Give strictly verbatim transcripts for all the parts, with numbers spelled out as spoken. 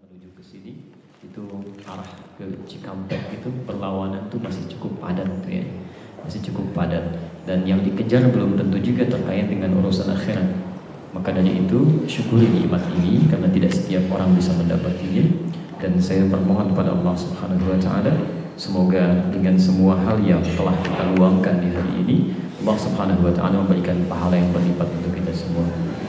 menuju ke sini itu arah ke Cikampek itu perlawanan tuh masih cukup padat tuh ya, masih cukup padat, dan yang dikejar belum tentu juga terkait dengan urusan akhirat. Maka dari itu syukuri nikmat ini karena tidak setiap orang bisa mendapatinya, dan saya bermohon kepada Allah Subhanahu wa taala semoga dengan semua hal yang telah kita luangkan di hari ini Allah Subhanahu wa taala memberikan pahala yang berlipat untuk kita semua.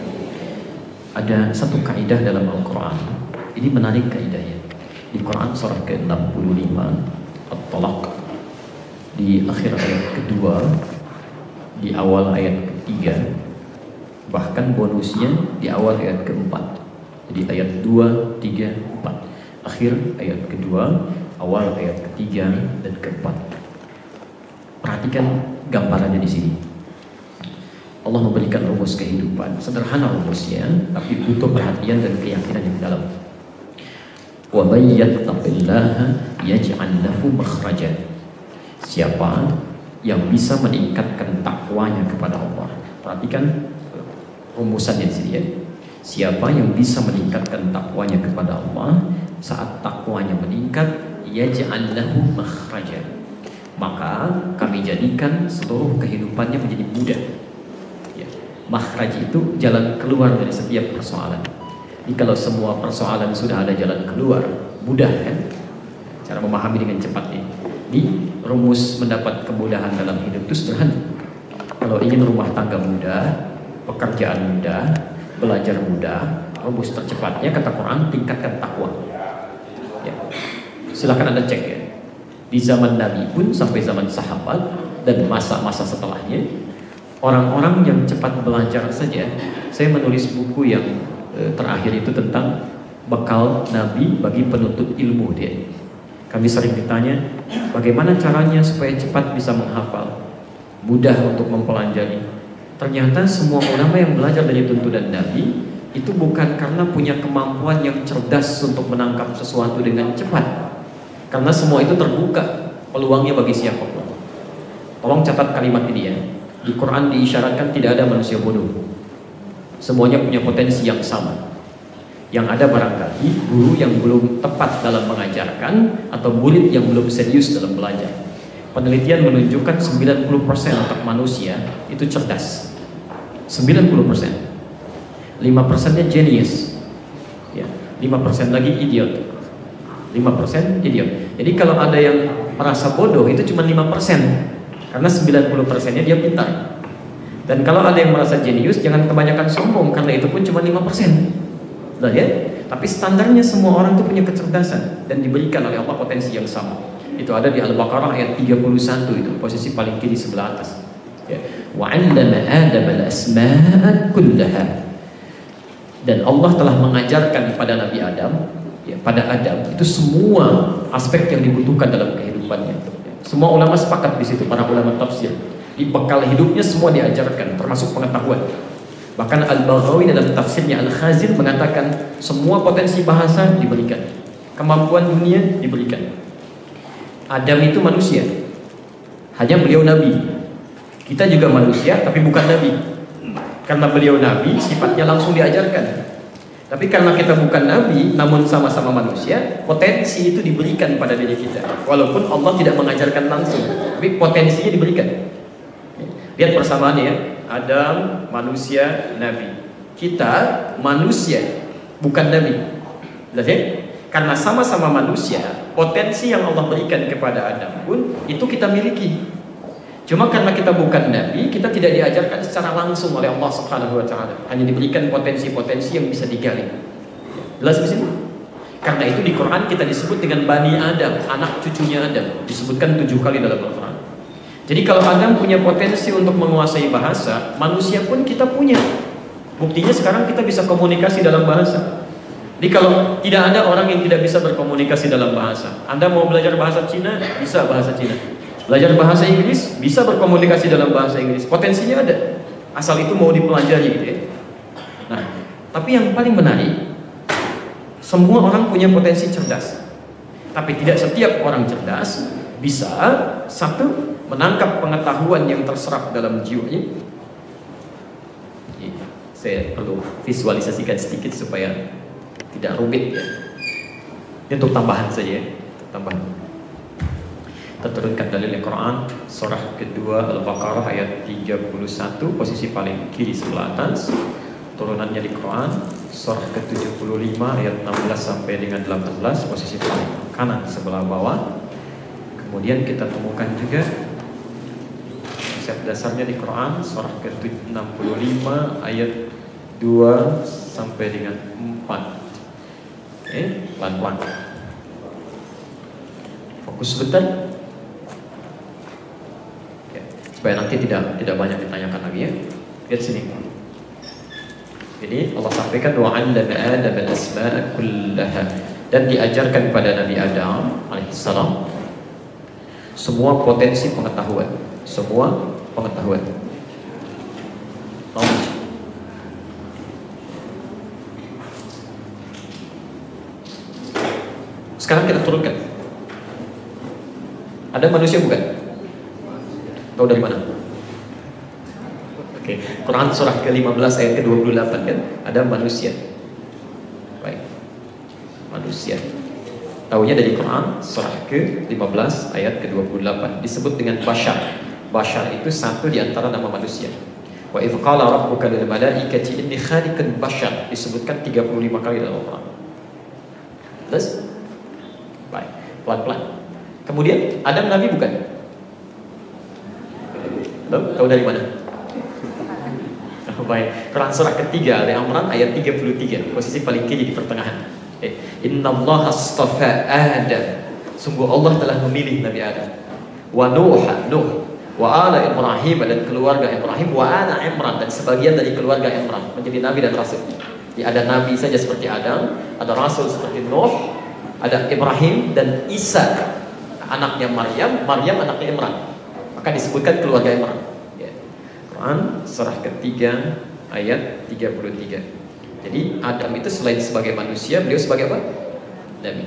Ada satu kaidah dalam Al-Qur'an. Ini menarik kaidahnya. Di Quran surah ke enam puluh lima At-Talaq, di akhir ayat kedua, di awal ayat ketiga, bahkan bonusnya di awal ayat keempat. Jadi ayat dua, tiga, empat, akhir ayat kedua, awal ayat ketiga dan keempat. Perhatikan gambarannya di sini. Allah memberikan rumus kehidupan, sederhana rumusnya, tapi butuh perhatian dan keyakinan yang dalam. Wa may yattaqillaha yaj'al lahu makhraja. Siapa yang bisa meningkatkan takwanya kepada Allah. Perhatikan rumusannya di sini ya. Siapa yang bisa meningkatkan takwanya kepada Allah, saat takwanya meningkat, yaj'al lahu makhraja, maka kami jadikan seluruh kehidupannya menjadi mudah. Ya. Makhraj itu jalan keluar dari setiap persoalan. Jadi kalau semua persoalan sudah ada jalan keluar, mudah kan? Cara memahami dengan cepat ini. Di rumus mendapat kemudahan dalam hidup itu sederhana. Kalau ingin rumah tangga mudah, pekerjaan mudah, belajar mudah, rumus tercepatnya kata Quran tingkatkan takwa. Ya. Silakan Anda cek ya. Di zaman Nabi pun sampai zaman sahabat dan masa-masa setelahnya, orang-orang yang cepat belajar saja. Saya menulis buku yang terakhir itu tentang bekal Nabi bagi penuntut ilmu dia. Kami sering ditanya, bagaimana caranya supaya cepat bisa menghafal, mudah untuk mempelajari. Ternyata semua ulama yang belajar dari tuntunan Nabi itu bukan karena punya kemampuan yang cerdas untuk menangkap sesuatu dengan cepat, karena semua itu terbuka peluangnya bagi siapapun. Tolong catat kalimat ini ya. Di Quran diisyaratkan tidak ada manusia bodoh. Semuanya punya potensi yang sama. Yang ada barangkali guru yang belum tepat dalam mengajarkan atau murid yang belum serius dalam belajar. Penelitian menunjukkan sembilan puluh persen otak manusia itu cerdas. sembilan puluh persen. lima persennya genius. Ya, lima persen lagi idiot. lima persen idiot. Jadi kalau ada yang merasa bodoh itu cuma lima persen. Karena sembilan puluh persennya dia pintar. Dan kalau ada yang merasa jenius, jangan kebanyakan sombong, karena itu pun cuma lima persen. Nah, ya? Tapi standarnya semua orang itu punya kecerdasan dan diberikan oleh Allah potensi yang sama. Itu ada di Al-Baqarah ayat tiga puluh satu, itu posisi paling kiri sebelah atas. Ya. Wa 'allama Adama al-asma'a kullaha. Dan Allah telah mengajarkan kepada Nabi Adam, ya, pada Adam itu semua aspek yang dibutuhkan dalam kehidupannya. Semua ulama sepakat di situ, para ulama tafsir. Di bekal hidupnya semua diajarkan, termasuk pengetahuan. Bahkan Al-Baghawi dalam tafsirnya Al-Khazin mengatakan semua potensi bahasa diberikan, kemampuan dunia diberikan. Adam itu manusia, hanya beliau nabi. Kita juga manusia, tapi bukan nabi. Karena beliau nabi, sifatnya langsung diajarkan. Tapi karena kita bukan nabi, namun sama-sama manusia, potensi itu diberikan pada diri kita. Walaupun Allah tidak mengajarkan langsung, tapi potensinya diberikan. Lihat persamaannya ya. Adam manusia, nabi. Kita manusia, bukan nabi. Lihat ya? Karena sama-sama manusia, potensi yang Allah berikan kepada Adam pun itu kita miliki. Cuma karena kita bukan nabi, kita tidak diajarkan secara langsung oleh Allah Subhanahu wa taala. Hanya diberikan potensi-potensi yang bisa digali. Jelas di sini? Karena itu di Quran kita disebut dengan Bani Adam, anak cucunya Adam. Disebutkan tujuh kali dalam Al-Quran. Jadi kalau Adam punya potensi untuk menguasai bahasa, manusia pun kita punya. Buktinya sekarang kita bisa komunikasi dalam bahasa. Jadi kalau tidak ada orang yang tidak bisa berkomunikasi dalam bahasa. Anda mau belajar bahasa Cina, bisa bahasa Cina. Belajar bahasa Inggris, bisa berkomunikasi dalam bahasa Inggris. Potensinya ada. Asal itu mau dipelajari gitu ya. Nah, tapi yang paling menarik, semua orang punya potensi cerdas. Tapi tidak setiap orang cerdas bisa satu menangkap pengetahuan yang terserap dalam jiwanya. Saya perlu visualisasikan sedikit supaya tidak rumit ya. Ini untuk tambahan saja ya, untuk tambahan. Kita turunkan dalil Al-Quran surah kedua Al-Baqarah ayat tiga puluh satu, posisi paling kiri sebelah atas. Turunannya di Quran surah ke tujuh puluh lima ayat enam belas sampai dengan delapan belas, posisi paling kanan sebelah bawah. Kemudian kita temukan juga konsep dasarnya di Quran surah ke enam puluh lima ayat dua sampai dengan empat. Oke, pelan-pelan. Fokus sebentar. Oke, supaya nanti tidak tidak banyak ditanyakan lagi ya. Lihat sini. Jadi Allah sampaikan wa 'allama Adam al-asma'a kullaha, dan diajarkan kepada Nabi Adam alaihissalam semua potensi pengetahuan, semua pengetahuan. Knowledge. Sekarang kita turunkan. Ada manusia bukan? Tahu dari mana? Oke, Quran surah ke lima belas ayat ke dua puluh delapan kan? Ada manusia. Baik. Manusia. Taunya dari Quran surah ke lima belas ayat ke dua puluh delapan, disebut dengan bashar. Bashar itu satu di antara nama manusia. Wa idz qala rabbuka lil malaikati inni khaliqun bashar, disebutkan tiga puluh lima kali dalam Al-Quran. Terus? Baik, pelan-pelan. Kemudian Adam Nabi bukan? Tahu, tahu dari mana? Oh, baik. Quran surah ketiga Ali Imran ayat tiga puluh tiga, posisi paling kiri di pertengahan. Eh, Innallaha astafa Adam. Sungguh Allah telah memilih Nabi Adam. Wa Nuh, Nuh, wa ala Ibrahim, dan keluarga Ibrahim, wa ala Imran, dan sebagian dari keluarga Imran menjadi nabi dan rasul. Ya, ada nabi saja seperti Adam, ada rasul seperti Nuh, ada Ibrahim dan Isa, anaknya Maryam, Maryam anaknya Imran. Maka disebutkan keluarga Imran. Ya. Quran surah ketiga ayat tiga puluh tiga. Jadi Adam itu selain sebagai manusia, beliau sebagai apa? Nabi.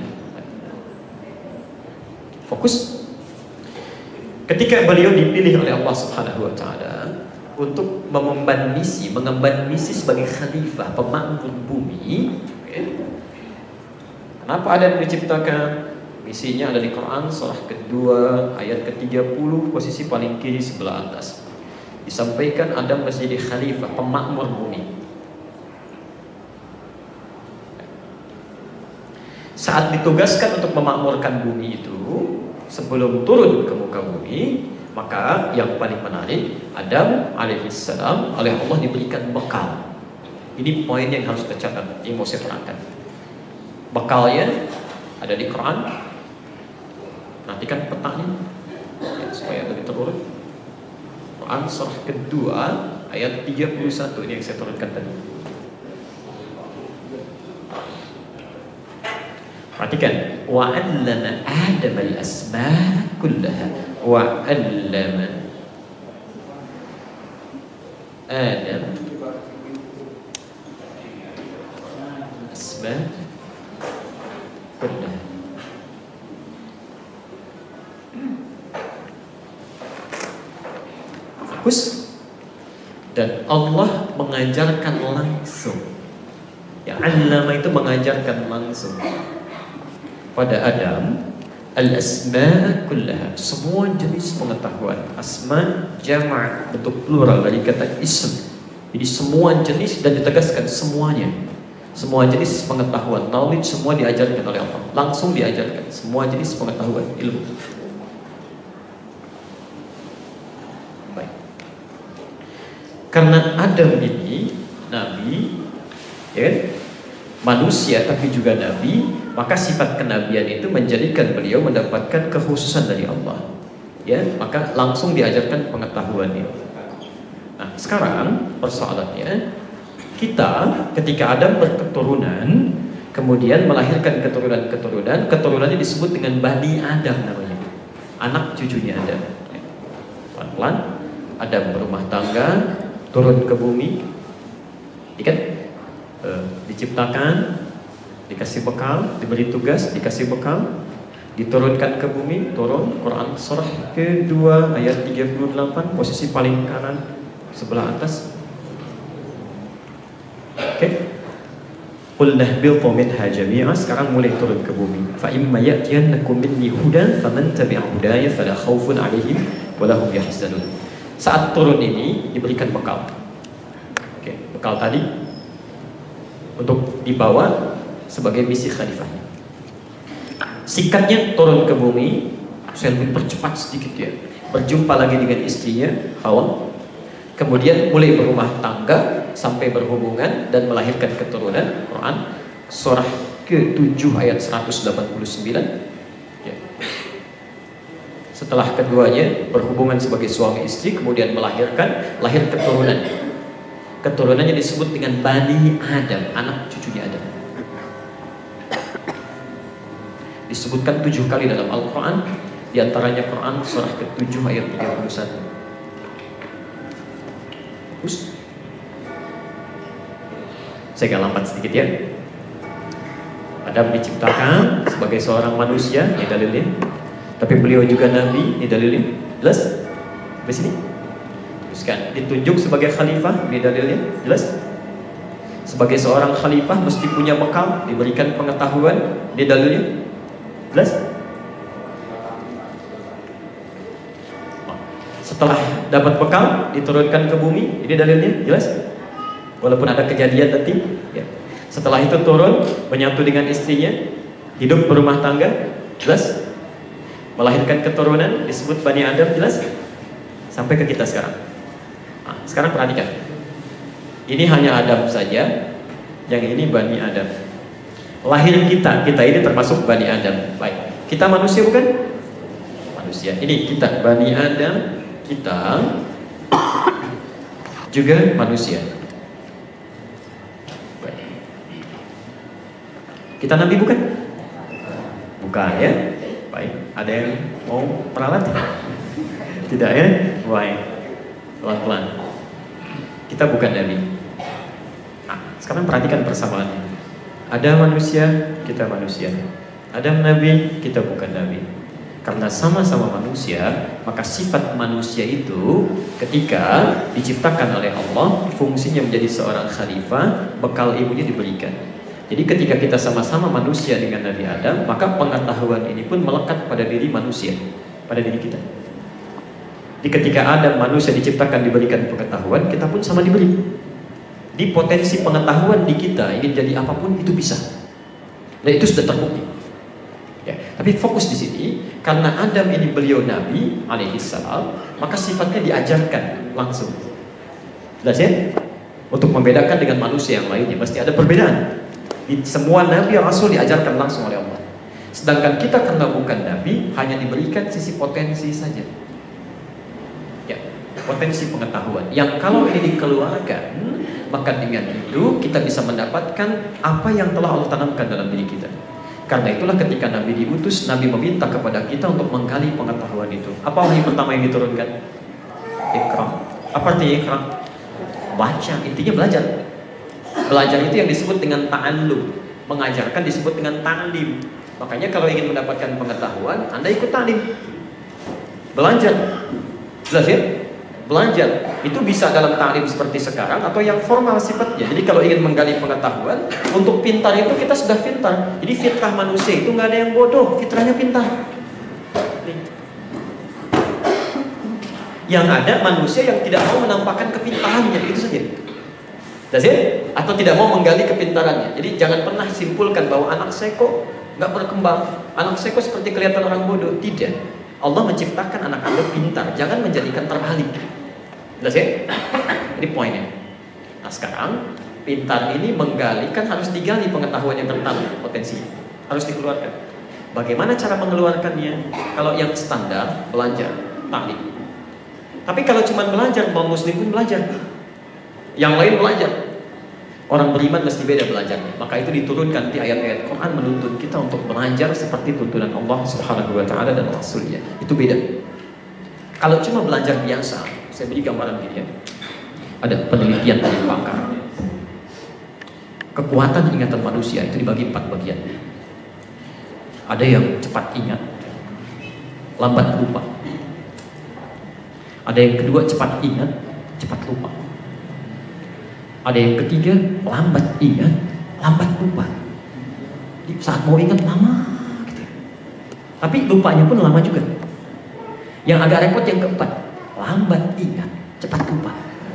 Fokus. Ketika beliau dipilih oleh Allah Subhanahu wa taala untuk mengemban misi, mengemban misi sebagai khalifah, pemakmur bumi, okay. Kenapa Adam diciptakan? Misinya ada di Quran surah kedua ayat ke tiga puluh, posisi paling kiri sebelah atas. Disampaikan Adam menjadi khalifah, pemakmur bumi. Saat ditugaskan untuk memakmurkan bumi itu, sebelum turun ke muka bumi, maka yang paling menarik, Adam alaihissalam oleh Allah diberikan bekal. Ini poin yang harus tercatat, yang mau saya terangkan. Bekalnya ada di Quran. Nantikan petanya ya, supaya lebih terurut. Quran surah kedua ayat tiga puluh satu, ini yang saya turunkan tadi. Perhatikan, wa 'allama Adam al-asma'a kullaha, wa 'allama Adam asma' kullaha. Fokus. Dan Allah mengajarkan langsung. Ya, 'allama itu mengajarkan langsung pada Adam al-asma' kullaha, semua jenis pengetahuan. Asma' jama' bentuk plural dari kata ism. Jadi semua jenis, dan ditegaskan semuanya. Semua jenis pengetahuan, knowledge, semua diajarkan oleh Allah. Langsung diajarkan semua jenis pengetahuan, ilmu. Baik. Karena Adam ini nabi, ya kan? Manusia tapi juga nabi, maka sifat kenabian itu menjadikan beliau mendapatkan kekhususan dari Allah. Ya, maka langsung diajarkan pengetahuan ini. Nah, sekarang persoalannya, kita ketika Adam berketurunan, kemudian melahirkan keturunan-keturunan, keturunannya disebut dengan Bani Adam namanya, anak cucunya Adam. Pelan-pelan Adam berumah tangga, turun ke bumi, ikan Uh, diciptakan, dikasih bekal, diberi tugas, dikasih bekal, diturunkan ke bumi, turun. Quran surah kedua ayat tiga puluh delapan, posisi paling kanan sebelah atas. Oke. Okay. Qul nahbitu minha jami'an, sekarang mulai turun ke bumi. Fa imma ya'tiyannakum minni hudan faman tabi'a hudaya fala khaufun 'alaihim wa lahum yahzanun. Saat turun ini diberikan bekal. Oke, bekal tadi untuk dibawa sebagai misi khalifahnya. Singkatnya turun ke bumi, saya lebih percepat sedikit ya. Berjumpa lagi dengan istrinya Hawa. Kemudian mulai berumah tangga sampai berhubungan dan melahirkan keturunan. Quran surah ke tujuh ayat seratus delapan puluh sembilan ya. Setelah keduanya berhubungan sebagai suami istri, kemudian melahirkan, lahir keturunan. Keturunannya disebut dengan Bani Adam, anak cucunya Adam. Disebutkan tujuh kali dalam Al-Quran, diantaranya Quran surah ke tujuh ayat tiga puluh satu. Us. Saya agak lambat sedikit ya. Adam diciptakan sebagai seorang manusia, ini dalilnya. Tapi beliau juga nabi, ini dalilnya. Jelas? Di sini. Teruskan, ditunjuk sebagai khalifah, ini dalilnya. Jelas? Sebagai seorang khalifah mesti punya bekal, diberikan pengetahuan, ini dalilnya. Jelas? Setelah dapat bekal, diturunkan ke bumi, ini dalilnya, jelas? Walaupun ada kejadian nanti ya. Setelah itu turun, menyatu dengan istrinya, hidup berumah tangga, jelas? Melahirkan keturunan, disebut Bani Adam, jelas? Sampai ke kita sekarang. Nah, sekarang perhatikan, ini hanya Adam saja, yang ini Bani Adam. Lahir kita, kita ini termasuk Bani Adam. Baik, kita manusia bukan? Manusia, ini kita Bani Adam, kita juga manusia. Baik. Kita nabi bukan? Bukan ya? Baik, ada yang mau peralat? Tidak ya? Baik, pelan-pelan. Kita bukan nabi. Nah, sekarang perhatikan persamaannya. Ada manusia, kita manusia. Ada nabi, kita bukan nabi. Karena sama-sama manusia, maka sifat manusia itu ketika diciptakan oleh Allah, fungsinya menjadi seorang khalifah, bekal ibunya diberikan. Jadi ketika kita sama-sama manusia dengan Nabi Adam, maka pengetahuan ini pun melekat pada diri manusia, pada diri kita. Jadi ketika Adam manusia diciptakan diberikan pengetahuan, kita pun sama diberi. Di potensi pengetahuan di kita ingin jadi apapun itu bisa. Dan itu sudah terbukti. Ya, tapi fokus di sini karena Adam ini beliau Nabi alaihissalam, maka sifatnya diajarkan langsung. Jelas ya? Untuk membedakan dengan manusia yang lainnya pasti ada perbedaan. Di semua Nabi Rasul diajarkan langsung oleh Allah. Sedangkan kita karena bukan Nabi hanya diberikan sisi potensi saja. Ya, potensi pengetahuan. Yang kalau ini dikeluarkan, maka dengan itu kita bisa mendapatkan apa yang telah Allah tanamkan dalam diri kita. Karena itulah ketika Nabi diutus, Nabi meminta kepada kita untuk menggali pengetahuan itu. Apa wahyu pertama yang diturunkan? Iqra. Apa artinya Iqra? Baca, intinya belajar. Belajar itu yang disebut dengan ta'allum. Mengajarkan disebut dengan ta'lim. Makanya kalau ingin mendapatkan pengetahuan, Anda ikut ta'lim. Belajar. Jelas ya? Belajar itu bisa dalam ta'lim seperti sekarang atau yang formal sifatnya. Jadi kalau ingin menggali pengetahuan, untuk pintar itu kita sudah pintar. Jadi fitrah manusia itu nggak ada yang bodoh, fitrahnya pintar. Yang ada manusia yang tidak mau menampakkan kepintarannya, itu saja. That's it? Atau tidak mau menggali kepintarannya. Jadi jangan pernah simpulkan bahwa anak saya kok nggak berkembang, anak saya kok seperti kelihatan orang bodoh. Tidak. Allah menciptakan anak Anda pintar, jangan menjadikan terbalik. Jelas ya? Ini poinnya. Nah sekarang pintar ini menggali, kan harus digali pengetahuan yang tertanam, potensi harus dikeluarkan. Bagaimana cara mengeluarkannya? Kalau yang standar belajar, taklim. Tapi kalau cuma belajar, non muslim pun belajar. Yang lain belajar. Orang beriman mesti beda belajarnya. Maka itu diturunkan di ayat-ayat Quran menuntut kita untuk belajar seperti tuntunan Allah Subhanahu wa taala dan Rasulnya. Itu beda. Kalau cuma belajar biasa, saya beri gambaran gini ya. Ada penelitian dari pakar. Kekuatan ingatan manusia itu dibagi empat bagian. Ada yang cepat ingat, lambat lupa. Ada yang kedua cepat ingat, cepat lupa. Ada yang ketiga lambat ingat, lambat lupa. Jadi saat mau ingat lama gitu. Tapi lupanya pun lama juga. Yang agak repot yang keempat, lambat ingat, cepat lupa.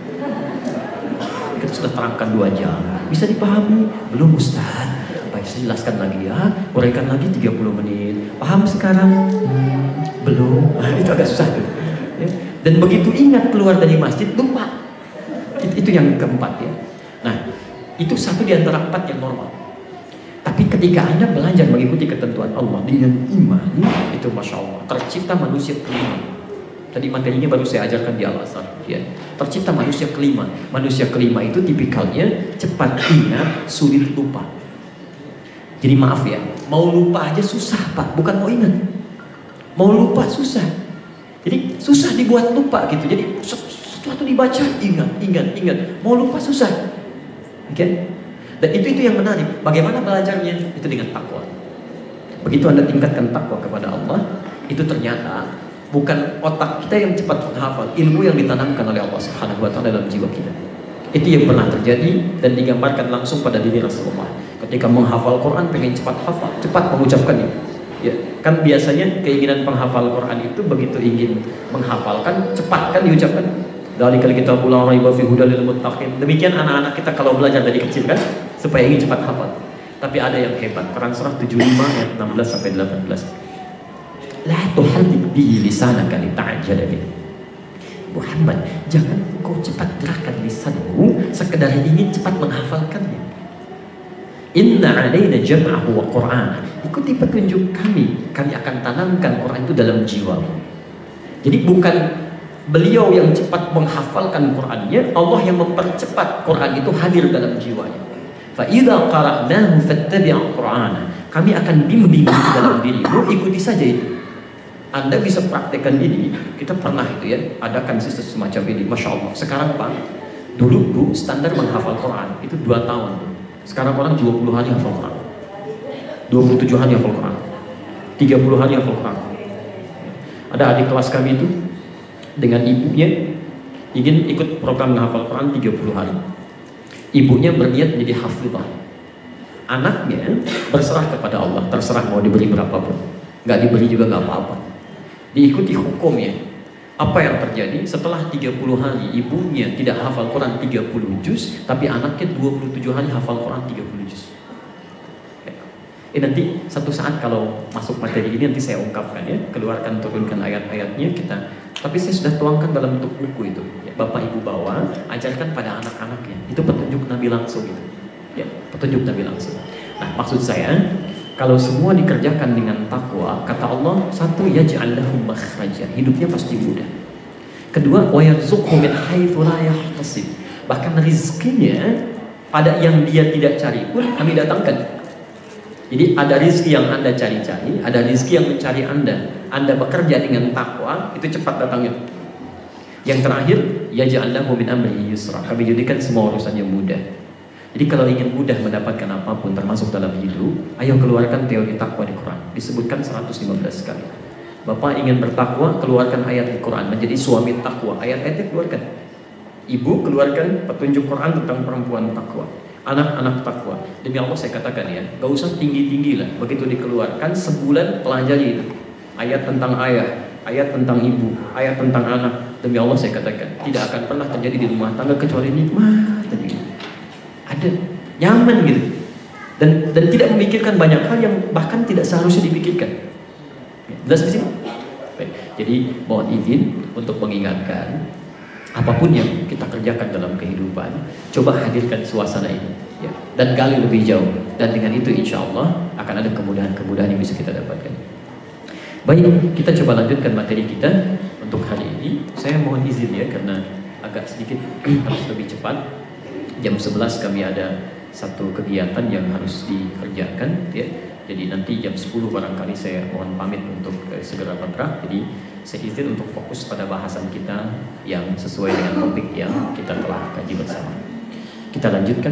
Kita sudah terangkan dua jam, bisa dipahami? Belum Ustaz. Baik, saya jelaskan lagi ya, uraikan lagi tiga puluh menit. Paham sekarang? Hmm, belum. Nah, itu agak susah tuh. Ya. Dan begitu ingat keluar dari masjid, lupa. Itu, itu yang keempat ya. Nah, itu satu di antara empat yang normal. Tapi ketika Anda belajar mengikuti ketentuan Allah dengan iman, itu Masya Allah, tercipta manusia kelima. Tadi materinya baru saya ajarkan di Al-Azhar ya. Tercipta manusia kelima. Manusia kelima itu tipikalnya cepat ingat, sulit lupa. Jadi maaf ya, mau lupa aja susah Pak, bukan mau ingat. Mau lupa susah. Jadi susah dibuat lupa gitu. Jadi sesuatu dibaca ingat, ingat, ingat. Mau lupa susah. Oke? Okay? Dan itu itu yang menarik. Bagaimana belajarnya? Itu dengan takwa. Begitu Anda tingkatkan takwa kepada Allah, itu ternyata bukan otak kita yang cepat menghafal, ilmu yang ditanamkan oleh Allah Subhanahu wa taala dalam jiwa kita. Itu yang pernah terjadi dan digambarkan langsung pada diri Rasulullah. Ketika menghafal Quran pengen cepat hafal, cepat mengucapkannya. Ya, kan biasanya keinginan penghafal Quran itu begitu ingin menghafalkan, cepat kan diucapkan. Dzalikal kitabul la raiba fihi hudal lil muttaqin. Demikian anak-anak kita kalau belajar dari kecil kan, supaya ingin cepat hafal. Tapi ada yang hebat. Quran surah tujuh puluh lima ayat enam belas sampai delapan belas. La tuharrik bihi lisanaka lita'jala bihi. Muhammad, jangan kau cepat gerakan lisanmu sekedar ingin cepat menghafalkannya. Inna alaina jam'ahu wa qur'ana. Ikuti petunjuk kami, kami akan tanamkan Quran itu dalam jiwamu. Jadi bukan beliau yang cepat menghafalkan Qurannya, Allah yang mempercepat Quran itu hadir dalam jiwanya. Fa idza qara'nahu fattabi' qur'ana. Kami akan bimbing dalam dirimu, ikuti saja itu. Anda bisa praktekkan ini. Kita pernah itu ya, adakan sistem semacam ini. Masya Allah. Sekarang Pak, dulu Bu, standar menghafal Quran itu dua tahun. Sekarang orang dua puluh hari hafal Quran, dua puluh tujuh hari hafal Quran, tiga puluh hari hafal Quran. Ada adik kelas kami itu dengan ibunya ingin ikut program menghafal Quran tiga puluh hari. Ibunya berniat menjadi hafizah. Anaknya berserah kepada Allah, terserah mau diberi berapapun. Nggak diberi juga nggak apa-apa. Diikuti hukumnya. Apa yang terjadi setelah tiga puluh hari ibunya tidak hafal Quran tiga puluh juz, tapi anaknya dua puluh tujuh hari hafal Quran tiga puluh juz. Eh nanti satu saat kalau masuk materi ini nanti saya ungkapkan ya, keluarkan turunkan ayat-ayatnya kita. Tapi saya sudah tuangkan dalam bentuk buku itu. Ya, Bapak Ibu bawa, ajarkan pada anak-anaknya. Itu petunjuk Nabi langsung itu. Ya, petunjuk Nabi langsung. Nah, maksud saya kalau semua dikerjakan dengan takwa, kata Allah, satu, yaj'al lahum makhraja, hidupnya pasti mudah. Kedua, wa yarzuqhu min haitsu la yahtasib. Bahkan rezekinya pada yang dia tidak cari pun kami datangkan. Jadi ada rezeki yang Anda cari-cari, ada rezeki yang mencari Anda. Anda bekerja dengan takwa, itu cepat datangnya. Yang terakhir, yaj'al lahu min amrihi yusra. Kami jadikan semua urusannya mudah. Jadi kalau ingin mudah mendapatkan apapun termasuk dalam hidup, ayo keluarkan teori takwa di Quran. Disebutkan seratus lima belas kali. Bapak ingin bertakwa, keluarkan ayat di Quran. Menjadi suami takwa, ayat-ayatnya keluarkan. Ibu keluarkan petunjuk Quran tentang perempuan takwa. Anak-anak takwa. Demi Allah saya katakan ya, gak usah tinggi-tinggi lah. Begitu dikeluarkan, sebulan pelajari itu. Ayat tentang ayah, ayat tentang ibu, ayat tentang anak. Demi Allah saya katakan, tidak akan pernah terjadi di rumah tangga kecuali nikmat tadi. Ada nyaman gitu dan dan tidak memikirkan banyak hal yang bahkan tidak seharusnya dipikirkan. Jelas di sini. Baik. Jadi mohon izin untuk mengingatkan apapun yang kita kerjakan dalam kehidupan, coba hadirkan suasana ini ya, dan gali lebih jauh, dan dengan itu insya Allah akan ada kemudahan-kemudahan yang bisa kita dapatkan. Baik, kita coba lanjutkan materi kita untuk hari ini. Saya mohon izin ya karena agak sedikit harus lebih cepat. Jam sebelas kami ada satu kegiatan yang harus dikerjakan ya. Jadi nanti jam sepuluh barangkali saya mohon pamit untuk eh, segera bergerak. Jadi saya izin untuk fokus pada bahasan kita yang sesuai dengan topik yang kita telah kaji bersama. Kita lanjutkan.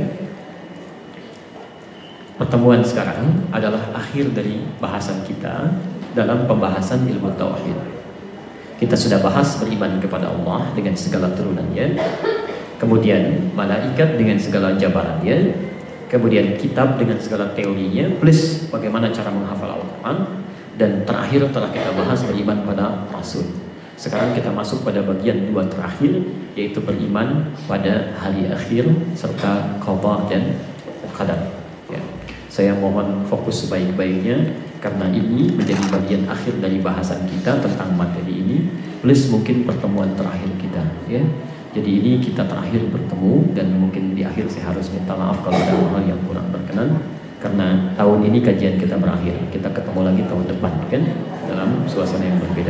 Pertemuan sekarang adalah akhir dari bahasan kita dalam pembahasan ilmu tauhid. Kita sudah bahas beriman kepada Allah dengan segala turunannya. Kemudian malaikat dengan segala jabarannya. kemudian kitab dengan segala teorinya, plus bagaimana cara menghafal Al-Quran, dan terakhir telah kita bahas beriman pada Rasul. Sekarang kita masuk pada bagian dua terakhir, yaitu beriman pada hari akhir serta qada dan qadar. Ya. Saya mohon fokus sebaik-baiknya karena ini menjadi bagian akhir dari bahasan kita tentang materi ini, plus mungkin pertemuan terakhir kita. Ya. Jadi ini kita terakhir bertemu, dan mungkin di akhir saya harus minta maaf kalau ada hal yang kurang berkenan, karena tahun ini kajian kita berakhir. Kita ketemu lagi tahun depan, kan, dalam suasana yang berbeda.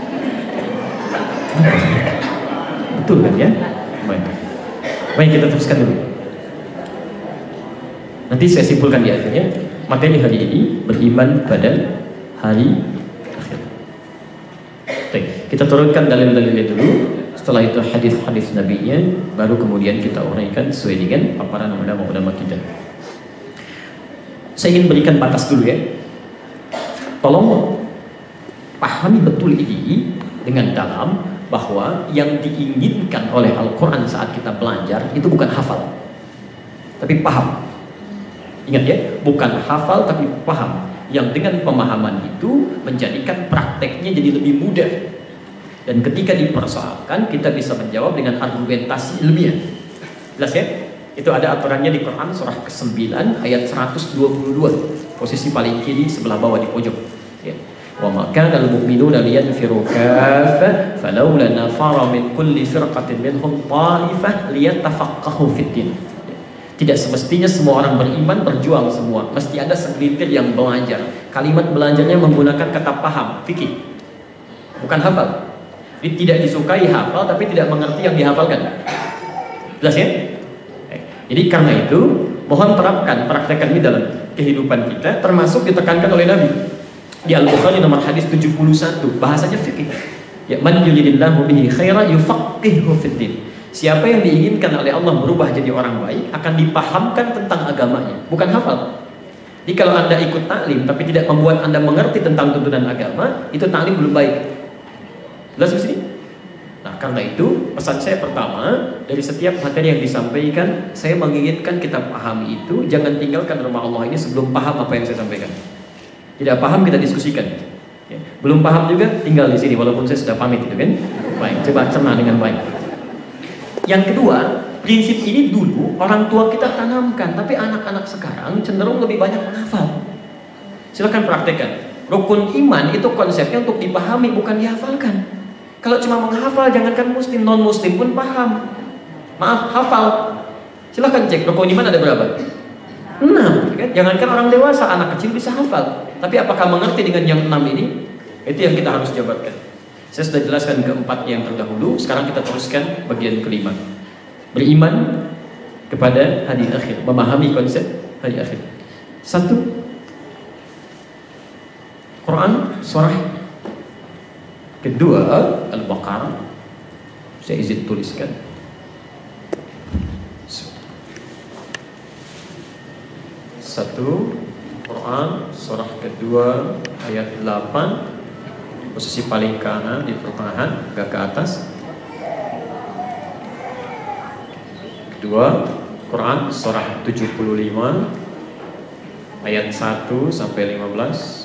Betul kan ya? Baik. Baik, kita teruskan dulu. Nanti saya simpulkan di akhirnya. Materi hari ini beriman pada hari akhir. Baik, kita turunkan dalil-dalilnya dulu. Setelah itu hadis-hadis nabinya, baru kemudian kita uraikan sesuai dengan paparan ulama-ulama kita. Saya ingin berikan batas dulu ya. Tolong pahami betul ini dengan dalam, bahwa yang diinginkan oleh Al-Quran saat kita belajar itu bukan hafal, tapi paham. Ingat ya, bukan hafal tapi paham. Yang dengan pemahaman itu menjadikan prakteknya jadi lebih mudah. Dan ketika dipersoalkan, kita bisa menjawab dengan argumentasi ilmiah. Jelas ya? Itu ada aturannya di Quran surah kesembilan ayat seratus dua puluh dua, posisi paling kiri sebelah bawah di pojok. Ya. Wa ma kana al-mu'minuna liyanfiru kaffa falawla nafara min kulli firqatin minhum ta'ifah liyatafaqahu fid-din. Tidak semestinya semua orang beriman berjuang semua, mesti ada segelintir yang belajar. Kalimat belajarnya menggunakan kata paham, fikih, bukan hafal. Jadi tidak disukai hafal, tapi tidak mengerti yang dihafalkan. Jelas ya? Jadi karena itu, mohon terapkan, praktekkan ini dalam kehidupan kita, termasuk ditekankan oleh Nabi. Di Al-Bukhari nomor hadis tujuh puluh satu, bahasanya fikih. Ya, man yuridillahu bihi khairan yufaqihuhu fid-din. Siapa yang diinginkan oleh Allah berubah jadi orang baik, akan dipahamkan tentang agamanya, bukan hafal. Jadi kalau Anda ikut taklim tapi tidak membuat Anda mengerti tentang tuntunan agama, itu taklim belum baik. Jelas di sini? Nah, karena itu pesan saya pertama, dari setiap materi yang disampaikan, saya menginginkan kita pahami itu, jangan tinggalkan rumah Allah ini sebelum paham apa yang saya sampaikan. Tidak paham kita diskusikan. Ya. Belum paham juga tinggal di sini walaupun saya sudah pamit itu kan. Baik, coba cerna dengan baik. Yang kedua, prinsip ini dulu orang tua kita tanamkan, tapi anak-anak sekarang cenderung lebih banyak menghafal. Silakan praktekkan. Rukun iman itu konsepnya untuk dipahami, bukan dihafalkan. Kalau cuma menghafal, jangankan muslim, non muslim pun paham. Maaf, hafal. Silakan cek rukun iman ada berapa? enam, kan? Jangankan orang dewasa, anak kecil bisa hafal. Tapi apakah mengerti dengan yang enam ini? Itu yang kita harus jabarkan. Saya sudah jelaskan keempat yang terdahulu. Sekarang kita teruskan bagian kelima. Beriman kepada hari akhir, memahami konsep hari akhir. Satu, Quran surah kedua Al-Baqarah. Saya izin tuliskan. Satu, Quran surah kedua ayat delapan, posisi paling kanan di pertengahan, agak ke atas. Kedua, Quran surah tujuh puluh lima ayat satu sampai lima belas.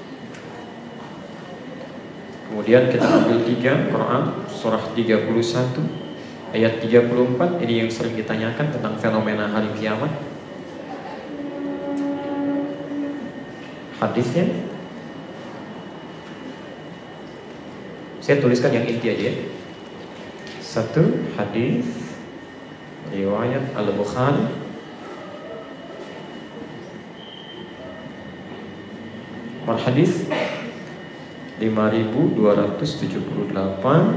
Kemudian kita ambil tiga, Quran surah tiga puluh satu ayat tiga puluh empat. Ini yang sering ditanyakan tentang fenomena hari kiamat. Hadisnya saya tuliskan yang inti aja ya. Satu, hadis riwayat Al-Bukhari nomor hadis lima ribu dua ratus tujuh puluh delapan.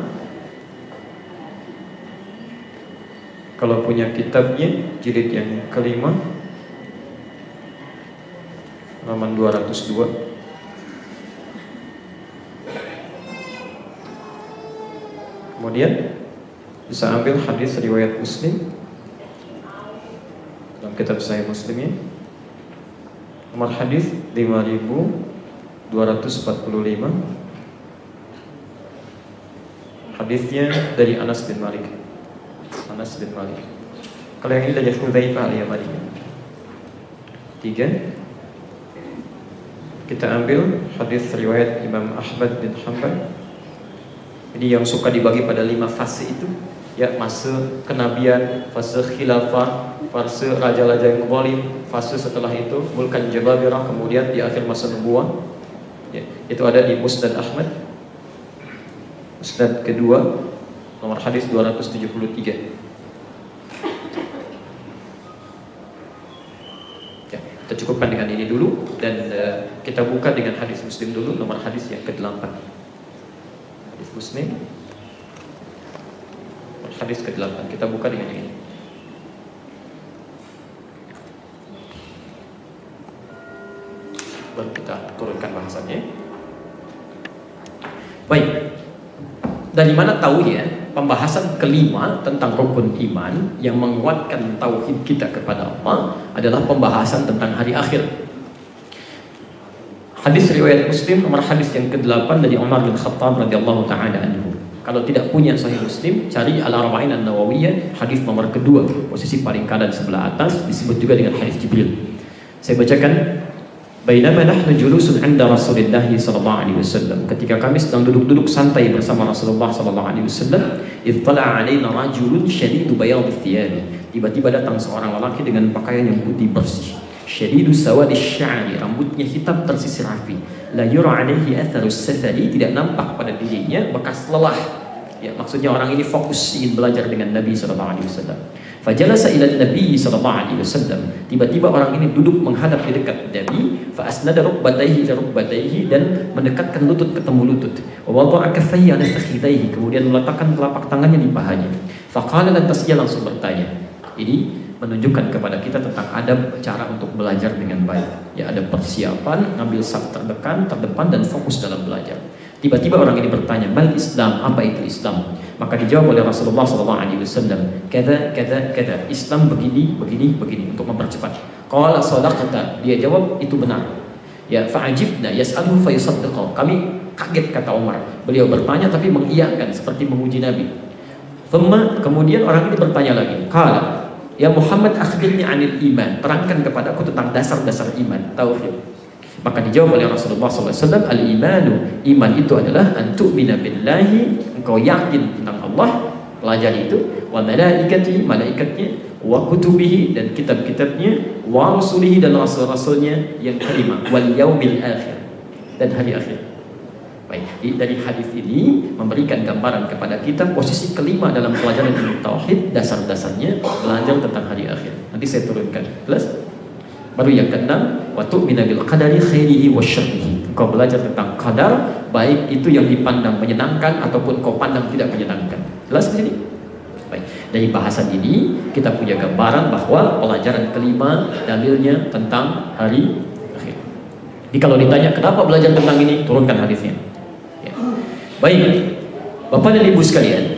Kalau punya kitabnya jilid yang kelima, halaman dua ratus dua. Kemudian bisa ambil hadis riwayat Muslim dalam kitab Sahih Muslimnya, nomor hadis lima ribu dua ratus empat puluh lima. Hadisnya dari Anas bin Malik. Anas bin Malik. Kalau yang ini dari Hudzaifah al-Yamani. tiga. Kita ambil hadis riwayat Imam Ahmad bin Hanbal. Ini yang suka dibagi pada lima fase itu, ya, fase kenabian, fase khilafah, fase raja-raja yang zalim, fase setelah itu mulkan jababirah, kemudian di akhir masa nubuwah. Ya, itu ada di Musnad Ahmad. Musnad kedua, nomor hadis dua ratus tujuh puluh tiga. Ya, kita cukupkan dengan ini dulu dan uh, kita buka dengan hadis Muslim dulu, nomor hadis yang kedelapan. Hadis Muslim hadis kedelapan, kita buka dengan ini. Baru kita turunkan bahasannya. Baik. Dari mana tahu ya pembahasan kelima tentang rukun iman yang menguatkan tauhid kita kepada Allah adalah pembahasan tentang hari akhir. Hadis riwayat Muslim nomor hadis yang kedelapan dari Umar bin Khattab radhiyallahu taala anhu. Kalau tidak punya Sahih Muslim, cari Al-Arba'in An-Nawawiyah, hadis nomor kedua, posisi paling kanan sebelah atas, disebut juga dengan hadis Jibril. Saya bacakan. Bainama nahnu julusun 'inda Rasulillah sallallahu alaihi wasallam. Ketika kami sedang duduk-duduk santai bersama Rasulullah sallallahu alaihi wasallam, ittala'a 'alaina rajulun shadidu bayadhi thiyabi. Tiba-tiba datang seorang lelaki dengan pakaian yang putih bersih. Shadidu sawadi sya'ri, rambutnya hitam tersisir rapi. La yura 'alaihi atharus safari, tidak nampak pada dirinya bekas lelah. Ya, maksudnya orang ini fokus ingin belajar dengan Nabi sallallahu alaihi wasallam. Fajalasa ila Nabi sallallahu alaihi wasallam. Tiba-tiba orang ini duduk menghadap di dekat Nabi, fa asnada rukbatayhi ila rukbatayhi, dan mendekatkan lutut ketemu lutut. Wa wada'a kaffayhi ala fakhidayhi, kemudian meletakkan telapak tangannya di pahanya. Faqala, lantas ia langsung bertanya. Ini menunjukkan kepada kita tentang adab cara untuk belajar dengan baik. Ya, ada persiapan, ngambil saf terdepan, terdepan dan fokus dalam belajar. Tiba-tiba orang ini bertanya, "Mal Islam?" Apa itu Islam? Maka dijawab oleh Rasulullah sallallahu alaihi wasallam, "Kada kada kada, Islam begini, begini, begini," untuk mempercepat. Qala sadaqta, dia jawab itu benar. Ya, fa'ajibna yas'aluhu fa yusaddiqu. Kami kaget, kata Umar. Beliau bertanya tapi mengiyakan seperti menguji Nabi. Thumma, kemudian orang ini bertanya lagi. Qala, "Ya Muhammad, akhbirni 'anil iman." Terangkan kepadaku tentang dasar-dasar iman, tauhid. Maka dijawab oleh Rasulullah sallallahu alaihi wasallam, "Al-imanu, iman itu adalah an tu'mina billahi," engkau yakin tentang Allah, pelajari itu, wa malaikatihi, malaikatnya, wa kutubihi, dan kitab-kitabnya, wa rusulihi, dan rasul-rasulnya yang terima, wal yaumil akhir, dan hari akhir. Baik, dari hadis ini memberikan gambaran kepada kita posisi kelima dalam pelajaran ilmu tauhid, dasar-dasarnya belajar tentang hari akhir. Nanti saya turunkan. Plus baru yang keenam, wa tu'mina bil qadari khairihi wa syarrihi. Kau belajar tentang qadar, baik itu yang dipandang menyenangkan ataupun kau pandang tidak menyenangkan. Jelas di sini? Baik. Dari bahasan ini kita punya gambaran bahwa pelajaran kelima dalilnya tentang hari akhir. Jadi kalau ditanya kenapa belajar tentang ini, turunkan hadisnya. Ya. Baik. Bapak dan Ibu sekalian,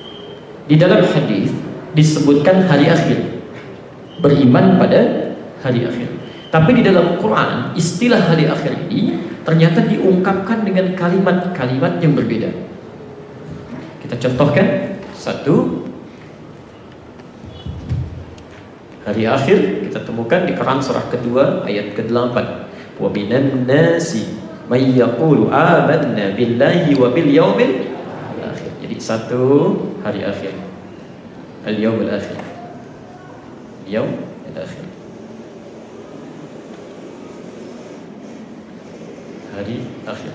di dalam hadis disebutkan hari akhir. Beriman pada hari akhir. Tapi di dalam Quran istilah hari akhir ini ternyata diungkapkan dengan kalimat-kalimat yang berbeda. Kita contohkan satu, hari akhir kita temukan di Quran surah kedua ayat kedelapan. Wa minan nasi may yaqulu amanna billahi wa bil yaumil akhir. Jadi satu, hari akhir, al yaumil akhir, yaum al akhir, hari akhir.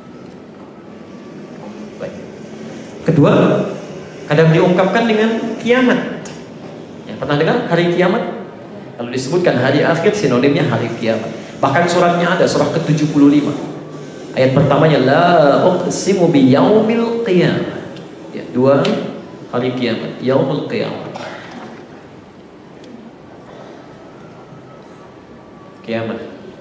Baik. Kedua, kadang diungkapkan dengan kiamat. Ya, pernah dengar hari kiamat? Kalau disebutkan hari akhir, sinonimnya hari kiamat. Bahkan suratnya ada, surah ke tujuh puluh lima. Ayat pertamanya la uqsimu bi yaumil qiyamah. Ya, dua, hari kiamat, yaumul qiyamah. Kiamat.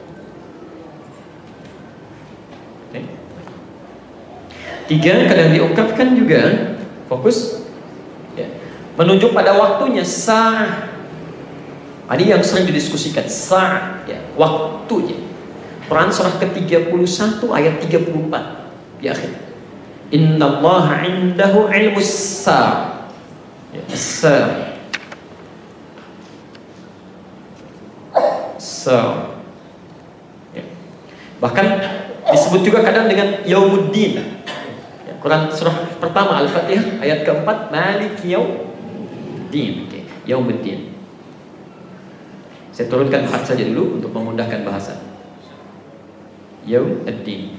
Tiga, kadang diungkapkan juga fokus ya, menunjuk pada waktunya, sa'ah. Ini yang sering didiskusikan, sa'ah ya, waktunya. Quran surah ke tiga puluh satu ayat tiga puluh empat di akhir. Innallaha 'indahu 'ilmus sa'ah. Ya, sa'ah. So, ya. Bahkan disebut juga kadang dengan Yaumuddin. Ya, Quran surah pertama Al-Fatihah ayat keempat, Maliki Yaumiddin. Okay. Yaumuddin. Saya turunkan empat saja dulu untuk memudahkan bahasa. Yaumuddin.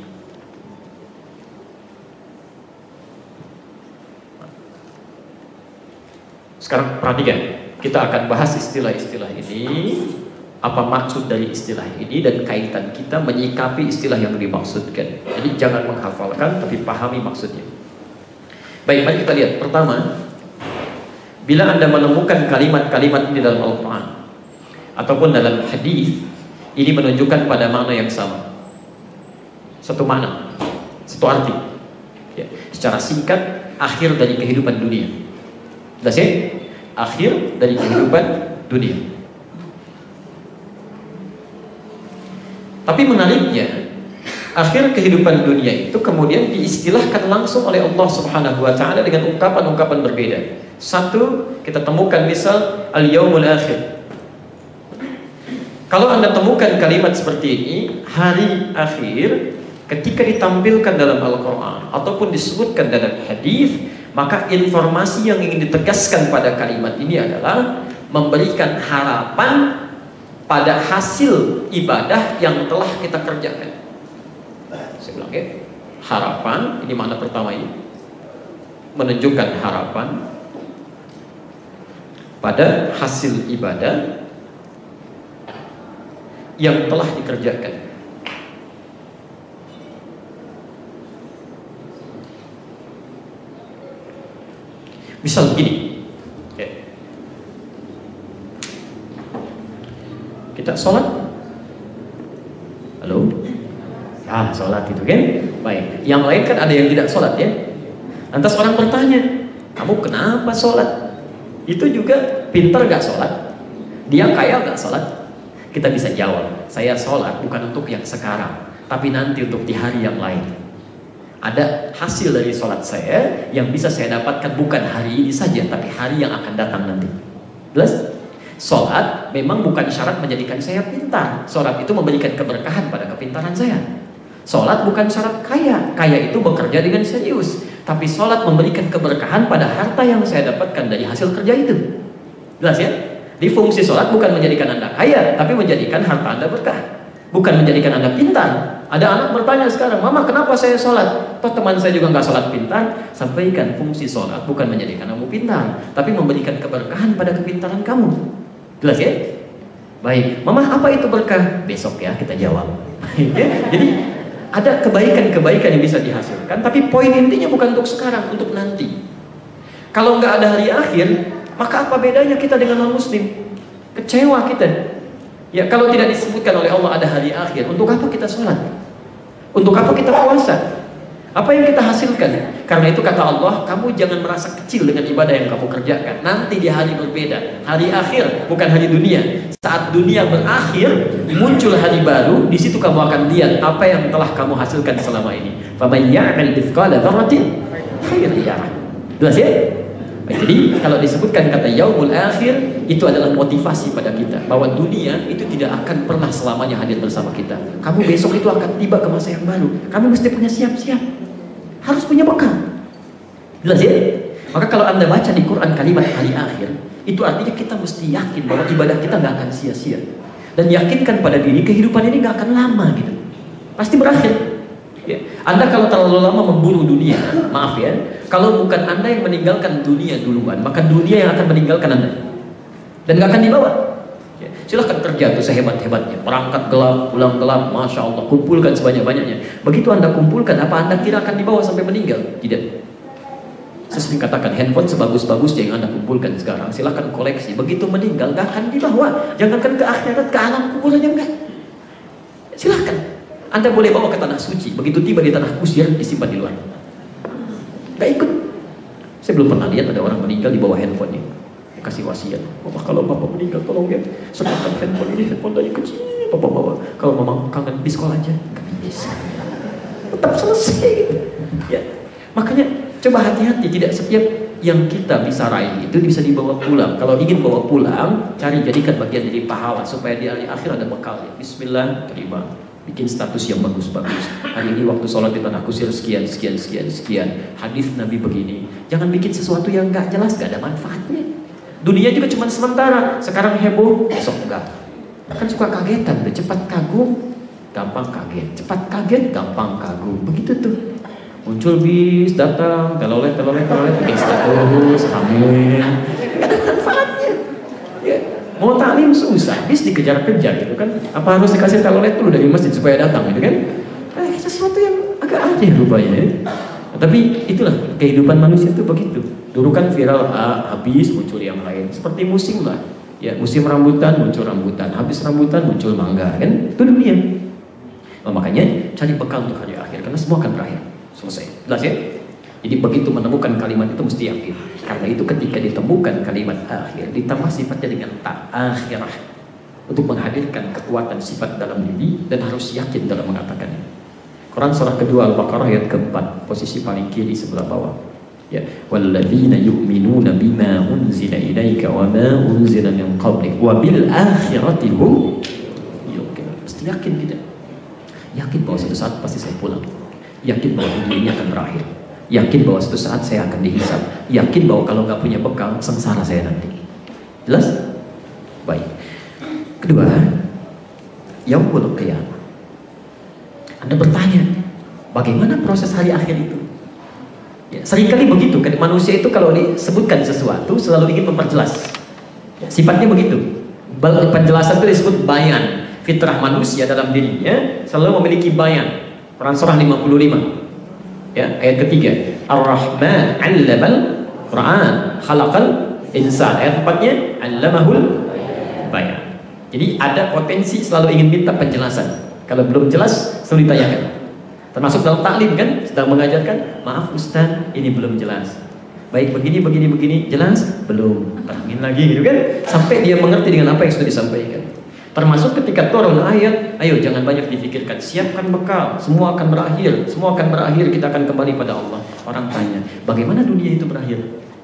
Sekarang perhatikan, kita akan bahas istilah-istilah ini, apa maksud dari istilah ini, dan kaitan kita menyikapi istilah yang dimaksudkan. Jadi jangan menghafalkan, tapi pahami maksudnya. Baik, mari kita lihat. Pertama, bila Anda menemukan kalimat-kalimat ini dalam Al-Quran ataupun dalam hadis, ini menunjukkan pada makna yang sama. Satu makna, satu arti. Ya, secara singkat, akhir dari kehidupan dunia. Jelas ya? Akhir dari kehidupan dunia. Tapi menariknya, akhir kehidupan dunia itu kemudian diistilahkan langsung oleh Allah Subhanahu wa taala dengan ungkapan-ungkapan berbeda. Satu, kita temukan misal al-yaumul akhir. Kalau Anda temukan kalimat seperti ini, hari akhir, ketika ditampilkan dalam Al-Quran ataupun disebutkan dalam hadis, maka informasi yang ingin ditegaskan pada kalimat ini adalah memberikan harapan pada hasil ibadah yang telah kita kerjakan. Saya bilang ya, harapan, ini makna pertama ini, menunjukkan harapan pada hasil ibadah yang telah dikerjakan. Misal begini, ya. Kita sholat, halo, ya sholat itu kan, baik. Yang lain kan ada yang tidak sholat ya. Lantas orang bertanya, kamu kenapa sholat? Itu juga pintar gak sholat? Dia kaya gak sholat? Kita bisa jawab, saya sholat bukan untuk yang sekarang, tapi nanti untuk di hari yang lain. Ada hasil dari sholat saya yang bisa saya dapatkan bukan hari ini saja, tapi hari yang akan datang nanti. Jelas? Sholat memang bukan syarat menjadikan saya pintar. Sholat itu memberikan keberkahan pada kepintaran saya. Sholat bukan syarat kaya. Kaya itu bekerja dengan serius. Tapi sholat memberikan keberkahan pada harta yang saya dapatkan dari hasil kerja itu. Jelas ya? Di fungsi sholat bukan menjadikan Anda kaya, tapi menjadikan harta Anda berkah. Bukan menjadikan Anda pintar. Ada anak bertanya sekarang, Mama kenapa saya sholat? Toh teman saya juga nggak sholat pintar. Sampaikan fungsi sholat bukan menjadikan kamu pintar, tapi memberikan keberkahan pada kepintaran kamu. Jelas ya? Baik, Mama apa itu berkah? Besok ya kita jawab. Jadi ada kebaikan-kebaikan yang bisa dihasilkan, tapi poin intinya bukan untuk sekarang, untuk nanti. Kalau nggak ada hari akhir, maka apa bedanya kita dengan non-muslim? Kecewa kita. Ya, kalau tidak disebutkan oleh Allah ada hari akhir, untuk apa kita sholat? Untuk apa kita puasa? Apa yang kita hasilkan? Karena itu kata Allah, kamu jangan merasa kecil dengan ibadah yang kamu kerjakan. Nanti di hari berbeda, hari akhir, bukan hari dunia. Saat dunia berakhir, muncul hari baru. Di situ kamu akan lihat apa yang telah kamu hasilkan selama ini. فَمَنْ يَعْمَلْ مِثْقَالَ ذَرَّةٍ خَيْرًا يَرَهُ. Jelas ya? Jadi kalau disebutkan kata yaumul akhir, itu adalah motivasi pada kita bahwa dunia itu tidak akan pernah selamanya hadir bersama kita. Kamu besok itu akan tiba ke masa yang baru. Kamu mesti punya siap-siap, harus punya bekal. Jelas ya? Maka kalau Anda baca di Quran kalimat hari akhir, itu artinya kita mesti yakin bahwa ibadah kita nggak akan sia-sia, dan yakinkan pada diri kehidupan ini nggak akan lama gitu, pasti berakhir. Ya. Anda kalau terlalu lama memburu dunia, maaf ya, kalau bukan Anda yang meninggalkan dunia duluan, maka dunia yang akan meninggalkan Anda, dan gak akan dibawa. Ya. Silahkan kerja tuh sehebat-hebatnya, perangkat gelap, pulang gelap, masya Allah, kumpulkan sebanyak-banyaknya. Begitu Anda kumpulkan, apa Anda kira akan dibawa sampai meninggal? Tidak. Saya sering katakan, handphone sebagus-bagusnya yang Anda kumpulkan sekarang, silahkan koleksi. Begitu meninggal, gak akan dibawa. Jangankan ke akhirat, ke alam kubur aja enggak. Silahkan. Anda boleh bawa ke tanah suci, begitu tiba di tanah kusir disimpan di luar. Gak ikut. Saya belum pernah lihat ada orang meninggal di bawah handphonenya. Kasih wasiat, Mama kalau Papa meninggal tolong ya, serahkan handphone ini, handphone dari kecil Papa bawa. Kalau Mama kangen di sekolah aja, gak bisa. Tetap selesai gitu. Ya. Makanya coba hati-hati, tidak setiap yang kita bisa raih itu bisa dibawa pulang. Kalau ingin bawa pulang, cari jadikan bagian dari pahala supaya di akhir ada bekalnya. Bismillah, terima. Bikin status yang bagus-bagus. Hari ini waktu sholat di tanah kusir sekian, sekian, sekian, sekian. Hadis Nabi begini. Jangan bikin sesuatu yang nggak jelas, nggak ada manfaatnya. Dunia juga cuma sementara. Sekarang heboh, besok enggak. Kan suka kagetan, udah cepat kagum, gampang kaget. Cepat kaget, gampang kagum. Begitu tuh. Muncul bis, datang, telolet, telolet, telolet, bikin status, amin. Gak ada manfaatnya. Ya. Mau taklim susah, bis dikejar-kejar gitu kan. Apa harus dikasih telolet dulu dari masjid supaya datang gitu kan? Eh, sesuatu yang agak aneh rupanya ya. Tapi itulah kehidupan manusia itu begitu. Dulu kan viral A, habis muncul yang lain. Seperti musim lah. Ya, musim rambutan muncul rambutan, habis rambutan muncul mangga kan? Itu dunia. Nah, makanya cari bekal untuk hari akhir karena semua akan berakhir. Selesai. Jelas ya? Jadi begitu menemukan kalimat itu mesti yakin. Karena itu ketika ditemukan kalimat akhir ditambah sifatnya dengan tak akhirah untuk menghadirkan kekuatan sifat dalam diri dan harus yakin dalam mengatakannya. Quran surah kedua Al-Baqarah ayat keempat, posisi paling kiri sebelah bawah. Ya, walladzina yu'minuna bima unzila ilaika wa ma unzila min qablik wa bil akhirati hum yuqinun. Mesti yakin kita. Yakin bahwa suatu saat pasti saya pulang. Yakin bahwa dunia ini akan berakhir. Yakin bahwa suatu saat saya akan dihisab. Yakin bahwa kalau nggak punya bekal, sengsara saya nanti. Jelas? Baik. Kedua, yaumul qiyamah. Anda bertanya, bagaimana proses hari akhir itu? Ya, seringkali begitu. Manusia itu kalau disebutkan sesuatu selalu ingin memperjelas. Ya, sifatnya begitu. Penjelasan itu disebut bayan. Fitrah manusia dalam dirinya selalu memiliki bayan. Quran surah lima puluh lima ya, ayat ketiga, Ar-Rahman 'allamal Quran khalaqal insan. Ayat empatnya, 'allamahul bayan. Jadi ada potensi selalu ingin minta penjelasan. Kalau belum jelas sulit ditanyakan. Termasuk dalam taklim kan, sedang mengajarkan, maaf Ustaz, ini belum jelas. Baik begini, begini, begini, jelas? Belum. Terangin lagi gitu kan, sampai dia mengerti dengan apa yang sudah disampaikan. Termasuk ketika turun ayat, ayo jangan banyak difikirkan, siapkan bekal, semua akan berakhir, semua akan berakhir, kita akan kembali pada Allah. Orang tanya, bagaimana dunia itu berakhir?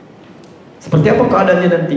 Seperti apa keadaannya nanti?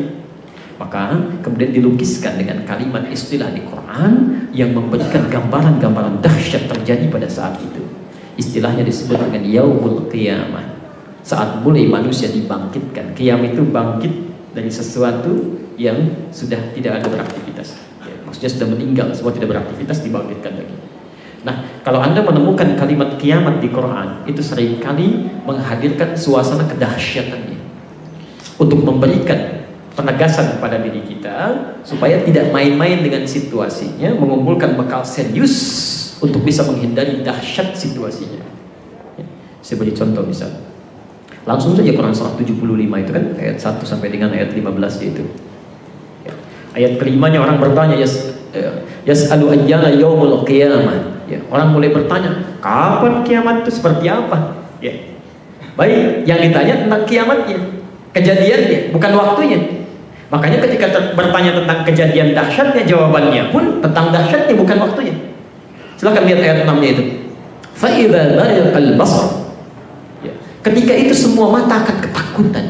Maka kemudian dilukiskan dengan kalimat istilah di Quran yang memberikan gambaran-gambaran dahsyat terjadi pada saat itu. Istilahnya disebut dengan yaumul qiyamah. Saat mulai manusia dibangkitkan. Qiyam itu bangkit dari sesuatu yang sudah tidak ada beraktivitas. Ya, maksudnya sudah meninggal, semua tidak beraktivitas, dibangkitkan lagi. Nah, kalau Anda menemukan kalimat kiamat di Quran, itu seringkali menghadirkan suasana kedahsyatannya untuk memberikan penegasan kepada diri kita supaya tidak main-main dengan situasinya, mengumpulkan bekal serius untuk bisa menghindari dahsyat situasinya. Ya, saya beri contoh misal. Langsung saja Quran surah tujuh puluh lima itu kan ayat satu sampai dengan ayat lima belas itu. Ya, ayat kelimanya orang bertanya, yas yas'alu ayyana yaumul qiyamah. Ya, orang mulai bertanya, kapan kiamat itu, seperti apa? Ya. Baik, yang ditanya tentang kiamatnya, kejadiannya, bukan waktunya. Makanya ketika bertanya tentang kejadian dahsyatnya, jawabannya pun tentang dahsyatnya, bukan waktunya. Silakan lihat ayat enam-nya itu. Fa idza bariqal basar. Ya. Ketika itu semua mata akan ketakutan.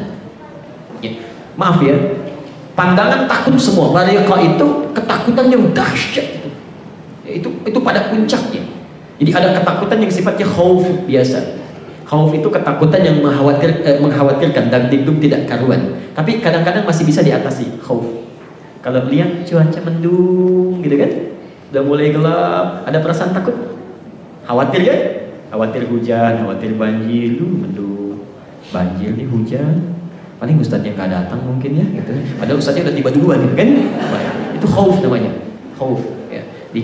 Ya. Maaf ya, pandangan takut semua. Bariqa itu ketakutan yang dahsyat. Ya, itu itu pada puncaknya. Jadi ada ketakutan yang sifatnya khauf biasa. Khauf itu ketakutan yang mengkhawatir, eh, mengkhawatirkan dan dikduk tidak karuan. Tapi kadang-kadang masih bisa diatasi khauf. Kalau lihat cuaca mendung gitu kan, udah mulai gelap, ada perasaan takut, khawatir kan? Khawatir hujan, khawatir banjir, lu mendung, banjir nih hujan, paling ustadznya nggak datang mungkin ya, gitu. Padahal ustadznya udah tiba duluan gitu kan? Itu khauf namanya, khauf. Ya. Di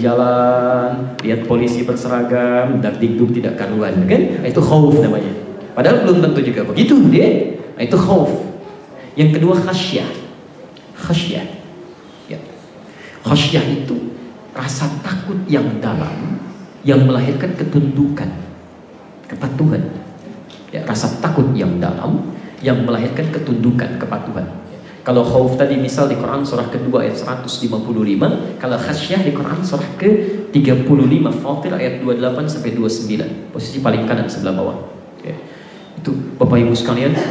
jalan lihat polisi berseragam, dikduk tidak karuan, kan? Itu khauf namanya. Padahal belum tentu juga begitu dia. Itu khauf. Yang kedua khasyah. Khasyah. Ya. Khasyah itu rasa takut yang dalam yang melahirkan ketundukan, kepatuhan. Ya, rasa takut yang dalam yang melahirkan ketundukan, kepatuhan. Kalau khauf tadi misal di Quran surah kedua ayat seratus lima puluh lima, kalau khasyah di Quran surah ke tiga puluh lima Fatir ayat dua puluh delapan sampai dua puluh sembilan, posisi paling kanan sebelah bawah. Ya. Itu Bapak Ibu sekalian,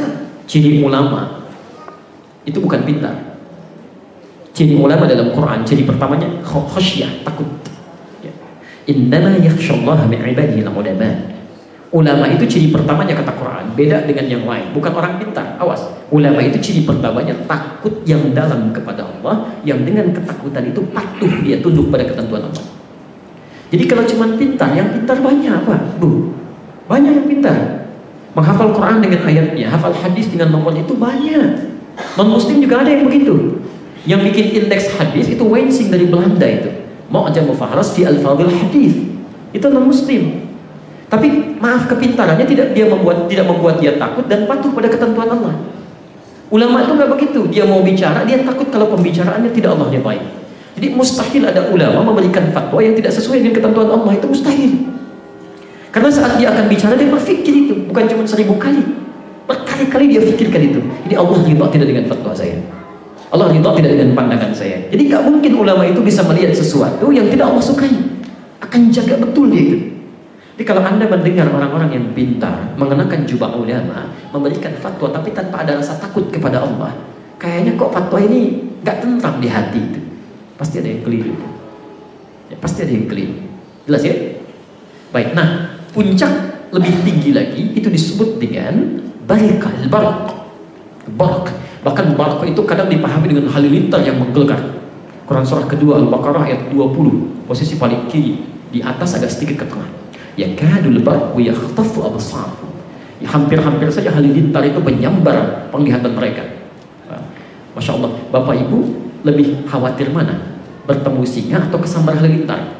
ciri ulama itu bukan pintar. Ciri ulama dalam Quran, ciri pertamanya khasyah, takut. Innama yakhsyallaha min ibadihi al-ulama. Ulama itu ciri pertamanya kata Quran, beda dengan yang lain. Bukan orang pintar, awas. Ulama itu ciri pertamanya takut yang dalam kepada Allah, yang dengan ketakutan itu patuh dia tunduk pada ketentuan Allah. Jadi kalau cuma pintar, yang pintar banyak apa? Bu, banyak yang pintar. Menghafal Quran dengan ayatnya, hafal hadis dengan nomor itu banyak. Non-muslim juga ada yang begitu. Yang bikin indeks hadis itu Wensing dari Belanda itu. Mu'jam Mufaharas fi al-fadhil hadis. Itu non-muslim. Tapi maaf, kepintarannya tidak dia membuat tidak membuat dia takut dan patuh pada ketentuan Allah. Ulama itu nggak begitu. Dia mau bicara, dia takut kalau pembicaraannya tidak Allah dia baik. Jadi mustahil ada ulama memberikan fatwa yang tidak sesuai dengan ketentuan Allah, itu mustahil. Karena saat dia akan bicara dia berpikir itu, bukan cuma seribu kali, berkali-kali dia pikirkan itu. Jadi Allah ridha tidak dengan fatwa saya, Allah ridha tidak dengan pandangan saya. Jadi nggak mungkin ulama itu bisa melihat sesuatu yang tidak Allah sukai, akan jaga betul dia itu. Jadi kalau Anda mendengar orang-orang yang pintar mengenakan jubah ulama memberikan fatwa tapi tanpa ada rasa takut kepada Allah, kayaknya kok fatwa ini nggak tentram di hati itu. Pasti ada yang keliru. Ya, pasti ada yang keliru. Jelas ya? Baik, nah puncak lebih tinggi lagi itu disebut dengan barikah, barak. Barak. Bahkan barak itu kadang dipahami dengan halilintar yang menggelegar. Quran surah kedua Al-Baqarah ayat dua puluh, posisi paling kiri, di atas agak sedikit ke tengah. Yakadul barqu yakhtafu absar. Ya, hampir-hampir saja halilintar itu menyambar penglihatan mereka. Masya Allah, Bapak Ibu lebih khawatir mana? Bertemu singa atau kesambar halilintar?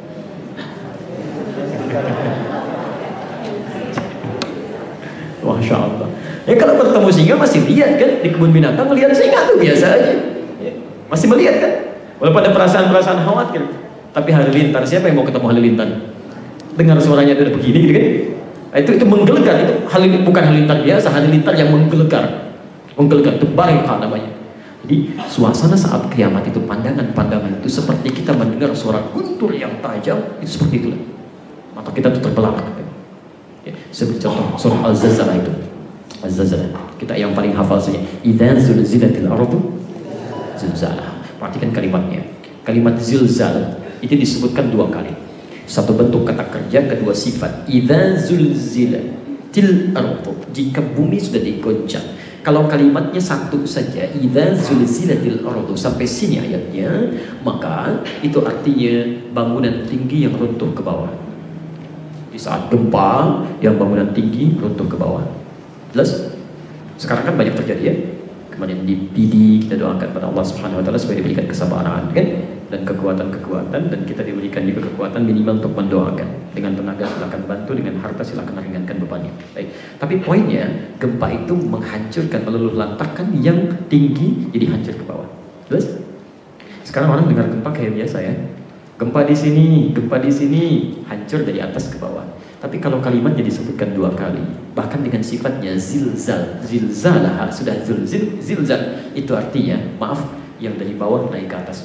Masya Allah. Ya kalau bertemu singa masih lihat kan, di kebun binatang melihat singa tuh biasa aja. Ya, masih melihat kan? Walaupun ada perasaan-perasaan khawatir. Tapi halilintar, siapa yang mau ketemu halilintar? Dengar suaranya itu begini gitu kan? Nah, itu itu menggelegar, itu halilintar, bukan halilintar biasa, halilintar yang menggelegar. Menggelegar itu barikah namanya. Jadi suasana saat kiamat itu, pandangan-pandangan itu seperti kita mendengar suara guntur yang tajam, itu seperti itulah. Mata kita tuh terbelah. Ya, seperti contoh surah Al-Zalzalah itu. Al-Zalzalah. Kita yang paling hafal saja. Idza zulzilatil ardu zilzalaha. Perhatikan kalimatnya. Kalimat zilzal itu disebutkan dua kali. Satu bentuk kata kerja, kedua sifat. Idza zulzilatil ardu. Jika bumi sudah digoncang. Kalau kalimatnya satu saja, idza zulzilatil ardu, sampai sini ayatnya, maka itu artinya bangunan tinggi yang runtuh ke bawah. Di saat gempa yang bangunan tinggi runtuh ke bawah. Jelas? Sekarang kan banyak terjadi ya. Kemudian di P D kita doakan pada Allah Subhanahu wa taala supaya diberikan kesabaran kan, dan kekuatan-kekuatan, dan kita diberikan juga kekuatan minimal untuk mendoakan. Dengan tenaga silakan bantu, dengan harta silakan ringankan bebannya. Baik. Tapi poinnya, gempa itu menghancurkan, meluluh lantakkan yang tinggi jadi hancur ke bawah. Jelas? Sekarang orang dengar gempa kayak biasa ya. Gempa di sini, gempa di sini, hancur dari atas ke bawah. Tapi kalau kalimatnya disebutkan dua kali, bahkan dengan sifatnya zilzal, zilzalah, sudah zilzil, zilzal, itu artinya, maaf, yang dari bawah naik ke atas.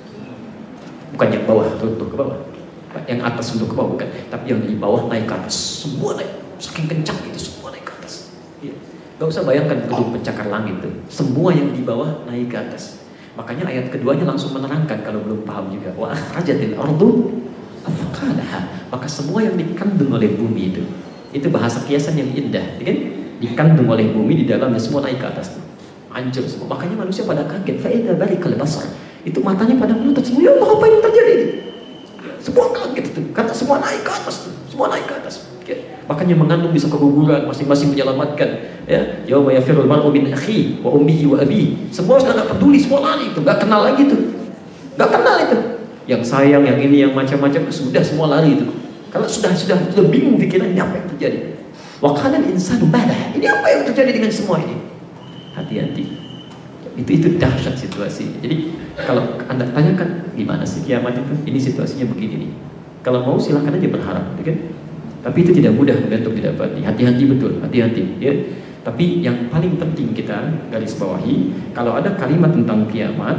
Bukan yang bawah runtuh ke bawah, yang atas runtuh ke bawah, bukan. Tapi yang dari bawah naik ke atas, semua naik, saking kencang itu semua naik ke atas. Ya. Gak usah bayangkan gedung pencakar langit itu, semua yang di bawah naik ke atas. Makanya ayat keduanya langsung menerangkan kalau belum paham juga. Wa akhrajatil ardu athqalaha. Maka semua yang dikandung oleh bumi itu, itu bahasa kiasan yang indah, kan? Dikandung oleh bumi, di dalamnya semua naik ke atas tuh. Hancur semua. Makanya manusia pada kaget. Fa idza barikal basar. Itu matanya pada menutup semua. Ya Allah, apa yang terjadi? Semua kaget itu. Karena semua naik ke atas tuh. Semua naik ke atas. Ya. Bahkan yang mengandung bisa keguguran, masing-masing menyelamatkan. Ya, yauma yafirul mar'u min akhi wa ummihi wa abi. Semua sudah enggak peduli, semua lari itu, enggak kenal lagi tuh. Enggak kenal itu. Yang sayang, yang ini, yang macam-macam, sudah semua lari itu. Kalau sudah sudah sudah bingung pikirannya apa yang terjadi. Wa qala al-insanu malah. Ini apa yang terjadi dengan semua ini? Hati-hati. Itu itu dahsyat situasi. Jadi kalau Anda tanyakan gimana sih kiamat itu? Ini situasinya begini nih. Kalau mau silakan aja berharap, kan? Tapi itu tidak mudah untuk didapati. Hati-hati betul, hati-hati, ya. Tapi yang paling penting kita garis bawahi, kalau ada kalimat tentang kiamat,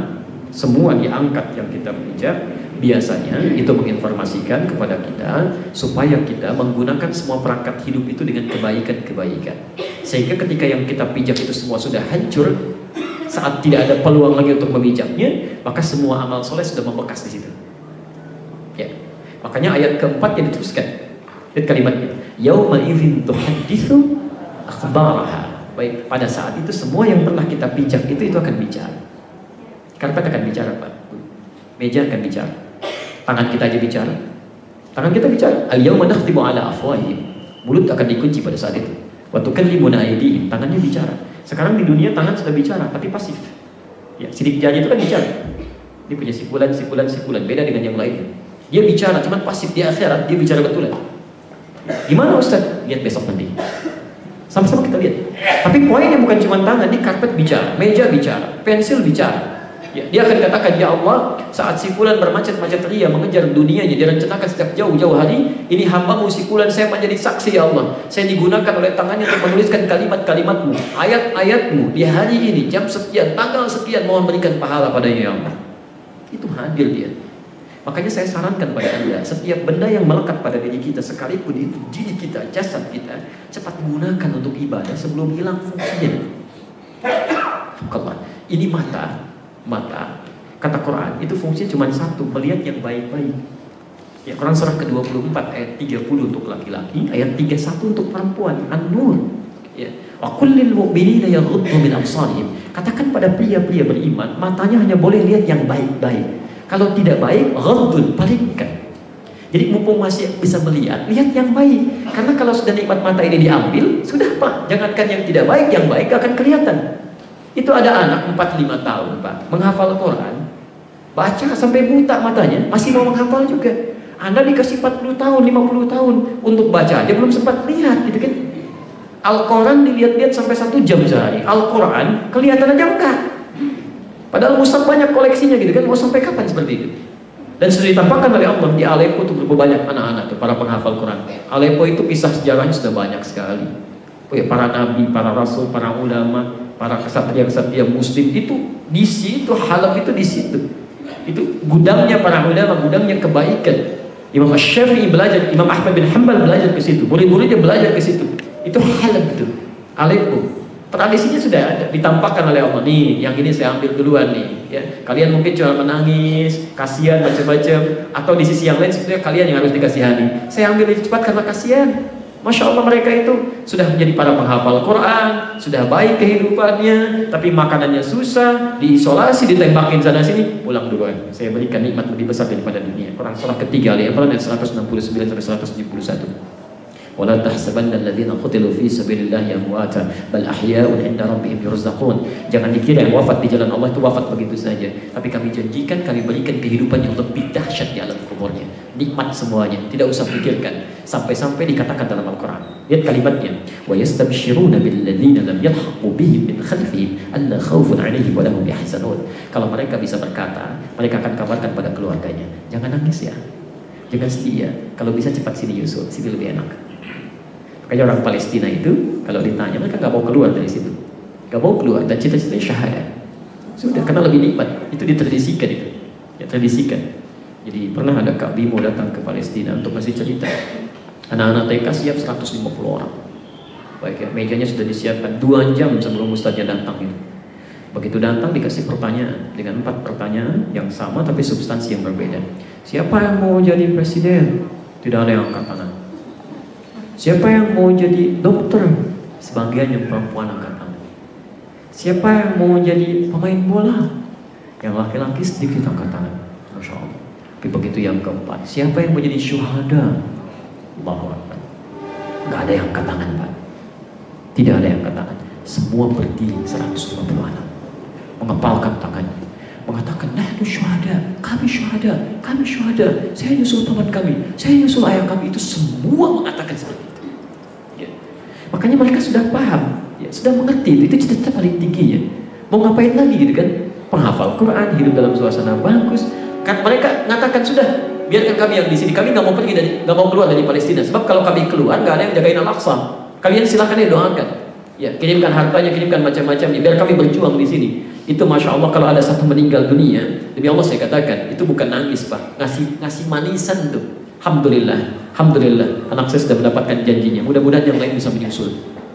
semua diangkat yang kita pijak, biasanya itu menginformasikan kepada kita supaya kita menggunakan semua perangkat hidup itu dengan kebaikan-kebaikan. Sehingga ketika yang kita pijak itu semua sudah hancur, saat tidak ada peluang lagi untuk memijaknya, maka semua amal soleh sudah membekas di situ. Ya. Makanya ayat keempat yang diteruskan. Lihat kalimatnya. Yauma idzin tuhadditsu akhbaraha. Baik, pada saat itu semua yang pernah kita pijak itu itu akan bicara. Karpet akan bicara, Pak. Meja akan bicara. Tangan kita aja bicara. Tangan kita bicara. Al-yauma nakhtimu ala afwahihim. Mulut akan dikunci pada saat itu. Wa tukallimuna aydihim. Tangannya bicara. Sekarang di dunia tangan sudah bicara, tapi pasif. Ya, sidik jari itu kan bicara. Dia punya sipulan, sipulan, sipulan. Beda dengan yang lain. Dia bicara, cuman pasif. Di akhirat dia bicara betulan. Gimana Ustaz? Lihat besok nanti. Sama-sama kita lihat. Tapi poinnya bukan cuma tangan. Ini karpet bicara, meja bicara, pensil bicara. Ya, dia akan katakan, ya Allah, saat si fulan bermacet-macet ria mengejar dunianya, direncanakan sejak jauh-jauh hari, ini hambamu si fulan, saya menjadi saksi, ya Allah. Saya digunakan oleh tangannya untuk menuliskan kalimat-kalimatmu, ayat-ayatmu, di hari ini, jam sekian, tanggal sekian, mohon berikan pahala padanya, ya Allah. Itu hadir dia. Makanya saya sarankan pada Anda, setiap benda yang melekat pada diri kita, sekalipun itu diri kita, jasad kita, cepat gunakan untuk ibadah sebelum hilang fungsinya. Ini mata. Mata, kata Quran itu fungsinya cuma satu, melihat yang baik-baik. Ya, Quran surah ke dua puluh empat ayat tiga puluh untuk laki-laki, ayat tiga puluh satu untuk perempuan, An-Nur. Ya, wa kullil mu'minina yaghuddu min absarihim. Katakan pada pria-pria beriman, matanya hanya boleh lihat yang baik-baik. Kalau tidak baik, ghaddun, palingkan. Jadi mumpung masih bisa melihat, lihat yang baik. Karena kalau sudah nikmat mata ini diambil, sudah Pak, jangankan yang tidak baik, yang baik akan kelihatan. Itu ada anak empat lima tahun, Pak, menghafal Quran, baca sampai buta matanya, masih mau menghafal juga. Anda dikasih empat puluh tahun, lima puluh tahun untuk baca, dia belum sempat lihat, gitu kan. Al-Quran dilihat-lihat sampai satu jam sehari. Al-Quran kelihatan aja enggak. Padahal mushaf banyak koleksinya, gitu kan. Mau sampai kapan seperti itu? Dan sudah ditampakkan oleh Allah di Aleppo itu berapa banyak anak-anak tuh, para penghafal Quran. Aleppo itu kisah sejarahnya sudah banyak sekali. Oh ya, para nabi, para rasul, para ulama, para kesatria-kesatria muslim itu di situ, Halab itu di situ. Itu gudangnya para ulama, gudangnya kebaikan. Imam Syafi'i belajar, Imam Ahmad bin Hanbal belajar ke situ, murid-muridnya belajar ke situ. Itu Halab itu, Aleppo. Tradisinya sudah ada, ditampakkan oleh Allah. Nih, yang ini saya ambil duluan nih. Ya, kalian mungkin cuma menangis, kasihan macam-macam, atau di sisi yang lain sebetulnya kalian yang harus dikasihani. Saya ambil itu cepat karena kasihan. Masya Allah, mereka itu sudah menjadi para penghafal Quran, sudah baik kehidupannya, tapi makanannya susah, diisolasi, ditembakin sana sini, pulang duluan. Saya berikan nikmat lebih besar daripada dunia. Quran surah ketiga, Al-Imran ayat seratus enam puluh sembilan sampai seratus tujuh puluh satu. Wala tahsabanna alladziina qutilu fi sabilillahi amwata bal ahya'un 'inda rabbihim yurzaqun. Jangan dikira yang wafat di jalan Allah itu wafat begitu saja, tapi kami janjikan, kami berikan kehidupan yang lebih dahsyat di alam kuburnya. Nikmat semuanya, tidak usah pikirkan. Sampai-sampai dikatakan dalam Al-Quran, lihat kalimatnya, wa yastabshiruna bil ladziina lam yalhaqu bihim min khalfihim alla khaufun 'alaihim wa lahum yahzanun. Kalau mereka bisa berkata, mereka akan kabarkan pada keluarganya, jangan nangis ya, jangan sedih ya, kalau bisa cepat sini Yusuf, sini lebih enak. Makanya orang Palestina itu kalau ditanya, mereka nggak mau keluar dari situ, nggak mau keluar, dan cita-citanya syahadat. Sudah, karena lebih nikmat. Itu ditradisikan itu, ya tradisikan. Jadi pernah ada Kak Bimo datang ke Palestina untuk masih cerita, anak-anak T K siap seratus lima puluh orang. Baik ya, mejanya sudah disiapkan dua jam sebelum ustadznya datang itu. Begitu datang dikasih pertanyaan dengan empat pertanyaan yang sama tapi substansi yang berbeda. Siapa yang mau jadi presiden? Tidak ada yang angkat tangan. Siapa yang mau jadi dokter? Sebagian yang perempuan angkat tangan. Siapa yang mau jadi pemain bola? Yang laki-laki sedikit angkat tangan. Masya Allah. Tapi begitu yang keempat, siapa yang mau jadi syuhada? Allahu Akbar. Gak ada yang angkat tangan, Pak. Tidak ada yang angkat tangan. Semua berdiri seratus lima puluh anak, mengepalkan tangannya, mengatakan, nahnu syuhada, kami syuhada, kami syuhada, saya nyusul teman kami, saya nyusul ayah kami. Itu semua mengatakan seperti itu ya. Makanya mereka sudah paham ya, sudah mengerti itu, itu cita-cita paling tingginya. Mau ngapain lagi gitu kan, penghafal Quran, hidup dalam suasana bagus kan. Mereka mengatakan, sudah biarkan kami yang di sini, kami nggak mau pergi dari, nggak mau keluar dari Palestina, sebab kalau kami keluar nggak ada yang jagain Al-Aqsa. Kalian silakan ya doakan ya, kirimkan hartanya, kirimkan macam-macam ya, biar kami berjuang di sini. Itu Masya Allah kalau ada satu meninggal dunia, demi Allah saya katakan, itu bukan nangis Pak, ngasih ngasih manisan tuh. Alhamdulillah, Alhamdulillah, anak saya sudah mendapatkan janjinya. Mudah-mudahan yang lain bisa menyusul.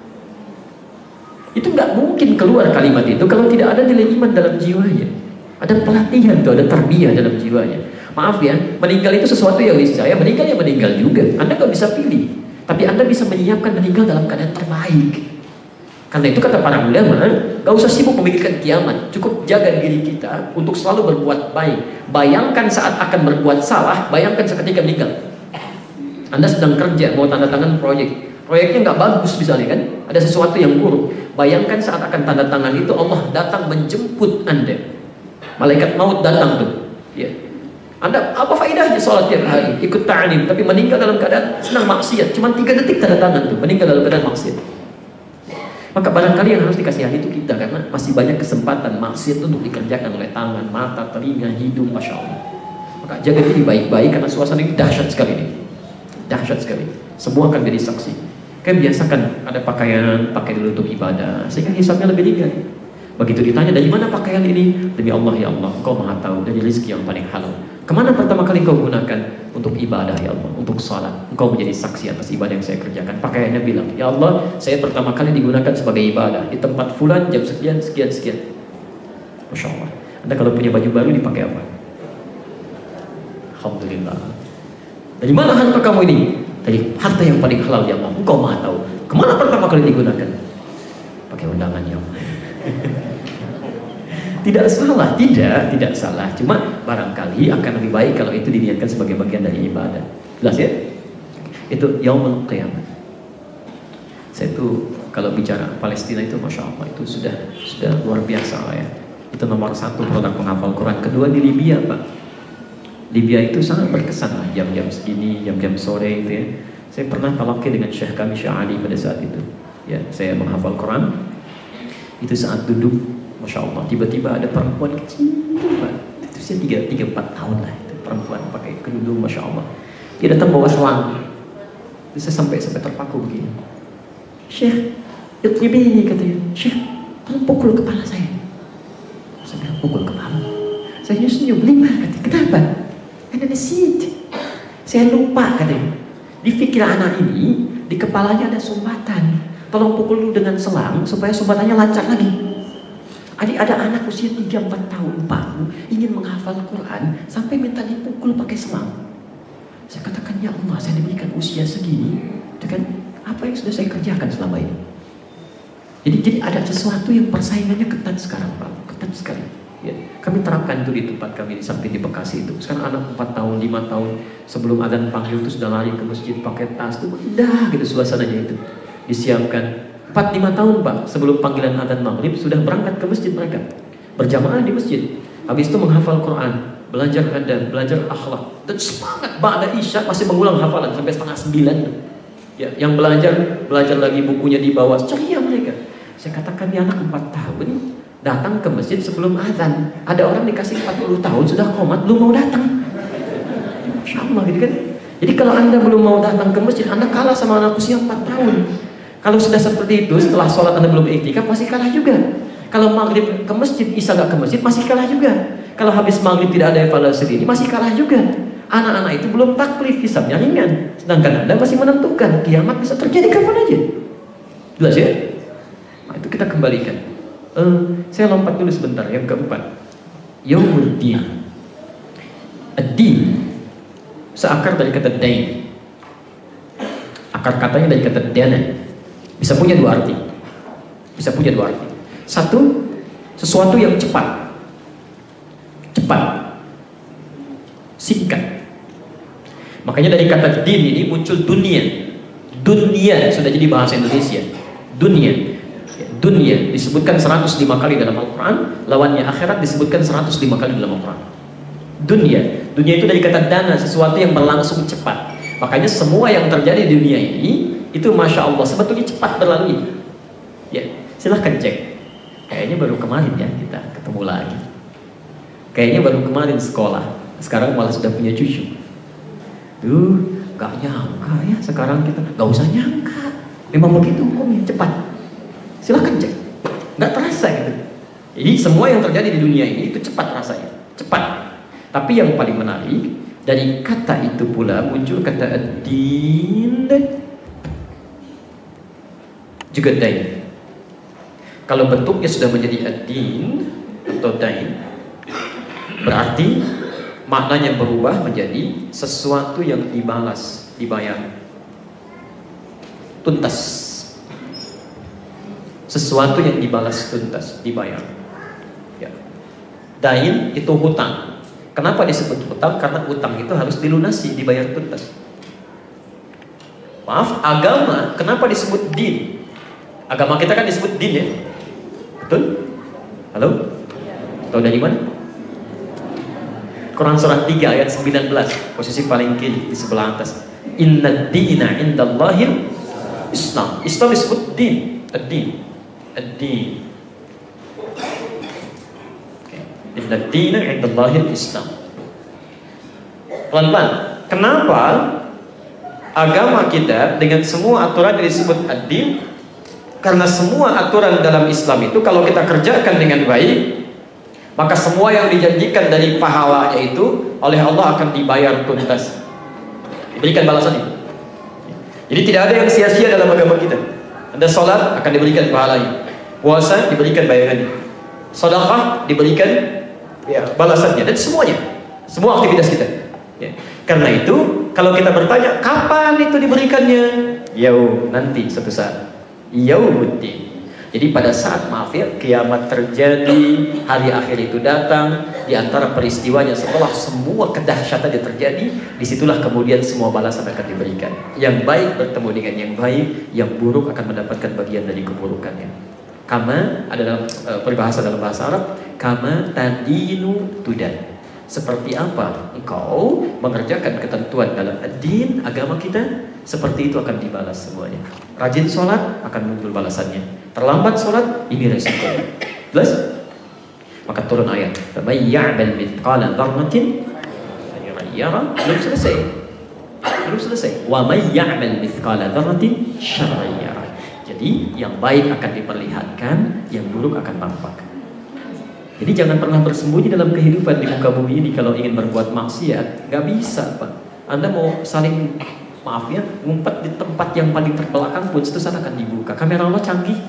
Itu nggak mungkin keluar kalimat itu kalau tidak ada nilai iman dalam jiwanya. Ada pelatihan tuh, ada tarbiyah dalam jiwanya. Maaf ya, meninggal itu sesuatu yang niscaya, meninggal ya meninggal juga. Anda nggak bisa pilih, tapi Anda bisa menyiapkan meninggal dalam keadaan terbaik. Karena itu kata para ulama, gak usah sibuk memikirkan kiamat, cukup jaga diri kita untuk selalu berbuat baik. Bayangkan saat akan berbuat salah, bayangkan seketika meninggal. Anda sedang kerja, mau tanda tangan proyek, proyeknya nggak bagus misalnya kan, ada sesuatu yang buruk. Bayangkan saat akan tanda tangan itu Allah datang menjemput Anda, malaikat maut datang tuh. Ya. Anda apa faedahnya sholat tiap hari, ikut ta'lim, tapi meninggal dalam keadaan senang maksiat, cuma tiga detik tanda tangan tuh, meninggal dalam keadaan maksiat. Maka barangkali yang harus dikasihani itu kita, karena masih banyak kesempatan maksiat untuk dikerjakan oleh tangan, mata, telinga, hidung, Masya Allah. Maka jaga diri baik-baik, karena suasana ini dahsyat sekali nih. Dahsyat sekali. Semua akan jadi saksi. Kan biasakan ada pakaian, pakai dulu untuk ibadah, sehingga hisabnya lebih ringan. Begitu ditanya, dari mana pakaian ini? Demi Allah ya Allah, Engkau maha tahu, dari rezeki yang paling halal. Kemana pertama kali kau gunakan? Untuk ibadah ya Allah, untuk sholat. Engkau menjadi saksi atas ibadah yang saya kerjakan. Pakaiannya bilang, ya Allah, saya pertama kali digunakan sebagai ibadah di tempat fulan jam sekian, sekian, sekian. Masya Allah. Anda kalau punya baju baru dipakai apa? Alhamdulillah. Dari mana harta kamu ini? Dari harta yang paling halal ya Allah, Engkau maha tahu. Kemana pertama kali digunakan? Pakai undangan ya Allah. Tidak salah, tidak, tidak salah. Cuma barangkali akan lebih baik kalau itu diniatkan sebagai bagian dari ibadah. Jelas ya? Itu yaumul qiyamah. Saya itu kalau bicara Palestina itu Masya Allah, itu sudah sudah luar biasa lah ya. Itu nomor satu produk penghafal Quran. Kedua di Libya Pak. Libya itu sangat berkesan lah, jam-jam segini, jam-jam sore itu ya. Saya pernah talaqi dengan Syekh kami Syekh Ali pada saat itu. Ya, saya menghafal Quran. Itu saat duduk, Masya Allah, tiba-tiba ada perempuan kecil, Pak. Itu saya tiga, tiga, empat tahun lah. Itu perempuan pakai kerudung, Masya Allah. Dia datang bawa selang. Itu saya sampai sampai terpaku begini. Syekh, itlibi ini katanya. Syekh, tolong pukul kepala saya. Saya bilang, pukul kepala. Saya senyum, lima katanya. Kenapa? Karena nasid. Saya lupa katanya. Di pikiran anak ini, di kepalanya ada sumbatan. Tolong pukul dulu dengan selang supaya sumbatannya lancar lagi. Adik ada anak usia tiga empat tahun Pak, ingin menghafal Quran sampai minta dipukul pakai selang. Saya katakan, ya Allah, saya diberikan usia segini dengan apa yang sudah saya kerjakan selama ini. Jadi jadi ada sesuatu yang persaingannya ketat sekarang Pak, ketat sekali. Ya, kami terapkan itu di tempat kami di samping di Bekasi itu. Sekarang anak empat tahun, lima tahun sebelum adzan panggil itu sudah lari ke masjid pakai tas, itu indah gitu suasananya itu. Disiapkan empat lima tahun Pak, sebelum panggilan adzan maghrib sudah berangkat ke masjid mereka, berjamaah di masjid. Habis itu menghafal Quran, belajar adab, belajar akhlak, dan semangat ba'da isya masih mengulang hafalan sampai setengah sembilan. Ya, yang belajar belajar lagi bukunya di bawah, ceria mereka. Saya katakan, ya anak empat tahun datang ke masjid sebelum adzan. Ada orang dikasih empat puluh tahun sudah komat belum mau datang. Masya Allah gitu kan. Jadi kalau Anda belum mau datang ke masjid, Anda kalah sama anak usia empat tahun. Kalau sudah seperti itu, setelah sholat Anda belum iktikaf, masih kalah juga. Kalau maghrib ke masjid, isya gak ke masjid, masih kalah juga. Kalau habis maghrib tidak ada evaluasi diri, masih kalah juga. Anak-anak itu belum taklif, hisabnya ringan. Sedangkan Anda masih menentukan, kiamat bisa terjadi kapan aja. Jelas ya? Nah, itu kita kembalikan. Uh, saya lompat dulu sebentar, yang keempat. Yaumuddin. Ad-din seakar dari kata dain. Akar katanya dari kata dana. Bisa punya dua arti. Bisa punya dua arti. Satu, sesuatu yang cepat. Cepat. Singkat. Makanya dari kata din ini muncul dunia. Dunia sudah jadi bahasa Indonesia. Dunia. Dunia disebutkan seratus lima kali dalam Al-Quran. Lawannya akhirat disebutkan seratus lima kali dalam Al-Quran. Dunia. Dunia itu dari kata dana, sesuatu yang berlangsung cepat. Makanya semua yang terjadi di dunia ini itu Masya Allah sebetulnya cepat berlalu. Ya, silahkan cek. Kayaknya baru kemarin ya kita ketemu lagi. Kayaknya baru kemarin sekolah. Sekarang malah sudah punya cucu. Duh, gak nyangka ya sekarang kita. Gak usah nyangka. Memang begitu hukumnya, cepat. Silahkan cek. Gak terasa gitu. Jadi semua yang terjadi di dunia ini itu cepat rasanya, cepat. Tapi yang paling menarik, dari kata itu pula muncul kata ad-din juga dain. Kalau bentuknya sudah menjadi ad-din atau dain, berarti maknanya berubah menjadi sesuatu yang dibalas, dibayar, tuntas. Sesuatu yang dibalas tuntas, dibayar. Ya. Dain itu hutang. Kenapa disebut hutang? Karena hutang itu harus dilunasi, dibayar tuntas. Maaf, agama kenapa disebut din? Agama kita kan disebut din ya? Betul? Halo? Tahu dari mana? Quran surah tiga ayat sembilan belas, posisi paling kiri di sebelah atas. Inna dina indallahil Islam. Islam disebut din, ad-din. Ad-din. Okay. Inna dina indallahil Islam. Pelan-pelan. Kenapa agama kita dengan semua aturan yang disebut ad-din? Karena semua aturan dalam Islam itu kalau kita kerjakan dengan baik, maka semua yang dijanjikan dari pahalanya itu oleh Allah akan dibayar tuntas, diberikan balasannya. Jadi tidak ada yang sia-sia dalam agama kita. Anda sholat akan diberikan pahalanya, puasa diberikan bayarannya, sedekah diberikan ya, balasannya, dan semuanya, semua aktivitas kita. Ya. Karena itu kalau kita bertanya kapan itu diberikannya, yau nanti suatu saat, yaumuddin. Jadi pada saat maaf ya kiamat terjadi, hari akhir itu datang, di antara peristiwanya setelah semua kedahsyatan yang terjadi, disitulah kemudian semua balasan akan diberikan. Yang baik bertemu dengan yang baik, yang buruk akan mendapatkan bagian dari keburukannya. Kama adalah e, peribahasa dalam bahasa Arab, kama tadinu tudan. Seperti apa engkau mengerjakan ketentuan dalam ad-din, agama kita, seperti itu akan dibalas semuanya. Rajin sholat akan muncul balasannya. Terlambat sholat, ini resikonya. Jelas? Maka turun ayat. فَمَنْ يَعْمَلْ مِثْقَالَ ذَرَّةٍ يَرَى. Belum selesai. Belum selesai. وَمَنْ يَعْمَلْ مِثْقَالَ ذَرَّةٍ شَرًّا يَرَى. Jadi yang baik akan diperlihatkan, yang buruk akan tampak. Jadi jangan pernah bersembunyi dalam kehidupan di muka bumi ini kalau ingin berbuat maksiat. Gak bisa, Pak. Anda mau saling, maaf ya, ngumpet di tempat yang paling terbelakang pun itu sana akan dibuka. Kamera Allah canggih.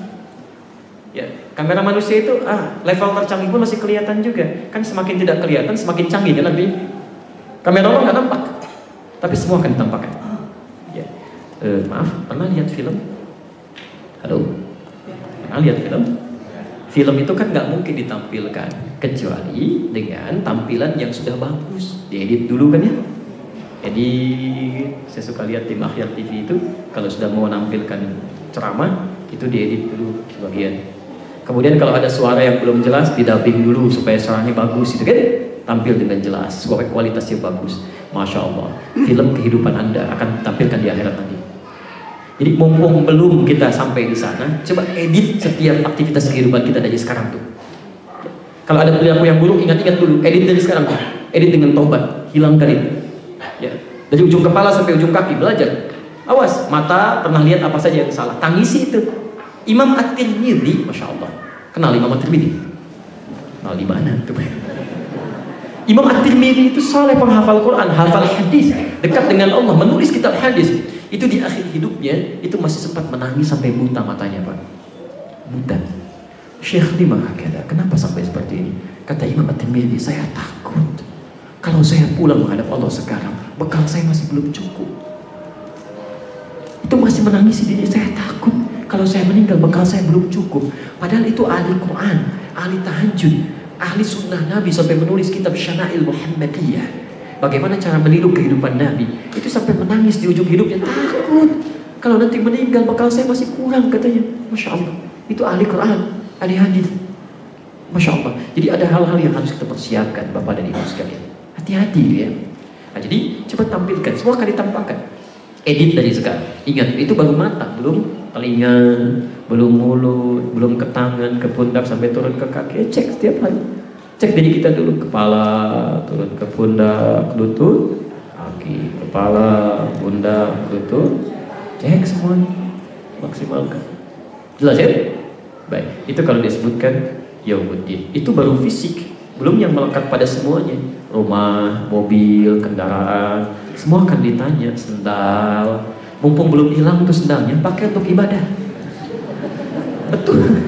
Ya, kamera manusia itu ah level tercanggih pun masih kelihatan juga. Kan semakin tidak kelihatan semakin canggih kan lebih. Kamera Allah nggak nampak, tapi semua akan ditampakkan. Ya, eh, maaf, pernah lihat film? Halo, pernah lihat film? Film itu kan nggak mungkin ditampilkan kecuali dengan tampilan yang sudah bagus. Diedit dulu kan ya? Jadi saya suka lihat tim Akhyar T V itu kalau sudah mau menampilkan ceramah itu diedit dulu sebagian. Kemudian kalau ada suara yang belum jelas didubbing dulu supaya suaranya bagus itu kan, tampil dengan jelas, supaya kualitasnya bagus. Masya Allah, film kehidupan Anda akan ditampilkan di akhirat nanti. Jadi mumpung belum kita sampai di sana, coba edit setiap aktivitas kehidupan kita dari sekarang tuh. Kalau ada perilaku yang buruk, ingat-ingat dulu, edit dari sekarang tuh. Edit dengan taubat, hilangkan itu. Ya, dari ujung kepala sampai ujung kaki belajar. Awas, mata pernah lihat apa saja yang salah, tangisi itu. Imam At-Tirmidzi, Masya Allah, kenal Imam At-Tirmidzi? Kenal di mana tuh? Imam At-Tirmidzi itu soleh penghafal Quran, hafal hadis, dekat dengan Allah, menulis kitab hadis. Itu di akhir hidupnya itu masih sempat menangis sampai buta matanya, Pak. Buta. Syekh lima kata, kenapa sampai seperti ini? Kata Imam At-Tirmidzi, saya takut kalau saya pulang menghadap Allah sekarang, bekal saya masih belum cukup. Itu masih menangis diri, saya takut kalau saya meninggal bekal saya belum cukup. Padahal itu ahli Quran, ahli tahajud, ahli sunnah Nabi, sampai menulis kitab Syama'il Muhammadiyah, bagaimana cara meniru kehidupan Nabi. Itu sampai menangis di ujung hidupnya, takut kalau nanti meninggal bekal saya masih kurang katanya. Masya Allah, itu ahli Quran, ahli hadis. Masya Allah. Jadi ada hal-hal yang harus kita persiapkan, Bapak dan Ibu sekalian. Hati-hati ya. Nah, jadi coba tampilkan, semua akan ditampakkan. Edit dari sekarang. Ingat, itu baru mata, belum telinga, belum mulut, belum ke tangan, ke pundak sampai turun ke kaki. Cek setiap hari. Cek diri kita dulu, kepala, turun ke pundak, lutut, kaki, kepala, pundak, lutut. Cek semuanya, maksimalkan. Jelas ya? Baik, itu kalau disebutkan yaumuddin. Itu baru fisik, belum yang melekat pada semuanya. Rumah, mobil, kendaraan, semua akan ditanya. Sendal, mumpung belum hilang tuh sendalnya, pakai untuk ibadah. Betul.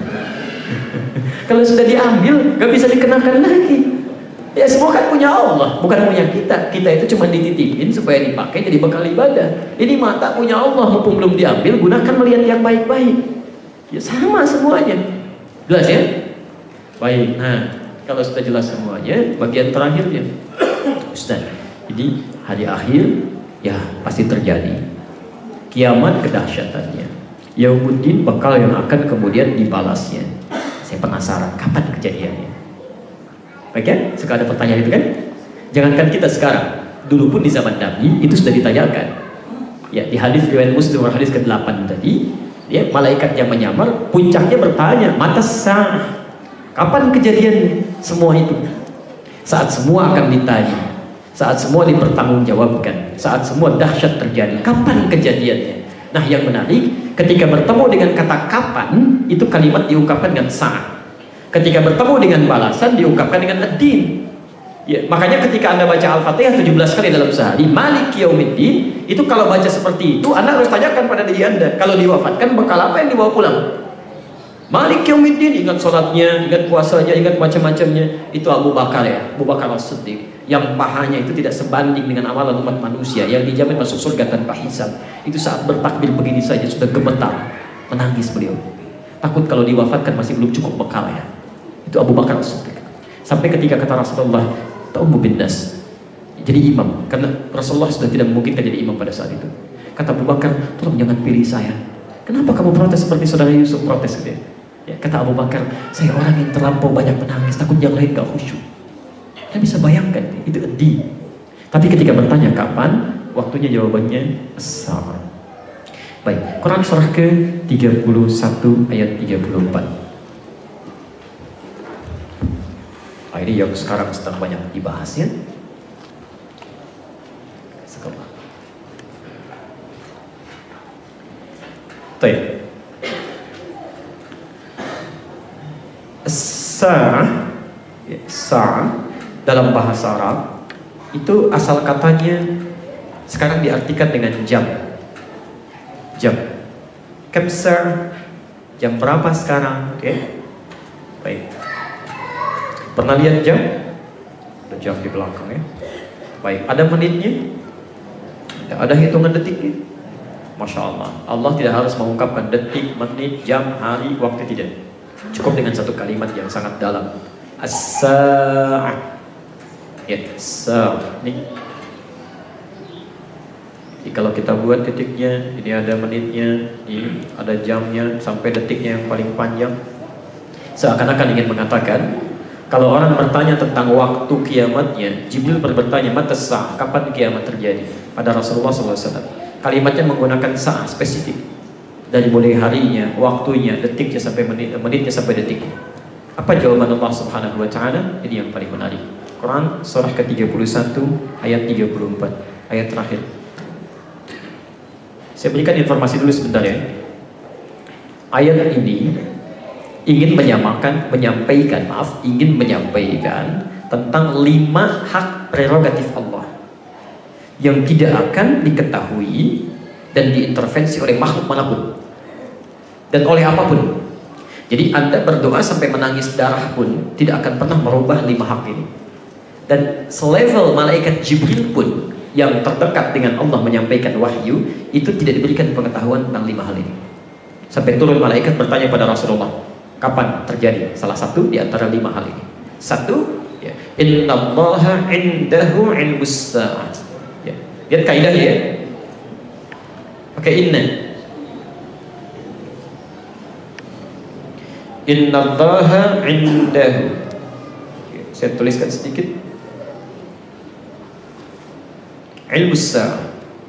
Kalau sudah diambil, gak bisa dikenakan lagi. Ya semua kan punya Allah, bukan punya kita. Kita itu cuma dititipin supaya dipakai jadi bekal ibadah. Ini mata punya Allah, mumpung belum diambil, gunakan melihat yang baik-baik. Ya sama semuanya. Jelas ya? Baik, nah kalau sudah jelas semuanya, bagian terakhirnya Ustaz, jadi hari akhir ya pasti terjadi. Kiamat kedahsyatannya, yaumuddin bekal yang akan kemudian dibalasnya. Saya penasaran, kapan kejadiannya? Baik ya, suka ada pertanyaan itu kan? Jangankan kita sekarang, dulu pun di zaman Nabi itu sudah ditanyakan. Ya, di hadis riwayat Muslim hadis ke-delapan tadi, ya, malaikat yang menyamar puncaknya bertanya, mata sah, kapan kejadiannya? Semua itu saat semua akan ditanya, saat semua dipertanggungjawabkan, saat semua dahsyat terjadi, kapan kejadiannya? Nah, yang menarik, ketika bertemu dengan kata kapan, itu kalimat diungkapkan dengan saat. Ketika bertemu dengan balasan diungkapkan dengan ad-din. Ya, makanya ketika Anda baca Al-Fatihah tujuh belas kali dalam sehari, Maliki Yaumiddin, itu kalau baca seperti itu, Anda harus tanyakan pada diri Anda, kalau diwafatkan bekal apa yang dibawa pulang? Maliki Yaumiddin, ingat sholatnya, ingat puasanya, ingat macam-macamnya. Itu Abu Bakar ya, Abu Bakar As-Siddiq, yang pahanya itu tidak sebanding dengan amalan umat manusia, yang dijamin masuk surga tanpa hisab. Itu saat bertakbir begini saja sudah gemetar, menangis beliau. Takut kalau diwafatkan masih belum cukup bekal ya. Itu Abu Bakar As-Siddiq. Sampai ketika kata Rasulullah, ta'ummu bin nas, jadi imam, karena Rasulullah sudah tidak memungkinkan jadi imam pada saat itu. Kata Abu Bakar, tolong jangan pilih saya. Kenapa kamu protes seperti saudara Yusuf protes gitu ya? Ya, kata Abu Bakar, saya orang yang terlampau banyak menangis, takut yang lain gak khusyuk. Kita bisa bayangkan, itu di. Tapi ketika bertanya kapan, waktunya jawabannya as-sa'ah. Baik, Quran surah ke tiga puluh satu ayat tiga puluh empat. Nah, ini yang sekarang sedang banyak dibahas ya. Sekarang. Baik. Sa'ah, ya, sa'ah dalam bahasa Arab itu asal katanya sekarang diartikan dengan jam. Jam. Kam sa'ah, jam berapa sekarang? Oke. Okay. Baik. Pernah lihat jam? Ada jam di belakang ya. Baik, ada menitnya? Ada hitungan detiknya? Masya Allah, Allah tidak harus mengungkapkan detik, menit, jam, hari, waktu, tidak. Cukup dengan satu kalimat yang sangat dalam. As-sa'ah. Ya, sa'ah. Ini. Jadi kalau kita buat titiknya, ini ada menitnya, ini ada jamnya, sampai detiknya yang paling panjang. Seakan-akan ingin mengatakan, kalau orang bertanya tentang waktu kiamatnya, Jibril bertanya, mata sa'ah, kapan kiamat terjadi? Pada Rasulullah shallallahu alaihi wasallam. Kalimatnya menggunakan sa'ah spesifik. Dari mulai harinya, waktunya, detiknya sampai menit, menitnya sampai detiknya. Apa jawaban Allah subhanahu wa ta'ala? Ini yang paling menarik. Quran surah ke tiga puluh satu ayat tiga puluh empat. Ayat terakhir. Saya berikan informasi dulu sebentar ya. Ayat ini ingin menyamakan, menyampaikan, maaf, ingin menyampaikan tentang lima hak prerogatif Allah yang tidak akan diketahui dan diintervensi oleh makhluk manapun dan oleh apapun. Jadi Anda berdoa sampai menangis darah pun tidak akan pernah merubah lima hak ini. Dan selevel malaikat Jibril pun yang terdekat dengan Allah menyampaikan wahyu itu tidak diberikan pengetahuan tentang lima hal ini. Sampai turun malaikat bertanya pada Rasulullah, kapan terjadi? Salah satu di antara lima hal ini. Satu, ya, innallaha indahu ilmus sa'ah. Ya, lihat kaidahnya ya. Pakai inna. Innallaha indahu. Ya, saya tuliskan sedikit. Ilmus sa'ah.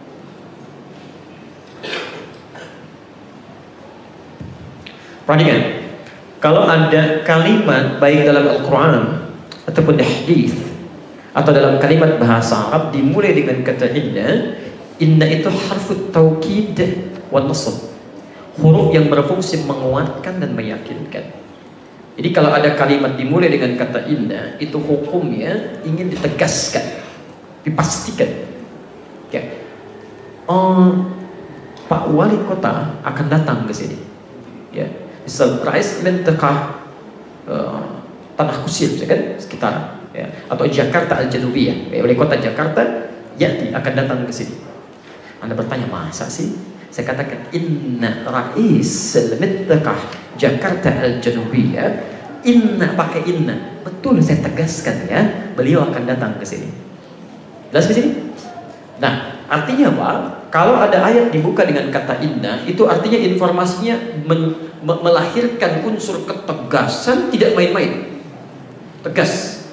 Perhatikan. Kalau ada kalimat baik dalam Al-Quran ataupun hadis atau dalam kalimat bahasa Arab dimulai dengan kata inna, inna itu harfu taukid wa nasab, huruf yang berfungsi menguatkan dan meyakinkan. Jadi kalau ada kalimat dimulai dengan kata inna, itu hukumnya ingin ditegaskan, dipastikan. Ya. Oh, Pak Wali Kota akan datang ke sini. Ya, surprise mentekah uh, tanah kusir, ya kan, sekitar. Ya. Atau Jakarta Al-Janubiyah, ya, Wali Kota Jakarta, Yati akan datang ke sini. Anda bertanya, masa sih? Saya katakan, inna rais al-mentekah Jakarta Al-Janubiyah, inna pakai inna. Betul, saya tegaskan ya, beliau akan datang ke sini. Jelas ke sini? Nah, artinya apa? Kalau ada ayat dibuka dengan kata inna, itu artinya informasinya men, me, melahirkan unsur ketegasan, tidak main-main. Tegas.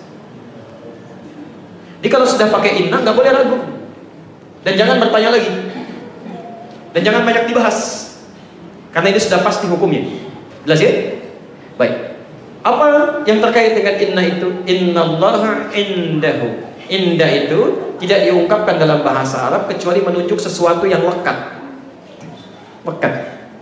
Jadi kalau sudah pakai inna, nggak boleh ragu. Dan jangan bertanya lagi. Dan jangan banyak dibahas. Karena ini sudah pasti hukumnya. Jelas ya? Baik. Apa yang terkait dengan inna itu? Innallaha indahu. Indah itu tidak diungkapkan dalam bahasa Arab kecuali menunjuk sesuatu yang lekat. Lekat.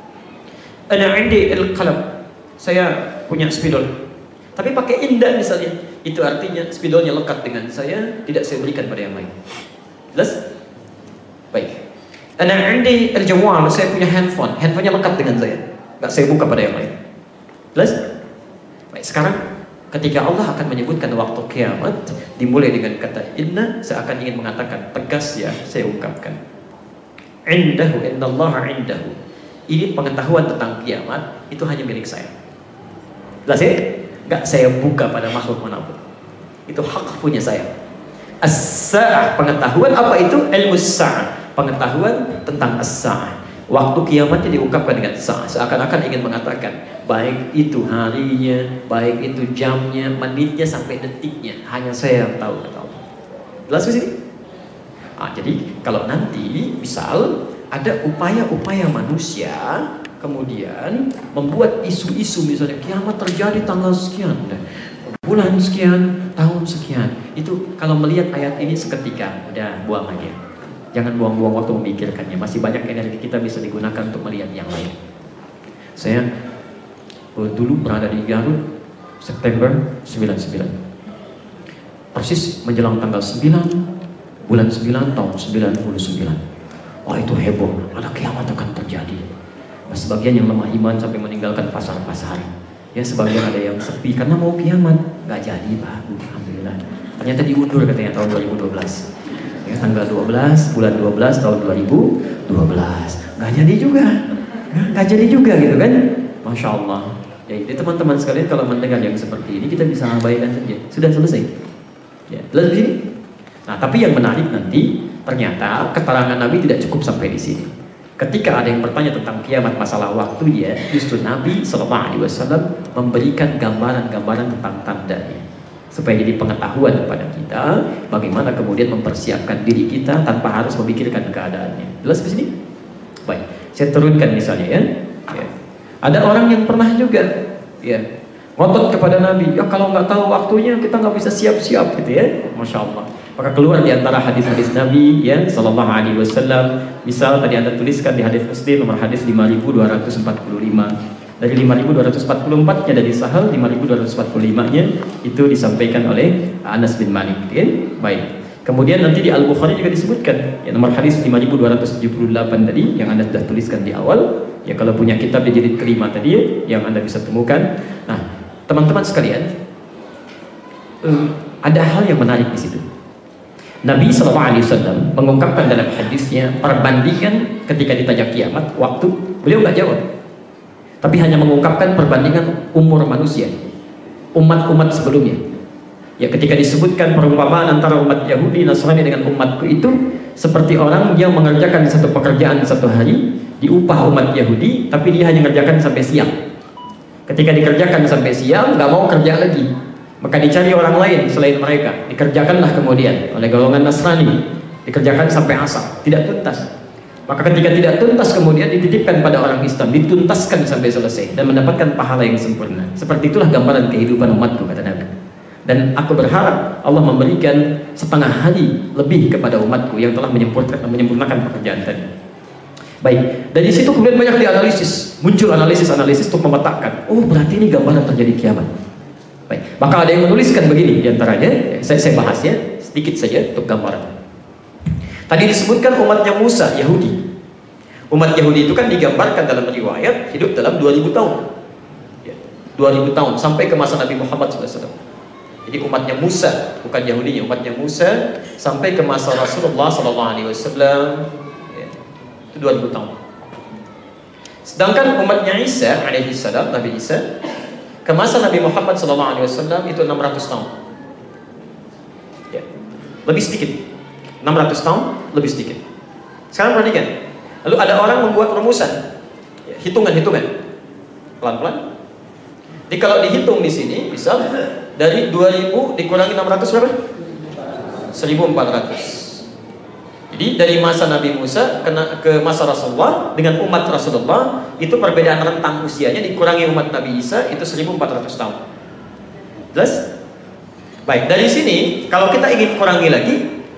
Ana indi al-qalam. Saya punya spidol. Tapi pakai indah misalnya. Itu artinya spidolnya lekat dengan saya, tidak saya berikan pada yang lain. Jelas? Baik. Ana indi al-jawal. Saya punya handphone. Handphonenya lekat dengan saya. Enggak saya buka pada yang lain. Jelas? Baik, sekarang ketika Allah akan menyebutkan waktu kiamat dimulai dengan kata inna, seakan ingin mengatakan tegas ya, saya ungkapkan indahu, innallaha indahu. Ini pengetahuan tentang kiamat itu hanya milik saya. Jelas ya? Enggak saya buka pada makhluk manapun. Itu hak punya saya. As-sa'ah, pengetahuan apa itu? Ilmu sa'ah, pengetahuan tentang as-sa'ah. Waktu kiamatnya diungkapkan dengan sa'ah, seakan-akan ingin mengatakan baik itu harinya, baik itu jamnya, menitnya sampai detiknya, hanya saya yang tahu, kata Allah. Jelas ke sini? Ah, jadi kalau nanti misal ada upaya-upaya manusia kemudian membuat isu-isu, misalnya kiamat terjadi tanggal sekian, bulan sekian, tahun sekian, itu kalau melihat ayat ini seketika udah buang aja. Jangan buang-buang waktu memikirkannya. Masih banyak energi kita bisa digunakan untuk melihat yang lain. Saya uh, dulu berada di Garut September sembilan puluh sembilan. Persis menjelang tanggal sembilan bulan sembilan tahun sembilan puluh sembilan. Wah, itu heboh. Ada kiamat akan terjadi. Nah, sebagian yang lemah iman sampai meninggalkan pasar-pasar. Ya, sebagian ada yang sepi karena mau kiamat. Gak jadi, Pak. Alhamdulillah. Ternyata diundur katanya tahun dua ribu dua belas. Ya, tanggal dua belas bulan dua belas tahun dua ribu dua belas. Nggak jadi juga, nggak jadi juga gitu kan? Masya Allah. Ya, jadi teman-teman sekalian kalau mendengar yang seperti ini kita bisa abaikan saja. Sudah selesai. Ya, jelas di sini. Nah, tapi yang menarik nanti ternyata keterangan Nabi tidak cukup sampai di sini. Ketika ada yang bertanya tentang kiamat masalah waktu, dia justru Nabi Shallallahu Alaihi Wasallam memberikan gambaran-gambaran tentang tandanya, supaya jadi pengetahuan kepada kita bagaimana kemudian mempersiapkan diri kita tanpa harus memikirkan keadaannya. Jelas di sini? Baik, saya turunkan misalnya ya. Ya. Ada orang yang pernah juga ya ngotot kepada Nabi, ya kalau nggak tahu waktunya kita nggak bisa siap-siap gitu ya. Masya Allah. Maka keluar di antara hadis-hadis Nabi ya Sallallahu Alaihi Wasallam. Misal tadi Anda tuliskan di hadis Muslim nomor hadis lima ribu dua ratus empat puluh lima. Dari lima ribu dua ratus empat puluh empat nya dari Sahal, lima ribu dua ratus empat puluh lima nya itu disampaikan oleh Anas bin Malik. Ya? Baik. Kemudian nanti di Al-Bukhari juga disebutkan ya, nomor hadis lima ribu dua ratus tujuh puluh delapan tadi yang Anda sudah tuliskan di awal. Ya, kalau punya kitab di jilid kelima tadi ya, yang Anda bisa temukan. Nah, teman-teman sekalian, um, ada hal yang menarik di situ. Nabi Shallallahu Alaihi Wasallam mengungkapkan dalam hadisnya perbandingan ketika ditanya kiamat waktu, beliau nggak jawab. Tapi hanya mengungkapkan perbandingan umur manusia, umat-umat sebelumnya. Ya, ketika disebutkan perumpamaan antara umat Yahudi Nasrani dengan umatku itu seperti orang yang mengerjakan satu pekerjaan satu hari, diupah umat Yahudi, tapi dia hanya mengerjakan sampai siang. Ketika dikerjakan sampai siang, nggak mau kerja lagi, maka dicari orang lain selain mereka, dikerjakanlah kemudian oleh golongan Nasrani, dikerjakan sampai asar, tidak tuntas. Maka ketika tidak tuntas kemudian dititipkan pada orang Islam, dituntaskan sampai selesai dan mendapatkan pahala yang sempurna. Seperti itulah gambaran kehidupan umatku, kata Nabi. Dan aku berharap Allah memberikan setengah hari lebih kepada umatku yang telah menyempurnakan, menyempurnakan pekerjaan tadi. Baik, dari situ kemudian banyak dianalisis, muncul analisis-analisis untuk memetakan, oh berarti ini gambaran terjadi kiamat. Baik, maka ada yang menuliskan begini diantaranya, saya, saya bahas ya, sedikit saja untuk gambaran. Tadi disebutkan umatnya Musa, Yahudi. Umat Yahudi itu kan digambarkan dalam riwayat hidup dalam dua ribu tahun. dua ribu tahun, sampai ke masa Nabi Muhammad shallallahu alaihi wasallam. Jadi umatnya Musa, bukan Yahudi, umatnya Musa sampai ke masa Rasulullah shallallahu alaihi wasallam. dua ribu tahun. Sedangkan umatnya Isa alaihi salam, Nabi Isa, ke masa Nabi Muhammad shallallahu alaihi wasallam itu enam ratus tahun. Ya. Lebih sedikit. enam ratus tahun lebih sedikit. Sekarang perhatikan. Lalu ada orang membuat rumusan. Ya, hitungan-hitungan. Pelan-pelan. Jadi kalau dihitung di sini, misal dari dua ribu dikurangi enam ratus berapa? seribu empat ratus. Jadi dari masa Nabi Musa ke masa Rasulullah dengan umat Rasulullah itu perbedaan rentang usianya, dikurangi umat Nabi Isa itu seribu empat ratus tahun. Jelas? Baik, dari sini kalau kita ingin kurangi lagi,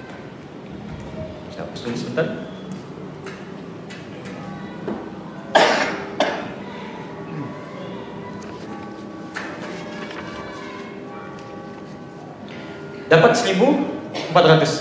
saya hapus dulu sebentar. Dapat seribu empat ratus.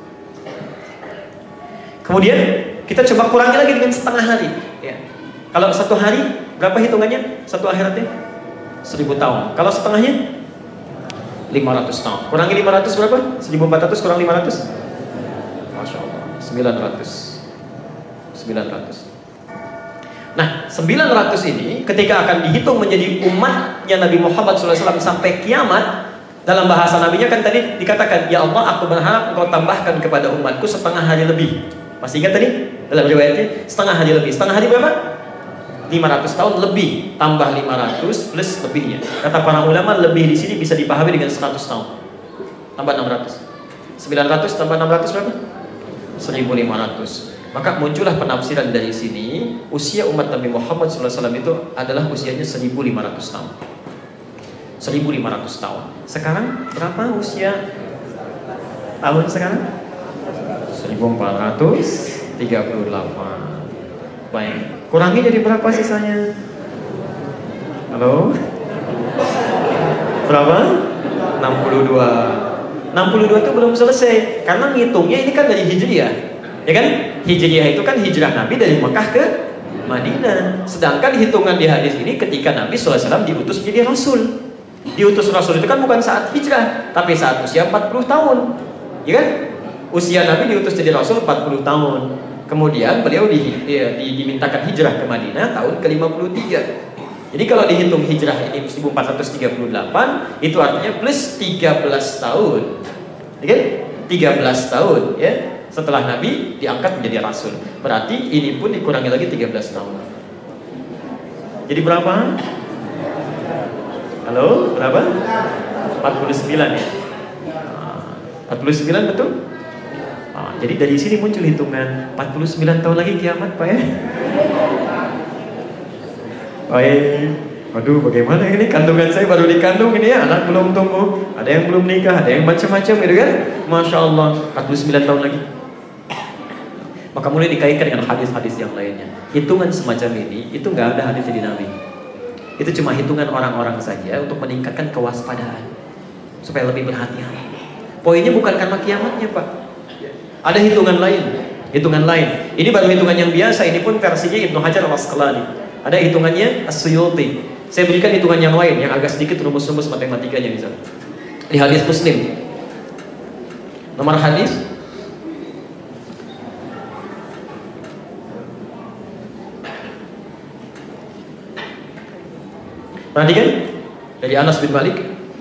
Kemudian kita coba kurangi lagi dengan setengah hari. Ya. Kalau satu hari berapa hitungannya? Satu akhiratnya seribu tahun. Kalau setengahnya lima ratus tahun. Kurangi lima ratus berapa? seribu empat ratus kurang lima ratus. Masya Allah. sembilan ratus. sembilan ratus. Nah, sembilan ratus ini ketika akan dihitung menjadi umatnya Nabi Muhammad shallallahu alaihi wasallam sampai kiamat, dalam bahasa nabinya kan tadi dikatakan, ya Allah, aku berharap engkau tambahkan kepada umatku setengah hari lebih. Masih ingat tadi? Dalam riwayatnya, setengah hari lebih. Setengah hari berapa? lima ratus tahun lebih. Tambah lima ratus plus lebihnya. Kata para ulama, lebih di sini bisa dipahami dengan seratus tahun. Tambah enam ratus. sembilan ratus tambah enam ratus berapa? seribu lima ratus. Maka muncullah penafsiran dari sini, usia umat Nabi Muhammad shallallahu alaihi wasallam itu adalah usianya seribu lima ratus tahun. seribu lima ratus tahun. Sekarang berapa usia tahun sekarang? seribu empat ratus tiga puluh delapan. Baik, kurangi jadi berapa sisanya? Halo? Berapa? enam puluh dua. enam puluh dua itu belum selesai, karena ngitungnya ini kan dari Hijriah. Ya kan? Hijriah itu kan hijrah Nabi dari Mekah ke Madinah. Sedangkan hitungan di hadis ini ketika Nabi shallallahu alaihi wasallam diutus menjadi Rasul. Diutus Rasul itu kan bukan saat hijrah, tapi saat usia empat puluh tahun. Ya kan? Usia Nabi diutus jadi Rasul empat puluh tahun. Kemudian beliau di, ya, di, dimintakan hijrah ke Madinah tahun ke lima puluh tiga. Jadi kalau dihitung hijrah ini seribu empat ratus tiga puluh delapan, itu artinya plus tiga belas tahun. Ya kan? tiga belas tahun ya. Setelah Nabi diangkat menjadi Rasul. Berarti ini pun dikurangi lagi tiga belas tahun. Jadi berapa? Halo, berapa? empat puluh sembilan ya. empat puluh sembilan betul? Nah, jadi dari sini muncul hitungan empat puluh sembilan tahun lagi kiamat, Pak ya. Baik. Waduh, bagaimana ini, kandungan saya baru dikandung ini ya, anak belum tumbuh, ada yang belum nikah, ada yang macam-macam gitu kan. Masya Allah, empat puluh sembilan tahun lagi. Maka mulai dikaitkan dengan hadis-hadis yang lainnya. Hitungan semacam ini itu nggak ada hadis di Nabi. Itu cuma hitungan orang-orang saja untuk meningkatkan kewaspadaan supaya lebih berhati-hati. Poinnya bukan karena kiamatnya, Pak. Ada hitungan lain, hitungan lain. Ini baru hitungan yang biasa. Ini pun versinya Ibnu Hajar Al-Asqalani. Ada hitungannya As-Suyuti. Saya berikan hitungan yang lain yang agak sedikit rumus-rumus matematikanya misalnya. Di hadis Muslim. Nomor hadis perhatikan dari Anas bin Malik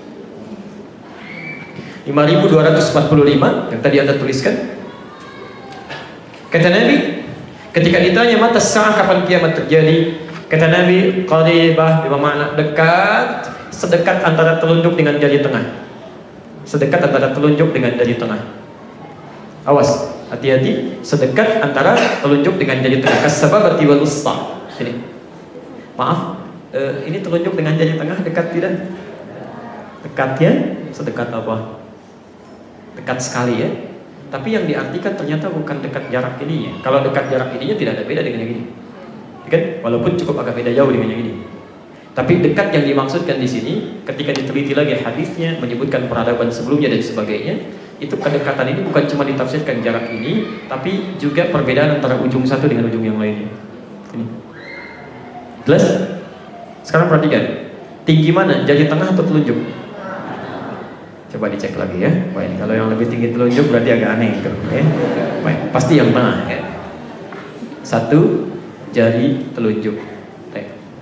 lima ribu dua ratus empat puluh lima yang tadi Anda tuliskan. Kata Nabi, ketika ditanya mata sa'ah, kapan kiamat terjadi, kata Nabi, qaribah, bermakna dekat, sedekat antara telunjuk dengan jari tengah. Sedekat antara telunjuk dengan jari tengah. Awas, hati-hati, sedekat antara telunjuk dengan jari tengah. Kas-sababati wal wusta. Ini. Maaf, uh, ini telunjuk dengan jari tengah dekat tidak? Dekatnya sedekat apa? Dekat sekali ya. Tapi yang diartikan ternyata bukan dekat jarak ininya. Kalau dekat jarak ininya tidak ada beda dengan yang ini, kan? Walaupun cukup agak beda jauh dengan yang ini. Tapi dekat yang dimaksudkan di sini, ketika diteliti lagi hadisnya, menyebutkan peradaban sebelumnya dan sebagainya, itu kedekatan ini bukan cuma ditafsirkan jarak ini, tapi juga perbedaan antara ujung satu dengan ujung yang lainnya. Ini. Jelas? Sekarang perhatikan, tinggi mana? Jari tengah atau telunjuk? Coba dicek lagi ya. Baik, kalau yang lebih tinggi telunjuk berarti agak aneh gitu, ya. Baik, pasti yang tengah ya. Satu jari telunjuk, T.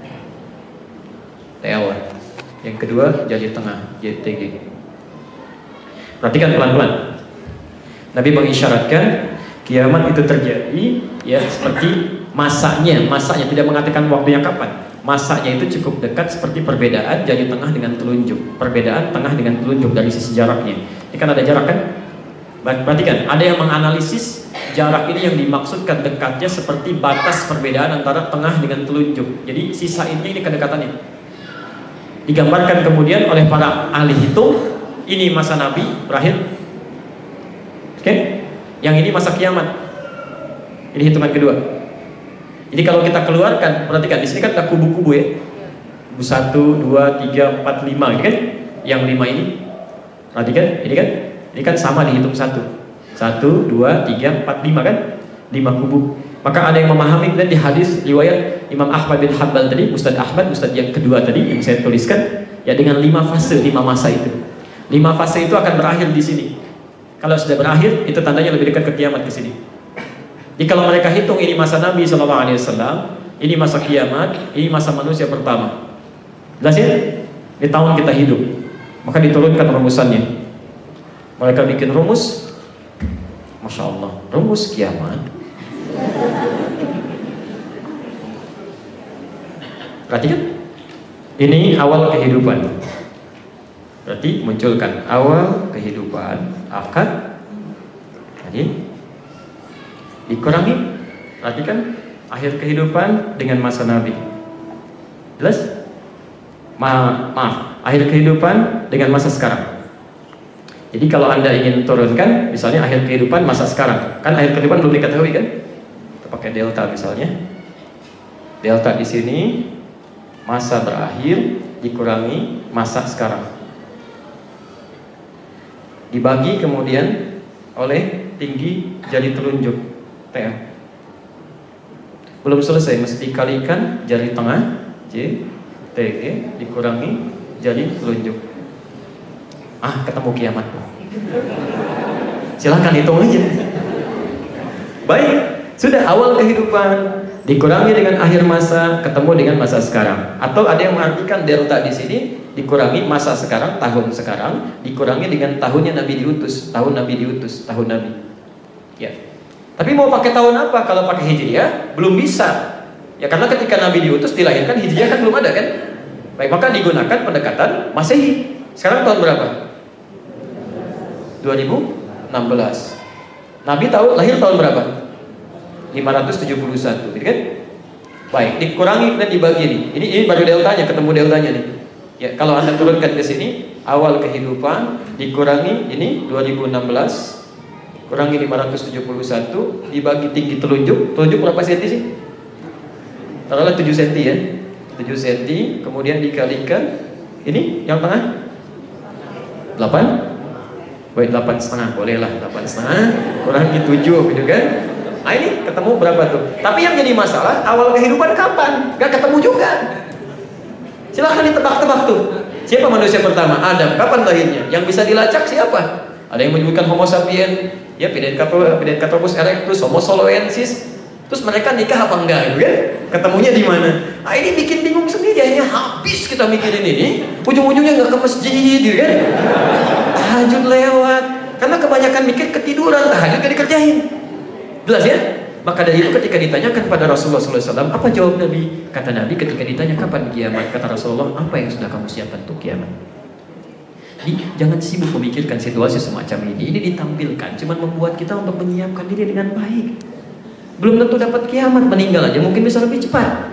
T L. Yang kedua jari tengah, J T G. Perhatikan pelan-pelan. Nabi mengisyaratkan kiamat itu terjadi ya seperti masanya, masanya tidak mengatakan waktunya kapan. Masanya itu cukup dekat seperti perbedaan jari tengah dengan telunjuk. Perbedaan tengah dengan telunjuk dari sisi jaraknya. Ini kan ada jarak kan? Perhatikan, ada yang menganalisis jarak ini yang dimaksudkan dekatnya seperti batas perbedaan antara tengah dengan telunjuk. Jadi sisa ini, ini kedekatannya. Digambarkan kemudian oleh para ahli hitung, ini masa Nabi berakhir. Oke? Okay? Yang ini masa kiamat. Ini hitungan kedua. Jadi kalau kita keluarkan, perhatikan di sini kan ada kubu-kubu ya. Kubu satu, dua, tiga, empat, lima, kan? Yang lima ini, perhatikan, ini kan, ini kan sama dihitung satu, satu, dua, tiga, empat, lima kan? Lima kubu. Maka ada yang memahami dan di hadis riwayat Imam Ahmad bin Hanbal tadi, Ustadz Ahmad, Ustadz yang kedua tadi yang saya tuliskan, ya dengan lima fase, lima masa itu. Lima fase itu akan berakhir di sini. Kalau sudah berakhir, itu tandanya lebih dekat ke kiamat ke sini. Jadi kalau mereka hitung ini masa Nabi shallallahu alaihi wasallam, ini masa kiamat, ini masa manusia pertama. Jelas ya? Di tahun kita hidup. Maka diturunkan rumusannya. Mereka bikin rumus, masya Allah, rumus kiamat. Perhatikan, ini awal kehidupan. Berarti munculkan awal kehidupan, akad, jadi dikurangi, perhatikan akhir kehidupan dengan masa Nabi. Jelas? Ma maaf, akhir kehidupan dengan masa sekarang. Jadi kalau Anda ingin turunkan, misalnya akhir kehidupan masa sekarang, kan akhir kehidupan belum diketahui kan? Kita pakai delta misalnya. Delta di sini masa berakhir dikurangi masa sekarang. Dibagi kemudian oleh tinggi jari telunjuk. T. Belum selesai, mesti dikalikan jari tengah J, T, G dikurangi jari telunjuk. Ah, ketemu kiamat. Silahkan hitung aja. Baik, sudah awal kehidupan dikurangi dengan akhir masa, ketemu dengan masa sekarang. Atau ada yang mengartikan delta di sini dikurangi masa sekarang, tahun sekarang, dikurangi dengan tahunnya Nabi diutus, tahun Nabi diutus, tahun Nabi. Ya. Tapi mau pakai tahun apa? Kalau pakai Hijriah belum bisa. Ya karena ketika Nabi diutus dilahirkan Hijriah kan belum ada kan? Baik, maka digunakan pendekatan Masehi. Sekarang tahun berapa? dua ribu enam belas. Nabi tahu lahir tahun berapa? lima ratus tujuh puluh satu, gitu kan? Baik, dikurangi dan dibagi nih. Ini ini baru deltanya, ketemu deltanya nih. Ya, kalau Anda turunkan ke sini, awal kehidupan dikurangi ini dua ribu enam belas. Kurangi lima ratus tujuh puluh satu dibagi tinggi telunjuk. Telunjuk berapa senti sih? Taruhlah tujuh senti ya. tujuh senti, kemudian dikalikan ini yang tengah delapan. Baik, delapan setengah, bolehlah delapan setengah kurangi tujuh gitu kan. Nah ini ketemu berapa tuh? Tapi yang jadi masalah awal kehidupan kapan? Gak ketemu juga. Silahkan ditebak-tebak tuh. Siapa manusia pertama? Adam. Kapan lahirnya? Yang bisa dilacak siapa? Ada yang menyebutkan Homo sapien, ya Pithecanthropus erectus, Homo soloensis. Terus mereka nikah apa enggak, gitu kan? Ketemunya di mana? Nah ini bikin bingung sendiri. Akhirnya habis kita mikirin ini, ujung-ujungnya nggak ke masjid, gitu kan? Tahajud lewat, karena kebanyakan mikir ketiduran, tahajud gak dikerjain. Jelas ya? Maka dari itu ketika ditanyakan pada Rasulullah shallallahu alaihi wasallam, apa jawab Nabi? Kata Nabi ketika ditanya kapan kiamat, kata Rasulullah, apa yang sudah kamu siapkan untuk kiamat? Jadi jangan sibuk memikirkan situasi semacam ini. Ini ditampilkan, cuman membuat kita untuk menyiapkan diri dengan baik. Belum tentu dapat kiamat, meninggal aja mungkin bisa lebih cepat.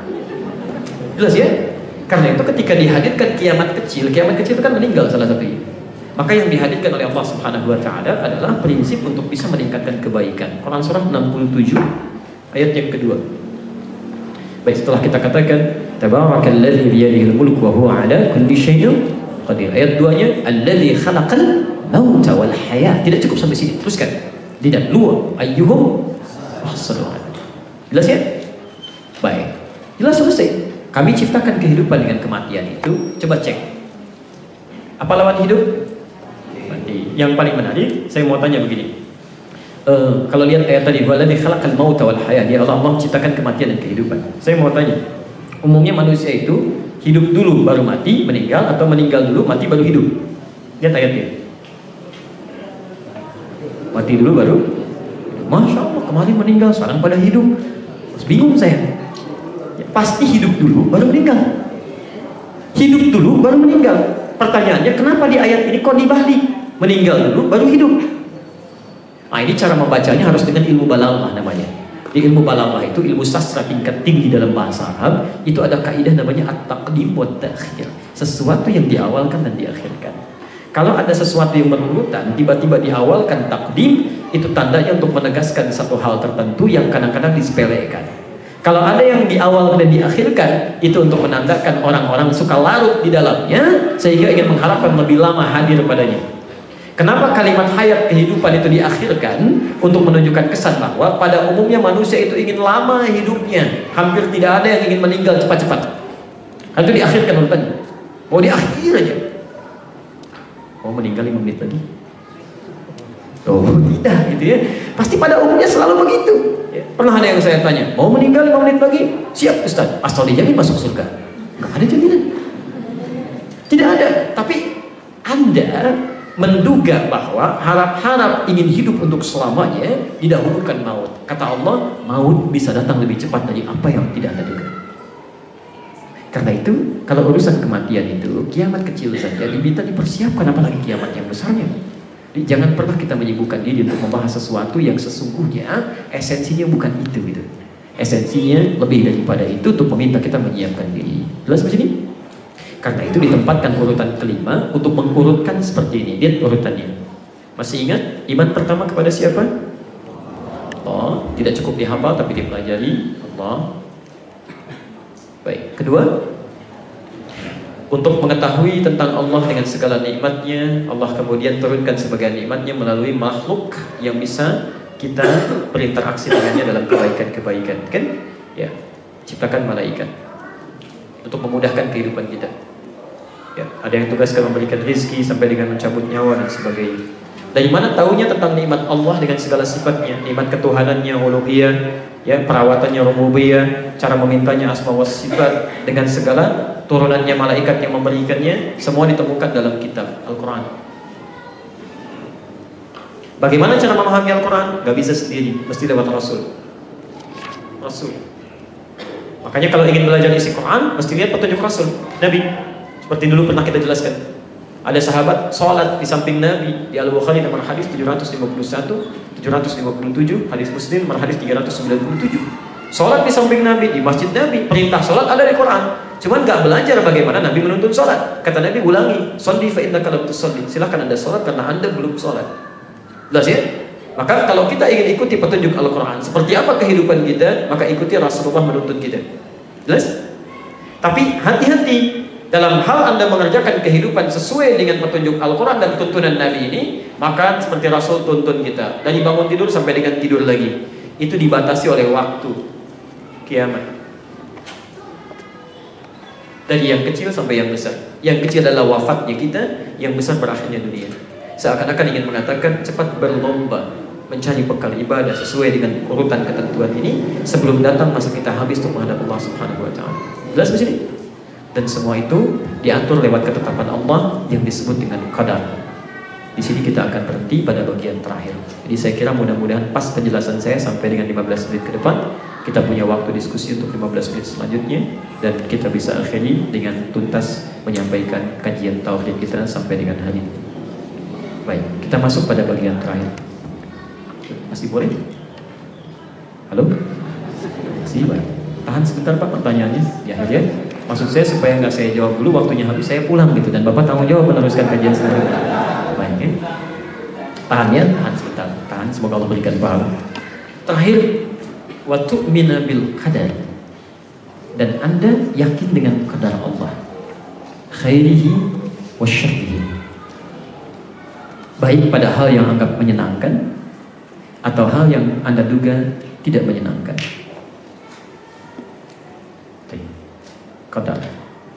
Jelas ya? Karena itu ketika dihadirkan kiamat kecil, kiamat kecil itu kan meninggal salah satunya. Maka yang dihadirkan oleh Allah Subhanahu wa taala adalah prinsip untuk bisa meningkatkan kebaikan. Quran surah enam puluh tujuh ayat yang kedua. Baik, setelah kita katakan tabarakalladzi biyadihil mulku wa huwa ala kulli syai'in qadir. Ayat dua-nya alladzi khalaqal mauta wal hayat. Tidak cukup sampai sini. Teruskan. Tidak luar ayyuhum ahsanu amala. Jelas ya? Baik. Jelas selesai. Kami ciptakan kehidupan dengan kematian itu. Coba cek. Apa lawan hidup? Mati. Yang paling menarik, saya mau tanya begini. Uh, kalau lihat ayat tadi, waladzi khalaqal mauta wal hayat, ya Allah, Allah menciptakan kematian dan kehidupan. Saya mau tanya, umumnya manusia itu hidup dulu baru mati, meninggal, atau meninggal dulu mati baru hidup? Lihat ayatnya. Mati dulu baru. Masya Allah, kemarin meninggal, sekarang pada hidup. Terus bingung saya. Ya, pasti hidup dulu baru meninggal. Hidup dulu baru meninggal. Pertanyaannya, kenapa di ayat ini kok dibalik? Meninggal dulu baru hidup. Nah, ini cara membacanya harus dengan ilmu balaghah namanya. Di ilmu balaghah itu ilmu sastra tingkat tinggi dalam bahasa Arab, itu ada kaidah namanya at-taqdim wa at-ta'khir. Sesuatu yang diawalkan dan diakhirkan. Kalau ada sesuatu yang berurutan, tiba-tiba diawalkan takdim, itu tandanya untuk menegaskan satu hal tertentu yang kadang-kadang disepelekan. Kalau ada yang diawalkan dan diakhirkan, itu untuk menandakan orang-orang suka larut di dalamnya, sehingga ingin mengharapkan lebih lama hadir padanya. Kenapa kalimat hayat kehidupan itu diakhirkan? Untuk menunjukkan kesan bahwa pada umumnya manusia itu ingin lama hidupnya. Hampir tidak ada yang ingin meninggal cepat-cepat. Itu diakhirkan urutannya. Mau diakhir aja. Mau meninggal lima menit lagi? Oh tidak gitu ya. Pasti pada umumnya selalu begitu ya. Pernah ada yang saya tanya, mau meninggal lima menit lagi? Siap Ustaz, asal dijamin masuk surga. Gak ada jaminan. Tidak ada. Tapi Anda menduga bahwa harap-harap ingin hidup untuk selamanya didahulukan maut. Kata Allah, maut bisa datang lebih cepat dari apa yang tidak Anda duga. Karena itu, kalau urusan kematian itu, kiamat kecil saja diminta dipersiapkan, apalagi kiamat yang besarnya. Jadi, jangan pernah kita menyibukkan diri untuk membahas sesuatu yang sesungguhnya esensinya bukan itu gitu. Esensinya lebih daripada itu untuk meminta kita menyiapkan diri. Jelas begini? Karena itu ditempatkan urutan kelima untuk mengurutkan seperti ini. Lihat urutannya. Masih ingat iman pertama kepada siapa? Allah. Tidak cukup dihafal tapi dipelajari. Allah. Baik. Kedua, untuk mengetahui tentang Allah dengan segala nikmatnya, Allah kemudian turunkan sebagian nikmatnya melalui makhluk yang bisa kita berinteraksi dengannya dalam kebaikan-kebaikan, kan? Ya, ciptakan malaikat untuk memudahkan kehidupan kita. Ya, ada yang tugaskan memberikan rezeki sampai dengan mencabut nyawa dan sebagainya. Dari mana tahunya tentang nikmat Allah dengan segala sifatnya, nikmat ketuhanannya, uluhiyah, ya, perawatannya, rububiyah, cara memintanya, asma wa sifat, dengan segala turunannya malaikat yang memberikannya, semua ditemukan dalam kitab Al-Quran. Bagaimana cara memahami Al-Quran? Gak bisa sendiri, mesti lewat Rasul. Rasul. Makanya kalau ingin belajar isi Quran, mesti lihat petunjuk Rasul, Nabi. Seperti dulu pernah kita jelaskan. Ada sahabat sholat di samping Nabi di Al-Bukhari nomor hadis tujuh ratus lima puluh satu, tujuh ratus lima puluh tujuh, hadis Muslim nomor hadis tiga ratus sembilan puluh tujuh. Sholat di samping Nabi di masjid Nabi, perintah sholat ada di Quran. Cuman gak belajar bagaimana Nabi menuntun sholat. Kata Nabi, ulangi, sholli fa innaka lam tusalli. Silakan Anda sholat karena Anda belum sholat. Jelas ya? Maka kalau kita ingin ikuti petunjuk Al-Quran, seperti apa kehidupan kita, maka ikuti Rasulullah menuntun kita. Jelas? Tapi hati-hati dalam hal Anda mengerjakan kehidupan sesuai dengan petunjuk Al-Quran dan tuntunan Nabi ini, maka seperti Rasul tuntun kita dari bangun tidur sampai dengan tidur lagi, itu dibatasi oleh waktu kiamat. Dari yang kecil sampai yang besar. Yang kecil adalah wafatnya kita, yang besar berakhirnya dunia. Seakan-akan ingin mengatakan cepat berlomba mencari bekal ibadah sesuai dengan urutan ketentuan ini sebelum datang masa kita habis untuk menghadap Allah Subhanahu wa taala. Jelas di sini? Dan semua itu diatur lewat ketetapan Allah yang disebut dengan qadar. Di sini kita akan berhenti pada bagian terakhir. Jadi saya kira mudah-mudahan pas penjelasan saya sampai dengan lima belas menit ke depan. Kita punya waktu diskusi untuk lima belas menit selanjutnya dan kita bisa akhiri dengan tuntas menyampaikan kajian tauhid kita sampai dengan hari ini. Baik, kita masuk pada bagian terakhir. Masih boleh? Halo? Masih, baik. Tahan sebentar Pak pertanyaannya di akhir ya. Maksud saya supaya nggak saya jawab dulu waktunya habis saya pulang gitu dan Bapak tanggung jawab meneruskan kajian selanjutnya. Tahan ya, tahan sebentar, tahan. Semoga Allah berikan pahala. Terakhir, wa tu'mina bil qadar, dan Anda yakin dengan qadar Allah, khairihi wa syarrihi, baik pada hal yang anggap menyenangkan atau hal yang Anda duga tidak menyenangkan. Qadar.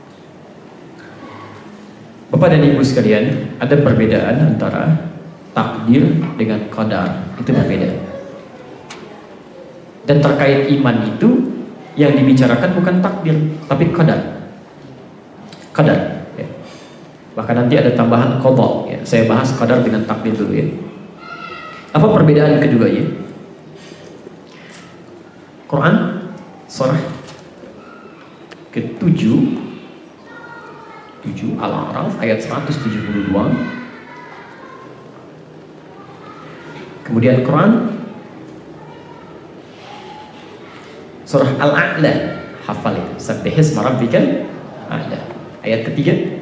Bapak dan Ibu sekalian, ada perbedaan antara takdir dengan qadar, itu berbeda. Dan terkait iman itu yang dibicarakan bukan takdir, tapi qadar. Qadar. Ya. Bahkan nanti ada tambahan qadha. Ya. Saya bahas qadar dengan takdir dulu ya. Apa perbedaan keduanya? Quran surah ketujuh, tujuh Al-A'raf ayat seratus tujuh puluh dua. Kemudian Quran surah Al-A'la, hafal itu, sabbihisma rabbikal a'la, ayat ketiga.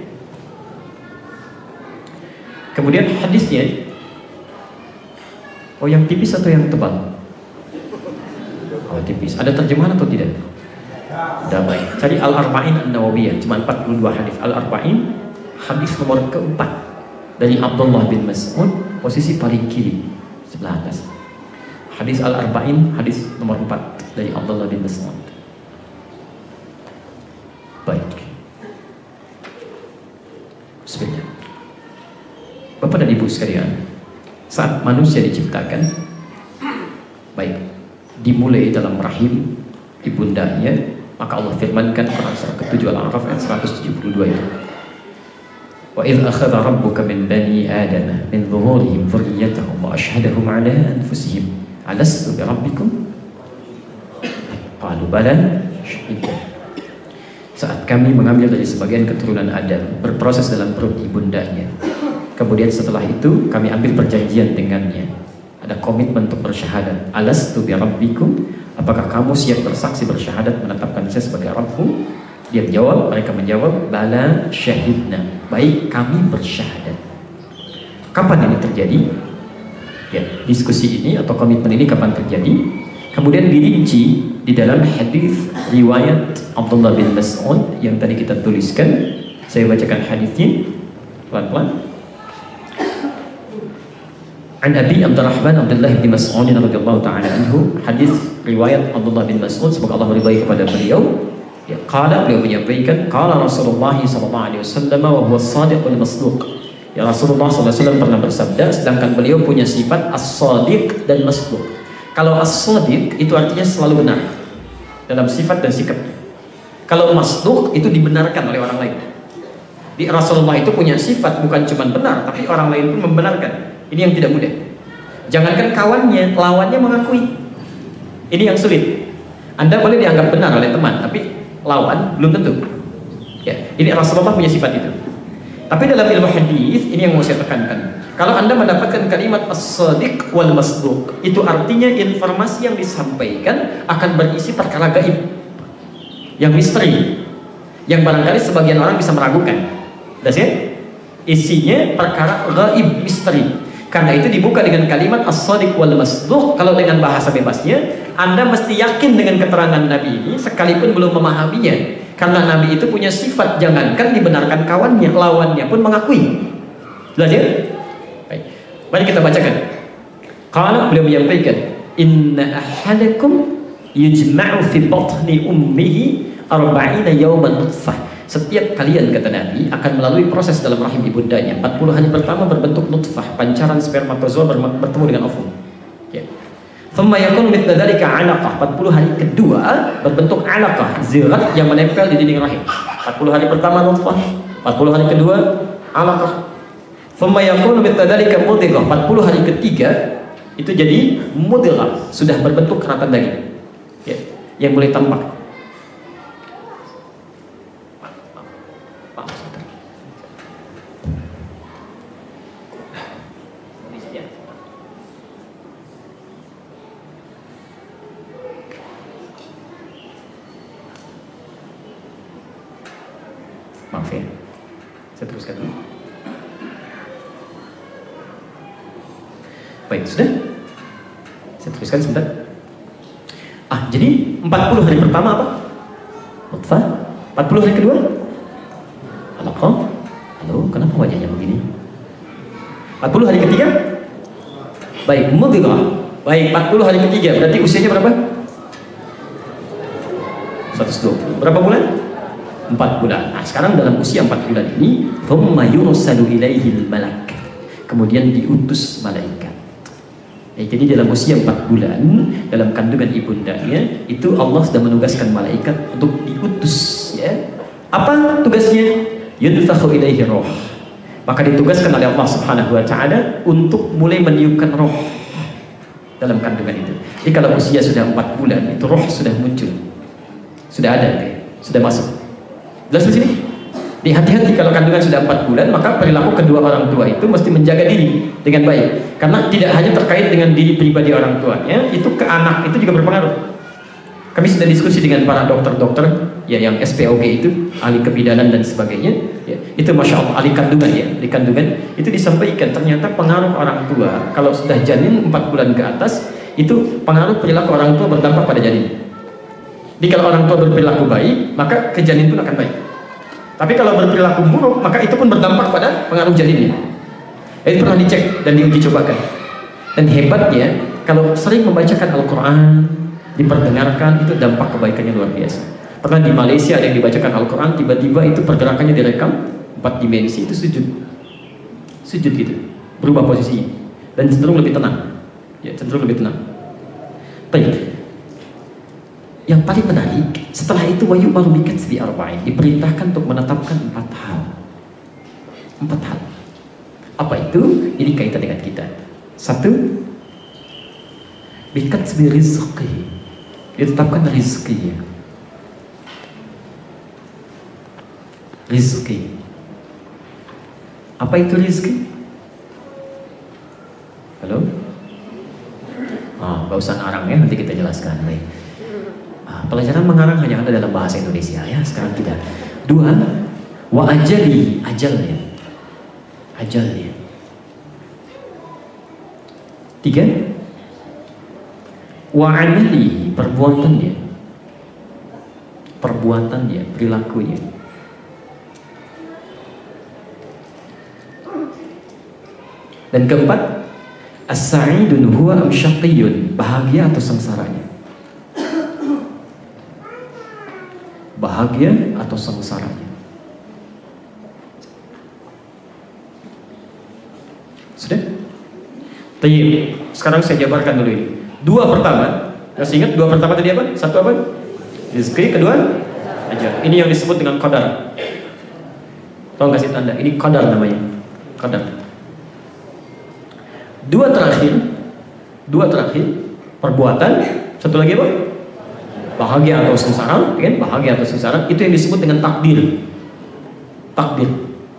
Kemudian hadisnya, oh yang tipis atau yang tebal? Oh tipis. Ada terjemahan atau tidak? Damai. Cari Al-Arba'in An-Nawawiyah, cuma empat puluh dua hadis. Al-Arba'in, hadis nomor keempat dari Abdullah bin Mas'ud, posisi paling kiri sebelah atas. Hadis Al-Arba'in, hadis nomor empat dari Abdullah bin Mas'ud. Baik. Bismillah. Bapak dan Ibu sekalian, saat manusia diciptakan, baik, dimulai dalam rahim ibundanya, maka Allah firmankan Quran surah ketujuh Al-A'raf ayat seratus tujuh puluh dua itu. Wa idz akhadha rabbuka min bani adama min dhuhurihim dhurriyyatahum wa ashhadahum 'ala anfusihim alastu bi rabbikum qalu bala syahidna. Saat kami mengambil dari sebagian keturunan Adam, berproses dalam perut ibundanya, kemudian setelah itu kami ambil perjanjian dengannya, ada komitmen untuk bersyahadat, alastu bi rabbikum, apakah kamu siap bersaksi bersyahadat menetapkan saya sebagai Rabbmu? Dia menjawab, mereka menjawab, bala syahidna, baik kami bersyahadat. Kapan ini terjadi? Ya, diskusi ini atau komitmen ini kapan terjadi? Kemudian dirinci di dalam hadis riwayat Abdullah bin Mas'ud yang tadi kita tuliskan. Saya bacakan hadisnya pelan-pelan. An Abi Abdurrahman Abdullah bin Mas'ud radhiyallahu ta'ala anhu, hadis riwayat Abdullah bin Mas'ud, semoga Allah meridai kepada beliau. Ya, qala, beliau menyampaikan, qala Rasulullah sallallahu alaihi wasallam wa huwa as-sadiqul masduq. Ya, Rasulullah sallallahu alaihi wasallam pernah bersabda, sedangkan beliau punya sifat as-sadiq dan masduq. Kalau as-sadiq itu artinya selalu benar dalam sifat dan sikapnya. Kalau masduq itu dibenarkan oleh orang lain. Di Rasulullah itu punya sifat bukan cuma benar, tapi orang lain pun membenarkan. Ini yang tidak mudah. Jangankan kawannya, lawannya mengakui. Ini yang sulit. Anda boleh dianggap benar oleh teman, tapi lawan belum tentu. Ya, ini Rasulullah punya sifat itu. Tapi dalam ilmu hadis ini yang mau saya tekankan. Kalau Anda mendapatkan kalimat as-sadiq wal masduq, itu artinya informasi yang disampaikan akan berisi perkara gaib, yang misteri, yang barangkali sebagian orang bisa meragukan. Sudah ya? Isinya perkara gaib, misteri. Karena itu dibuka dengan kalimat as-sadiq wal masduq. Kalau dengan bahasa bebasnya, Anda mesti yakin dengan keterangan Nabi ini sekalipun belum memahaminya. Karena Nabi itu punya sifat, jangankan dibenarkan kawannya, lawannya pun mengakui. Belajar? Baik. Mari kita bacakan. Qala, beliau menyampaikan, inna ahadakum yujma'u fi batni ummihi arba'ina yawman nutfah. Setiap kalian, kata Nabi, akan melalui proses dalam rahim ibundanya. empat puluh hari pertama berbentuk nutfah, pancaran spermatozoa bertemu dengan ovum. Ya. Thumma yakun mithla dzalika 'alaqah. empat puluh hari kedua berbentuk 'alaqah, zirat yang menempel di dinding rahim. empat puluh hari pertama nutfah, empat puluh hari kedua 'alaqah. Thumma yakun mithla dzalika mudghah. empat puluh hari ketiga itu jadi mudghah, sudah berbentuk keratan daging. Ya, yang boleh tampak. Maaf ya, saya teruskan dulu. Baik, sudah? Saya tuliskan sebentar. Ah, jadi empat puluh hari pertama apa? Nutfah. empat puluh hari kedua? Alaqah. Halo, kenapa wajahnya begini? empat puluh hari ketiga? Baik, mudghah. Baik, empat puluh hari ketiga. Berarti usianya berapa? seratus dua puluh. Berapa bulan? empat bulan. Nah, sekarang dalam usia empat bulan ini, thumma yursalu ilaihil malak. Kemudian diutus malaikat. Ya, jadi dalam usia empat bulan, dalam kandungan ibundanya, itu Allah sudah menugaskan malaikat untuk diutus. Ya. Apa tugasnya? Yudfakhu ilaihi roh. Maka ditugaskan oleh Allah Subhanahu wa Ta'ala untuk mulai meniupkan roh dalam kandungan itu. Jadi kalau usia sudah empat bulan, itu roh sudah muncul, sudah ada, ya? Sudah masuk. Jelas di sini? Di hati-hati kalau kandungan sudah empat bulan, maka perilaku kedua orang tua itu mesti menjaga diri dengan baik. Karena tidak hanya terkait dengan diri pribadi orang tuanya, itu ke anak itu juga berpengaruh. Kami sudah diskusi dengan para dokter-dokter ya yang S P O G itu, ahli kebidanan dan sebagainya. Ya, itu masya Allah ahli kandungan ya, ahli kandungan itu disampaikan ternyata pengaruh orang tua kalau sudah janin empat bulan ke atas itu pengaruh perilaku orang tua berdampak pada janin. Jadi kalau orang tua berperilaku baik, maka ke janin pun akan baik. Tapi kalau berperilaku buruk, maka itu pun berdampak pada pengaruh janinnya. Itu pernah dicek dan diuji cobakan. Dan hebatnya kalau sering membacakan Al-Quran, diperdengarkan, itu dampak kebaikannya luar biasa. Pernah di Malaysia ada yang dibacakan Al-Quran, tiba-tiba itu pergerakannya direkam empat dimensi, itu sujud sujud gitu, berubah posisi dan cenderung lebih tenang ya, cenderung lebih tenang. Baik, yang paling menarik setelah itu wayu baru bikin sebi arba'in, diperintahkan untuk menetapkan empat hal. Empat hal apa itu? Ini kaitan dengan kita. Satu, bikat sebi rizqi, ditetapkan rizkinya. Rizki. Apa itu rizki? Halo? Ah, gak usah ngarang ya, nanti kita jelaskan. Baik. Ah, pelajaran mengarang hanya ada dalam bahasa Indonesia ya. Sekarang kita. Dua, wa ajali, ajalnya. Ajalnya. Tiga, wa amali, perbuatannya. Perbuatannya, perilakunya. Dan keempat, as-sa'idun huwa am syaqiyyun, bahagia atau sengsaranya. Bahagia atau sengsaranya. Sudah? Tayyib. Sekarang saya jabarkan dulu ini. Dua pertama, masih ingat dua pertama tadi apa? Satu apa? Rizki, kedua ajal. Ini yang disebut dengan qadar. Tolong kasih tanda, ini qadar namanya. Qadar. Dua terakhir, dua terakhir, perbuatan, satu lagi apa? Bahagia atau sengsara, kan? Bahagia atau sengsara, itu yang disebut dengan takdir. Takdir.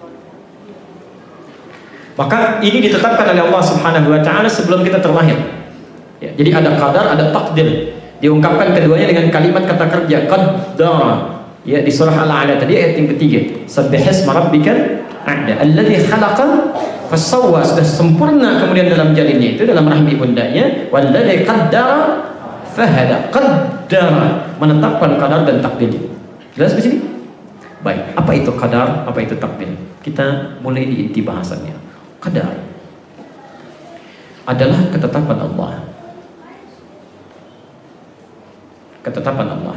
Maka ini ditetapkan oleh Allah Subhanahu wa Ta'ala sebelum kita terlahir. Ya, jadi ada qadar, ada takdir. Diungkapkan keduanya dengan kalimat kata kerja qaddara. Ya, di surah Al-A'la tadi ayat yang ketiga. Sabbihisma rabbikal a'la alladzi khalaqa fasawwa, sudah sempurna kemudian dalam janinnya itu, dalam rahim ibundanya, walladzi qaddara fahada, qaddara, menetapkan qadar dan takdir. Jelas di sini? Baik, apa itu qadar, apa itu takdir? Kita mulai di inti bahasannya. Qadar adalah ketetapan Allah. Ketetapan Allah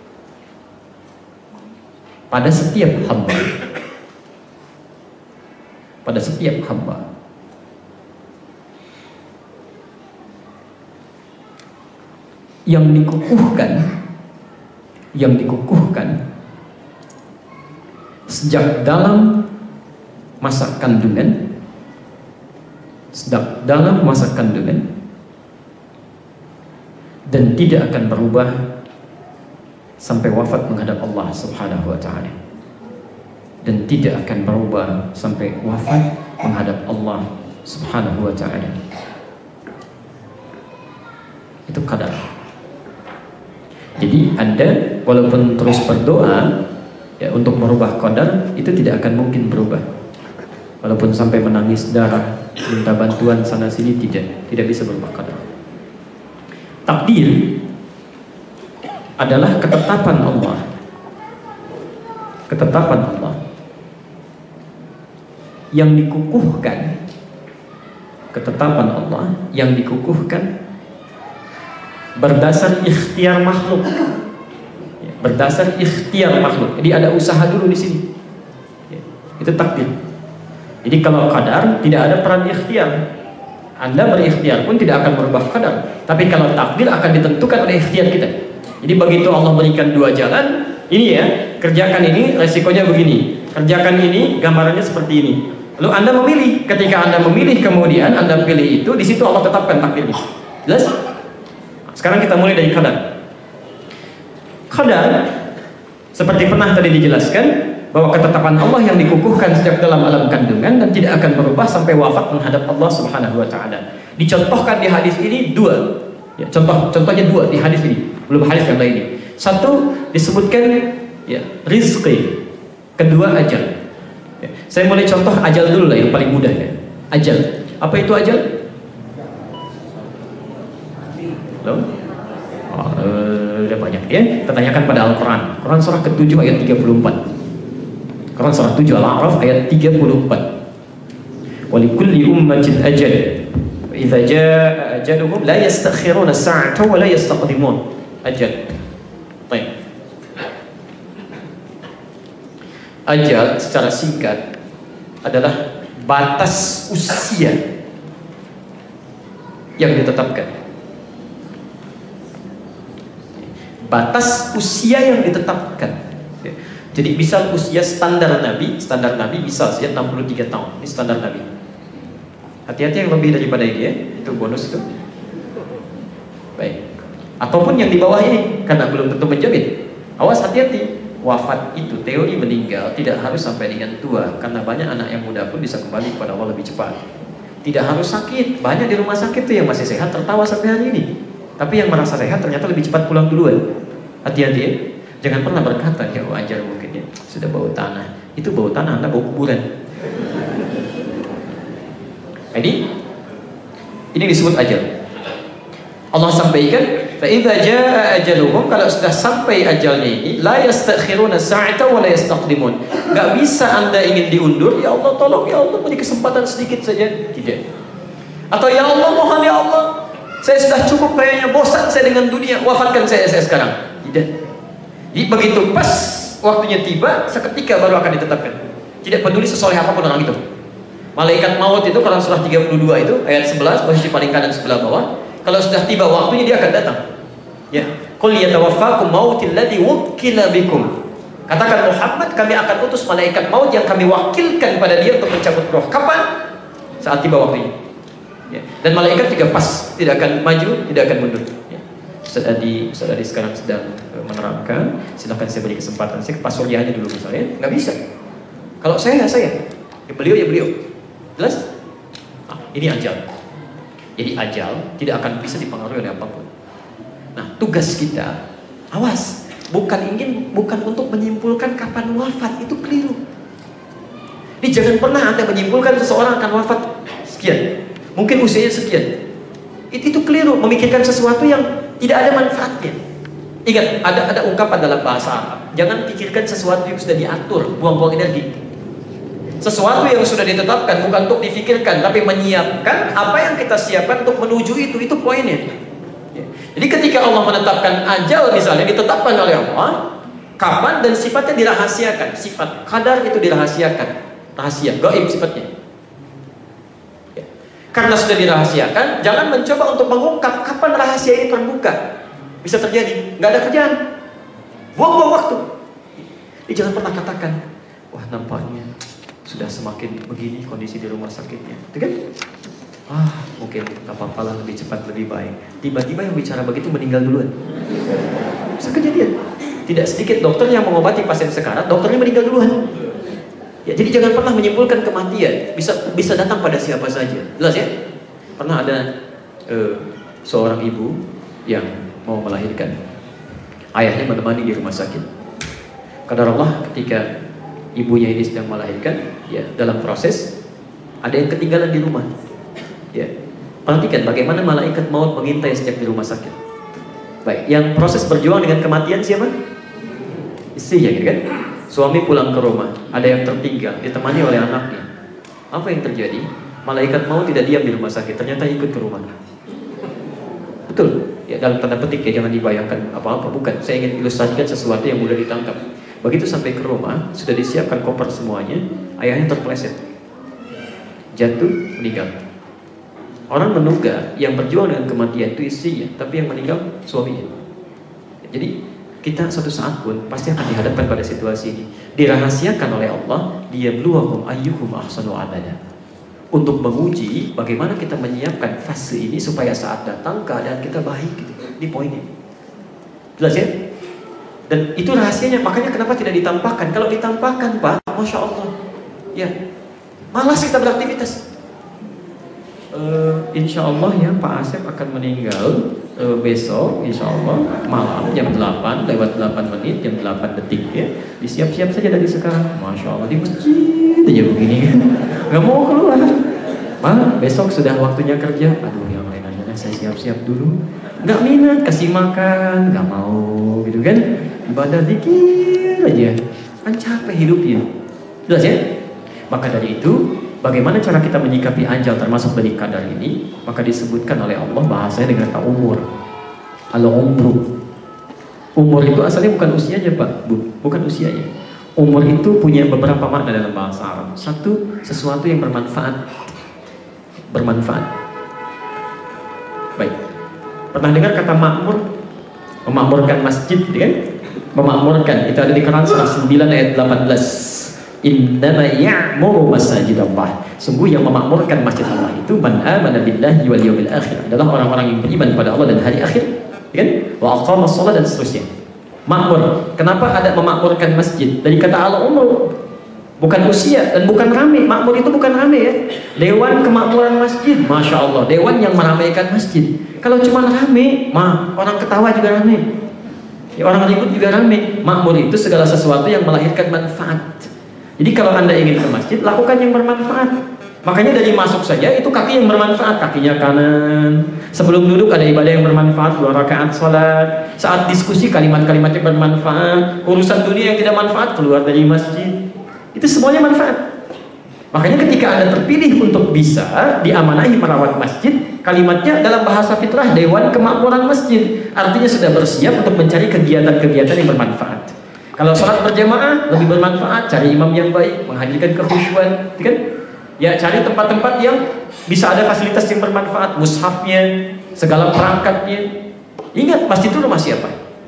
pada setiap hamba. Pada setiap hamba. Yang dikukuhkan, yang dikukuhkan sejak dalam masa kandungan, sejak dalam masa kandungan, dan tidak akan berubah sampai wafat menghadap Allah Subhanahu wa Ta'ala, dan tidak akan berubah sampai wafat menghadap Allah Subhanahu wa Ta'ala. Itu qadar. Jadi Anda walaupun terus berdoa ya, untuk merubah qadar, itu tidak akan mungkin berubah. Walaupun sampai menangis darah, minta bantuan sana sini, tidak, tidak bisa berubah qadar. Takdir adalah ketetapan Allah. Ketetapan Allah yang dikukuhkan. Ketetapan Allah yang dikukuhkan berdasar ikhtiar makhluk. Berdasar ikhtiar makhluk. Jadi ada usaha dulu di sini. Itu takdir. Jadi kalau qadar tidak ada peran ikhtiar. Anda berikhtiar pun tidak akan merubah qadar. Tapi kalau takdir akan ditentukan oleh ikhtiar kita. Jadi begitu Allah berikan dua jalan, ini ya, kerjakan ini, resikonya begini. Kerjakan ini, gambarannya seperti ini. Lalu Anda memilih. Ketika Anda memilih kemudian Anda pilih itu, di situ Allah tetapkan takdirnya. Jelas? Sekarang kita mulai dari qadar. Qadar seperti pernah tadi dijelaskan bahwa ketetapan Allah yang dikukuhkan sejak dalam alam kandungan dan tidak akan berubah sampai wafat menghadap Allah Subhanahu wa taala. Dicontohkan di hadis ini dua. Ya, contoh contohnya dua di hadis ini, belum hadis yang lainnya. Satu disebutkan ya, rizqi, kedua ajal. Ya, saya mulai contoh ajal dulu lah yang paling mudah ya. Ajal. Apa itu ajal? Loh? Oh, uh, udah banyak ya. Tertanyakan pada Al-Quran. Quran surah ketujuh ayat tiga puluh empat. Quran surah tujuh Al-A'raf ayat tiga puluh empat. Wa likulli ummatin ajal. Wa idza jaa ajaluhum la yastakhiruna sa'atan wa la yastaqdimun. Ajal. Baik. Ajal secara singkat adalah batas usia yang ditetapkan. Batas usia yang ditetapkan. Jadi misal usia standar Nabi, standar Nabi misal saja enam puluh tiga tahun. Ini standar Nabi. Hati-hati yang lebih daripada ini ya, itu bonus itu. Baik. Ataupun yang di bawah ini karena belum tentu menjamin. Awas, hati-hati. Wafat itu teori meninggal tidak harus sampai dengan tua, karena banyak anak yang muda pun bisa kembali kepada Allah lebih cepat. Tidak harus sakit. Banyak di rumah sakit tuh yang masih sehat tertawa sampai hari ini. Tapi yang merasa sehat ternyata lebih cepat pulang duluan. Hati-hati ya. Jangan pernah berkata, ya wajar mungkin ya, sudah bau tanah. Itu bau tanah, Anda bau kuburan. Jadi, ini disebut ajal. Allah sampaikan, fa idza jaa ajaluhum, kalau sudah sampai ajalnya ini, la yastakhiruna sa'atan wa la yastaqdimun. Enggak bisa Anda ingin diundur, ya Allah tolong, ya Allah beri kesempatan sedikit saja. Tidak. Atau ya Allah mohon ya Allah, saya sudah cukup kayaknya, bosan saya dengan dunia, wafatkan saya saya sekarang. Tidak. Jadi begitu pas waktunya tiba, seketika baru akan ditetapkan. Tidak peduli sesoleh apapun orang itu. Malaikat maut itu kalau surah tiga puluh dua itu ayat sebelas posisi paling kanan sebelah bawah. Kalau sudah tiba waktunya dia akan datang. Ya, qul yatawaffakum mautil ladzi wukkila bikum. Katakan Muhammad, kami akan utus malaikat maut yang kami wakilkan pada dia untuk mencabut roh. Kapan? Saat tiba waktunya. Ya. Dan malaikat juga pas, tidak akan maju, tidak akan mundur. Ya. Ustaz Adi, Ustaz Adi sekarang sedang menerangkan. Silakan saya beri kesempatan. Saya ke Pak Suryahnya dulu misalnya, nggak bisa. Kalau saya ya saya, ya beliau ya beliau. Jelas? Nah, ini ajal. Jadi ajal tidak akan bisa dipengaruhi oleh apapun. Nah, tugas kita, awas, bukan ingin, bukan untuk menyimpulkan kapan wafat, itu keliru. Ini jangan pernah Anda menyimpulkan seseorang akan wafat sekian, mungkin usianya sekian. Itu, itu keliru, memikirkan sesuatu yang tidak ada manfaatnya. Ingat, ada ada ungkapan dalam bahasa Arab, jangan pikirkan sesuatu yang sudah diatur, buang-buang energi. Sesuatu yang sudah ditetapkan bukan untuk difikirkan, tapi menyiapkan apa yang kita siapkan untuk menuju itu, itu poinnya. Jadi ketika Allah menetapkan ajal misalnya, ditetapkan oleh Allah, kapan dan sifatnya dirahasiakan. Sifat qadar itu dirahasiakan, rahasia, gaib sifatnya. Karena sudah dirahasiakan, jangan mencoba untuk mengungkap kapan rahasia ini terbuka. Bisa terjadi, nggak ada kerjaan, buang-buang waktu. Jadi jangan pernah katakan, wah nampaknya sudah semakin begini kondisi di rumah sakitnya, itu kan? Ah, mungkin nggak apa-apa lah, lebih cepat lebih baik. Tiba-tiba yang bicara begitu meninggal duluan. Bisa kejadian. Tidak sedikit dokter yang mengobati pasien sekarat, dokternya meninggal duluan. Ya, jadi jangan pernah menyimpulkan kematian. Bisa bisa datang pada siapa saja. Jelas ya? Pernah ada uh, seorang ibu yang mau melahirkan. Ayahnya menemani di rumah sakit. Qadar Allah ketika ibunya ini sedang melahirkan, ya dalam proses ada yang ketinggalan di rumah. Ya. Perhatikan bagaimana malaikat maut mengintai sejak di rumah sakit. Baik, yang proses berjuang dengan kematian siapa? Istrinya, gitu kan? Suami pulang ke rumah, ada yang tertinggal, ditemani oleh anaknya. Apa yang terjadi? Malaikat maut tidak diam di rumah sakit, ternyata ikut ke rumah. Betul? Ya, dalam tanda petik ya, jangan dibayangkan apa-apa, bukan. Saya ingin ilustrasikan sesuatu yang mudah ditangkap. Begitu sampai ke rumah, sudah disiapkan koper semuanya, ayahnya terpeleset, jatuh, meninggal. Orang menduga yang berjuang dengan kematian itu istrinya, tapi yang meninggal suaminya. Jadi kita suatu saat pun pasti akan dihadapkan pada situasi ini. Dirahasiakan oleh Allah, liyabluwakum ayyuhum ahsanu amala. Untuk menguji bagaimana kita menyiapkan fase ini supaya saat datang keadaan kita baik gitu. Di poin ini. Jelas ya? Dan itu rahasianya, makanya kenapa tidak ditampakkan? Kalau ditampakkan, Pak, Masya Allah, ya, malas kita beraktivitas. Uh, insya Allah ya, Pak Asep akan meninggal uh, besok, insya Allah malam jam delapan lewat delapan menit, jam delapan detik ya. Disiap-siap saja dari sekarang. Masya Allah, di masjid aja begini kan, nggak mau keluar. Pak, besok sudah waktunya kerja. Aduh, yang lain aja saya siap-siap dulu. Nggak minat, kasih makan, nggak mau gitu kan. Ibadah dikit aja, kan capek hidupnya. Jelas ya? Maka dari itu, bagaimana cara kita menyikapi ajal termasuk dari kadar ini? Maka disebutkan oleh Allah bahasanya dengan kata umur. Al-umru. Umur itu asalnya bukan usianya, Pak, Bu, bukan usianya. Umur itu punya beberapa makna dalam bahasa Arab. Satu, sesuatu yang bermanfaat. Bermanfaat. Baik. Pernah dengar kata makmur? Memakmurkan masjid, kan? Memakmurkan. Itu ada di Quran surah sembilan ayat delapan belas. Innama ya'muru masajid Allah. Sungguh yang memakmurkan masjid Allah itu man amana billahi wal yawmil akhir, adalah orang-orang yang beriman pada Allah dan hari akhir, kan? Wa aqama shalah dan seterusnya. Makmur. Kenapa ada memakmurkan masjid? Dari kata al-umur. Bukan usia dan bukan rame. Makmur itu bukan rame ya. Dewan kemakmuran masjid, Masya Allah, dewan yang meramaikan masjid. Kalau cuma rame, mah orang ketawa juga rame. Ya, orang ribut juga rame. Makmur itu segala sesuatu yang melahirkan manfaat. Jadi kalau Anda ingin ke masjid, lakukan yang bermanfaat. Makanya dari masuk saja itu kaki yang bermanfaat, kakinya kanan. Sebelum duduk ada ibadah yang bermanfaat, dua rakaat sholat. Saat diskusi kalimat-kalimatnya bermanfaat. Urusan dunia yang tidak manfaat keluar dari masjid. Itu semuanya manfaat. Makanya ketika Anda terpilih untuk bisa diamanahi merawat masjid, kalimatnya dalam bahasa fitrah Dewan Kemakmuran Masjid. Artinya sudah bersiap untuk mencari kegiatan-kegiatan yang bermanfaat. Kalau sholat berjamaah lebih bermanfaat, cari imam yang baik, menghadirkan kekhusyuan, kan? Ya, cari tempat-tempat yang bisa ada fasilitas yang bermanfaat, mushafnya, segala perangkatnya. Ingat, masjid itu rumah siapa?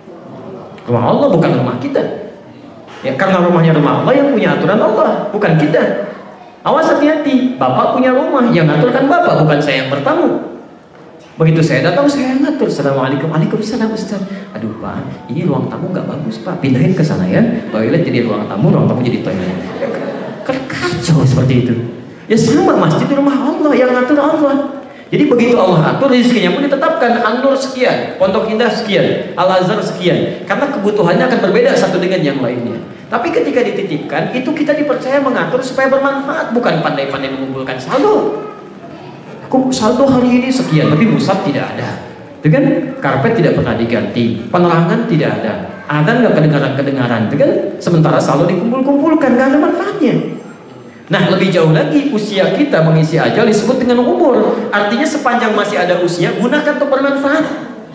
Rumah Allah, bukan rumah kita. Ya, karena rumahnya rumah Allah, yang punya aturan Allah, bukan kita. Awas, hati-hati, Bapak punya rumah, yang ngaturkan Bapak, bukan saya yang bertamu. Begitu saya datang, saya ngatur. Assalamualaikum, waalaikumsalam Ustaz. Aduh Pak, ini ruang tamu nggak bagus Pak, pindahin ke sana ya. Toilet jadi ruang tamu, ruang tamu jadi toilet. Kan kacau seperti itu. Ya sama, masjid di rumah Allah, yang ngatur Allah. Jadi begitu Allah atur, rezekinya pun ditetapkan. An-Nur sekian, Pondok Indah sekian, Al-Azhar sekian. Karena kebutuhannya akan berbeda satu dengan yang lainnya. Tapi ketika dititipkan, itu kita dipercaya mengatur supaya bermanfaat, bukan pandai-pandai mengumpulkan saldo. Aku saldo hari ini sekian, tapi musab tidak ada. Itu kan, karpet tidak pernah diganti, penerangan tidak ada, adzan nggak kedengaran-kedengaran, itu kan. Sementara saldo dikumpul-kumpulkan, nggak ada manfaatnya. Nah, lebih jauh lagi, usia kita mengisi ajal disebut dengan umur. Artinya sepanjang masih ada usia, gunakan untuk bermanfaat.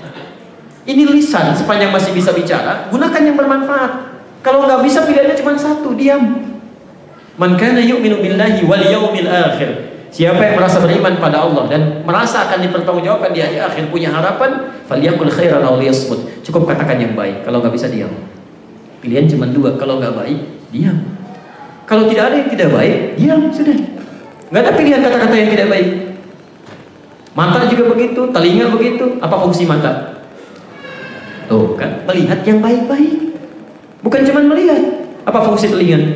Ini lisan, sepanjang masih bisa bicara, gunakan yang bermanfaat. Kalau nggak bisa, pilihannya cuma satu, diam. Man kana yu'minu billahi wal yawmil akhir. Siapa yang merasa beriman pada Allah dan merasa akan dipertanggungjawabkan di hari akhir, punya harapan, falyaqul khairan aw liyasmut. Cukup katakan yang baik. Kalau nggak bisa, diam. Pilihan cuma dua. Kalau nggak baik, diam. Kalau tidak ada yang tidak baik, diam, sudah. Nggak ada pilihan kata-kata yang tidak baik. Mata juga begitu, telinga begitu. Apa fungsi mata? Tuh kan, melihat yang baik-baik. Bukan cuma melihat. Apa fungsi telinga?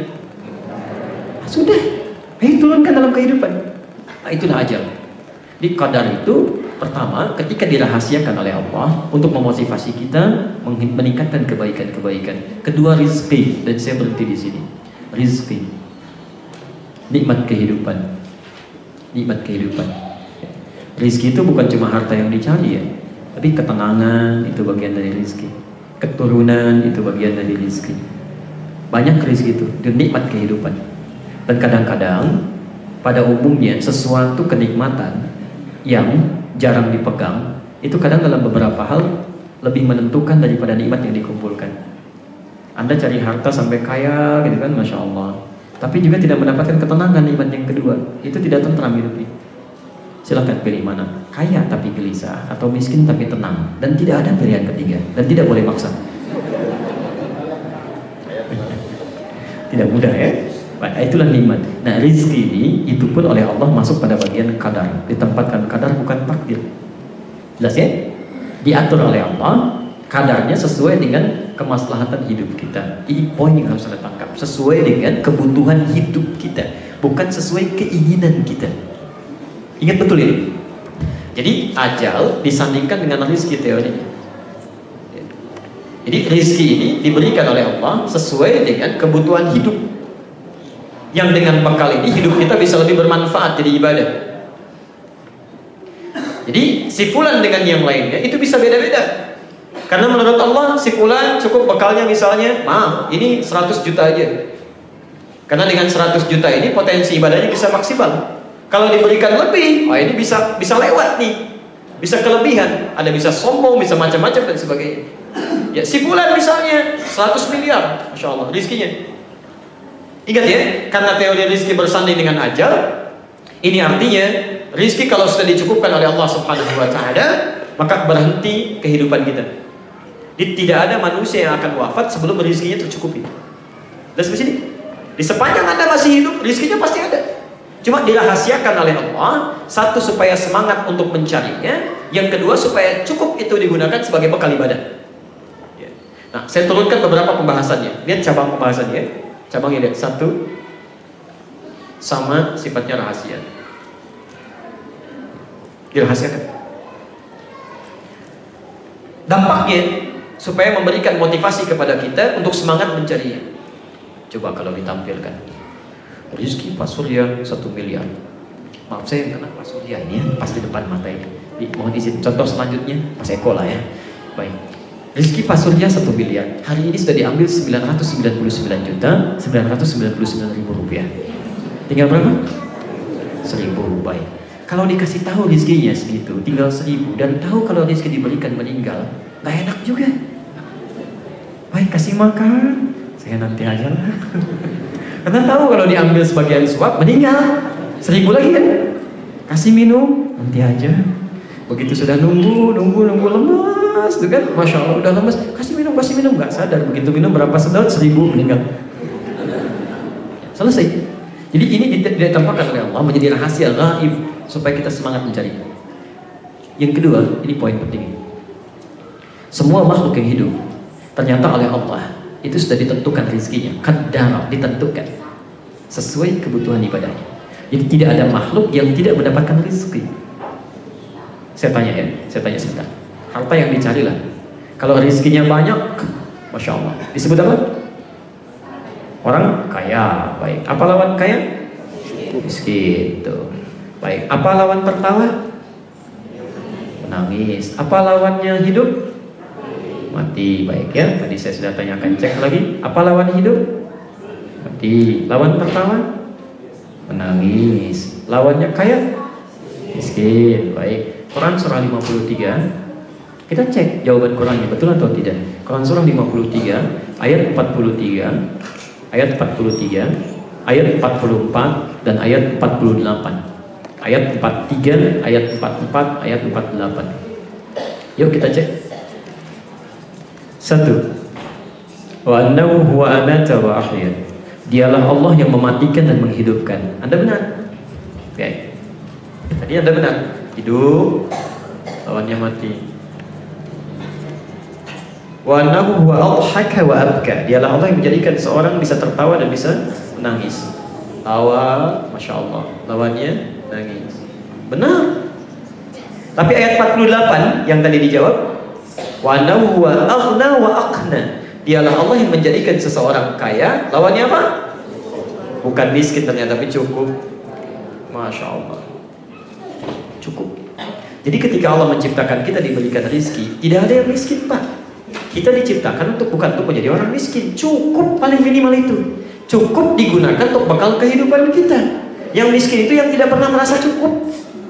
Sudah, ayo turunkan dalam kehidupan. Nah, itulah ajal. Di qadar itu, pertama, ketika dirahasiakan oleh Allah untuk memotivasi kita meningkatkan kebaikan-kebaikan. Kedua, rizki, dan saya berhenti di sini. Rizki, nikmat kehidupan, nikmat kehidupan. Rizki itu bukan cuma harta yang dicari ya, tapi ketenangan itu bagian dari rizki, keturunan itu bagian dari rizki. Banyak rizki itu, dan nikmat kehidupan. Dan kadang-kadang pada umumnya sesuatu kenikmatan yang jarang dipegang itu kadang dalam beberapa hal lebih menentukan daripada nikmat yang dikumpulkan. Anda cari harta sampai kaya gitu kan, Masya Allah, tapi juga tidak mendapatkan ketenangan, nikmat yang kedua itu tidak tentram hidupnya. Silahkan pilih mana, kaya tapi gelisah atau miskin tapi tenang, dan tidak ada pilihan ketiga, dan tidak boleh maksa. Tidak mudah ya. Nah, itulah nikmat. Nah, rizki ini itu pun oleh Allah masuk pada bagian kadar, ditempatkan kadar bukan takdir. Jelas ya? Diatur oleh Allah, kadarnya sesuai dengan kemaslahatan hidup kita. Ini poin yang harus Anda tangkap. Sesuai dengan kebutuhan hidup kita, bukan sesuai keinginan kita. Ingat betul ini. Jadi ajal disandingkan dengan rizki teorinya. Jadi rizki ini diberikan oleh Allah sesuai dengan kebutuhan hidup, yang dengan bekal ini hidup kita bisa lebih bermanfaat jadi ibadah. Jadi si fulan dengan yang lainnya itu bisa beda-beda. Karena menurut Allah si fulan cukup bekalnya misalnya, maaf, ini seratus juta aja. Karena dengan seratus juta ini potensi ibadahnya bisa maksimal. Kalau diberikan lebih, oh ini bisa bisa lewat nih, bisa kelebihan, ada bisa sombong, bisa macam-macam dan sebagainya. Ya, si fulan misalnya seratus miliar, Masya Allah rizkinya. Ingat ya, karena teori rizki bersanding dengan ajal, ini artinya rizki kalau sudah dicukupkan oleh Allah Subhanahu Wa Taala, maka berhenti kehidupan kita. Tidak ada manusia yang akan wafat sebelum rizkinya tercukupi. Lihat di sini, di sepanjang Anda masih hidup, rizkinya pasti ada. Cuma dirahasiakan oleh Allah, satu supaya semangat untuk mencarinya, yang kedua supaya cukup itu digunakan sebagai bekal ibadah. Nah, saya turunkan beberapa pembahasannya. Lihat cabang pembahasannya. Cabangnya lihat satu, sama sifatnya rahasia. Dirahasiakan. Dampaknya supaya memberikan motivasi kepada kita untuk semangat mencarinya. Coba kalau ditampilkan. Rizki Pak Surya satu miliar. Maaf saya yang kena Pak Surya ini ya, pas di depan mata ini. Mohon izin contoh selanjutnya Mas Eko lah ya. Baik. Rizki Pak Surya satu miliar. Hari ini sudah diambil sembilan ratus sembilan puluh sembilan juta sembilan ratus sembilan puluh sembilan ribu rupiah. Tinggal berapa? Seribu. Baik. Kalau dikasih tahu rizkinya segitu, tinggal seribu, dan tahu kalau rizki diberikan meninggal, nggak enak juga. Baik, kasih makan, saya nanti aja lah. Karena tahu kalau diambil sebagian suap meninggal, seribu lagi kan? Kasih minum, nanti aja. Begitu sudah nunggu, nunggu, nunggu lemas, tuh kan? Masya Allah udah lemas, kasih minum, kasih minum, nggak sadar. Begitu minum berapa sedot, seribu meninggal. Selesai. Jadi ini ditempatkan oleh Allah menjadi rahasia gaib supaya kita semangat mencari. Yang kedua, ini poin penting. Semua makhluk yang hidup ternyata oleh Allah itu sudah ditentukan rezekinya, kadar ditentukan sesuai kebutuhan ibadahnya. Jadi tidak ada makhluk yang tidak mendapatkan rezeki. Saya tanya ya, saya tanya sebentar. Harta yang dicari lah. Kalau rezekinya banyak, Masya Allah, disebut apa? Orang kaya. Baik. Apa lawan kaya? Miskin. Tuh. Baik. Apa lawan tertawa? Menangis. Apa lawannya hidup? Mati. Baik ya. Tadi saya sudah tanyakan, cek lagi. Apa lawan hidup? Mati. Lawan tertawa? Menangis. Lawannya kaya? Miskin. Baik. Quran surah lima puluh tiga. Kita cek jawaban Qurannya betul atau tidak. Quran surah lima puluh tiga ayat empat puluh tiga, ayat empat puluh tiga, ayat empat puluh empat dan ayat empat puluh delapan. Ayat empat puluh tiga, ayat empat puluh empat, ayat empat puluh delapan. Yuk kita cek. Satu. Wa annahu huwa amata wa ahya. Dialah Allah yang mematikan dan menghidupkan. Anda benar? Oke. Tadi Anda benar. Hidup, lawannya mati. Wa annahu huwa adhaka wa abka. Dialah Allah yang menjadikan seorang bisa tertawa dan bisa menangis. Tawa, Masya Allah, lawannya nangis. Benar. Tapi ayat empat puluh delapan yang tadi dijawab, wa annahu huwa aghna wa aqna. Dialah Allah yang menjadikan seseorang kaya, lawannya apa? Bukan miskin ternyata, tapi cukup. Masya Allah, cukup. Jadi ketika Allah menciptakan kita diberikan rezeki, tidak ada yang miskin Pak. Kita diciptakan untuk bukan untuk menjadi orang miskin. Cukup paling minimal itu. Cukup digunakan untuk bekal kehidupan kita. Yang miskin itu yang tidak pernah merasa cukup.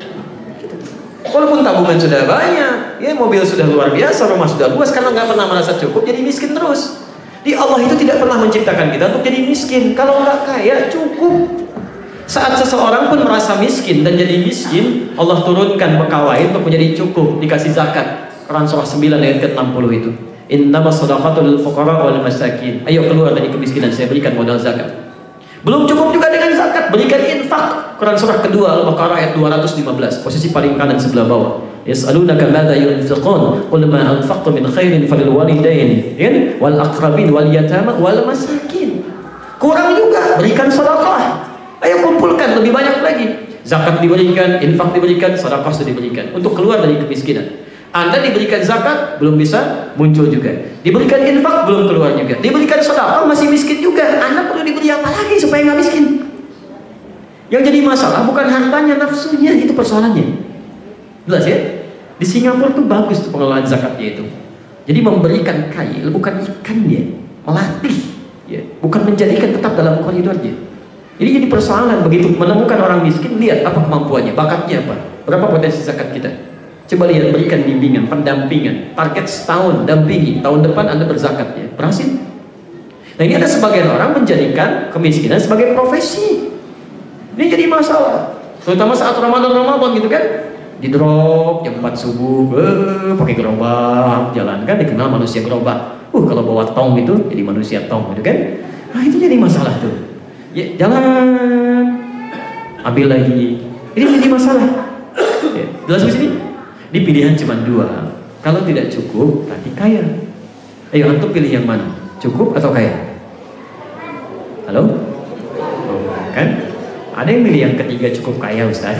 Walaupun tabungan sudah banyak, ya mobil sudah luar biasa, rumah sudah luas, karena nggak pernah merasa cukup, jadi miskin terus. Di Allah itu tidak pernah menciptakan kita untuk jadi miskin. Kalau nggak kaya cukup. Saat seseorang pun merasa miskin dan jadi miskin, Allah turunkan bekal lain untuk menjadi cukup, dikasih zakat. Quran surah sembilan ayat ke enam puluh itu. Innamas shadaqatul lil fuqara wal masakin. Ayo keluar dari kemiskinan, saya berikan modal zakat. Belum cukup juga dengan zakat, berikan infak. Quran surah kedua Al-Baqarah ayat dua ratus lima belas, posisi paling kanan sebelah bawah. Yas'alunaka madza yunfiqun qul ma anfaqtum min khairin falil walidain wal aqrabin wal yatama wal masakin. Kurang juga, berikan sedekah. Ayo kumpulkan lebih banyak lagi. Zakat diberikan, infak diberikan, sedekah sudah diberikan untuk keluar dari kemiskinan. Anda diberikan zakat belum bisa muncul juga. Diberikan infak belum keluar juga. Diberikan sedekah masih miskin juga. Anda perlu diberi apa lagi supaya nggak miskin? Yang jadi masalah bukan hartanya, nafsunya, itu persoalannya. Jelas ya? Di Singapura tuh bagus tuh pengelolaan zakatnya itu. Jadi memberikan kail bukan ikannya, melatih, ya, bukan menjadikan tetap dalam koridornya. Jadi jadi persoalan begitu menemukan orang miskin, lihat apa kemampuannya, bakatnya apa, berapa potensi zakat kita. Coba lihat, berikan bimbingan, pendampingan, target setahun, dampingi, tahun depan Anda berzakat ya, berhasil. Nah ini ada sebagian orang menjadikan kemiskinan sebagai profesi. Ini jadi masalah, terutama saat Ramadan-Ramadan gitu kan, di drop jam empat subuh, eh, pakai gerobak, jalan kan, dikenal manusia gerobak. Uh kalau bawa tong itu jadi manusia tong gitu kan. Nah itu jadi masalah tuh. Ya, jalan, ambil lagi. Ini jadi masalah. Ya, jelas di sini. Di pilihan cuma dua. Kalau tidak cukup, berarti kaya. Ayo antum pilih yang mana? Cukup atau kaya? Halo? Oh, kan? Ada yang pilih yang ketiga cukup kaya Ustaz.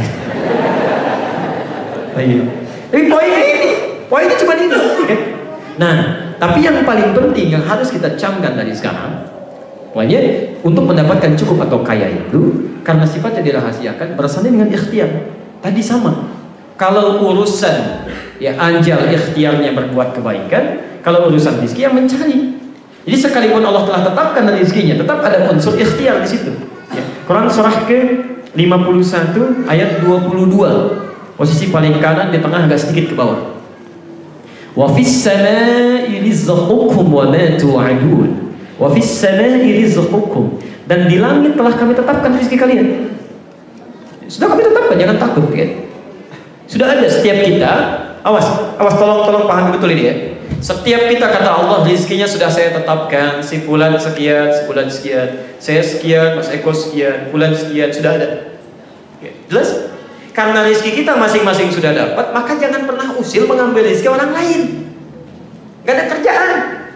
Ayo. Tapi poinnya ini, poinnya cuma ini. Kan? Nah, tapi yang paling penting yang harus kita camkan dari sekarang, pokoknya untuk mendapatkan cukup atau kaya itu, karena sifatnya dirahasiakan, berasalnya dengan ikhtiar. Tadi sama. Kalau urusan ya anjal ikhtiarnya berbuat kebaikan, kalau urusan rezeki yang mencari. Jadi sekalipun Allah telah tetapkan rezekinya, tetap ada unsur ikhtiar di situ. Ya. Quran surah ke lima puluh satu ayat dua puluh dua, posisi paling kanan di tengah agak sedikit ke bawah. Wa fis samaa'i rizqukum wa ma tu'adun. Wa fis samaa'i rizqukum, dan di langit telah kami tetapkan rezeki kalian. Sudah kami tetapkan, jangan takut ya. Sudah ada setiap kita, awas, awas tolong tolong pahami betul ini ya. Setiap kita kata Allah rezekinya sudah saya tetapkan, si fulan sekian, si fulan sekian, saya sekian, Mas Eko sekian, fulan sekian, sudah ada. Ya, jelas? Karena rezeki kita masing-masing sudah dapat, maka jangan pernah usil mengambil rezeki orang lain. Gak ada kerjaan.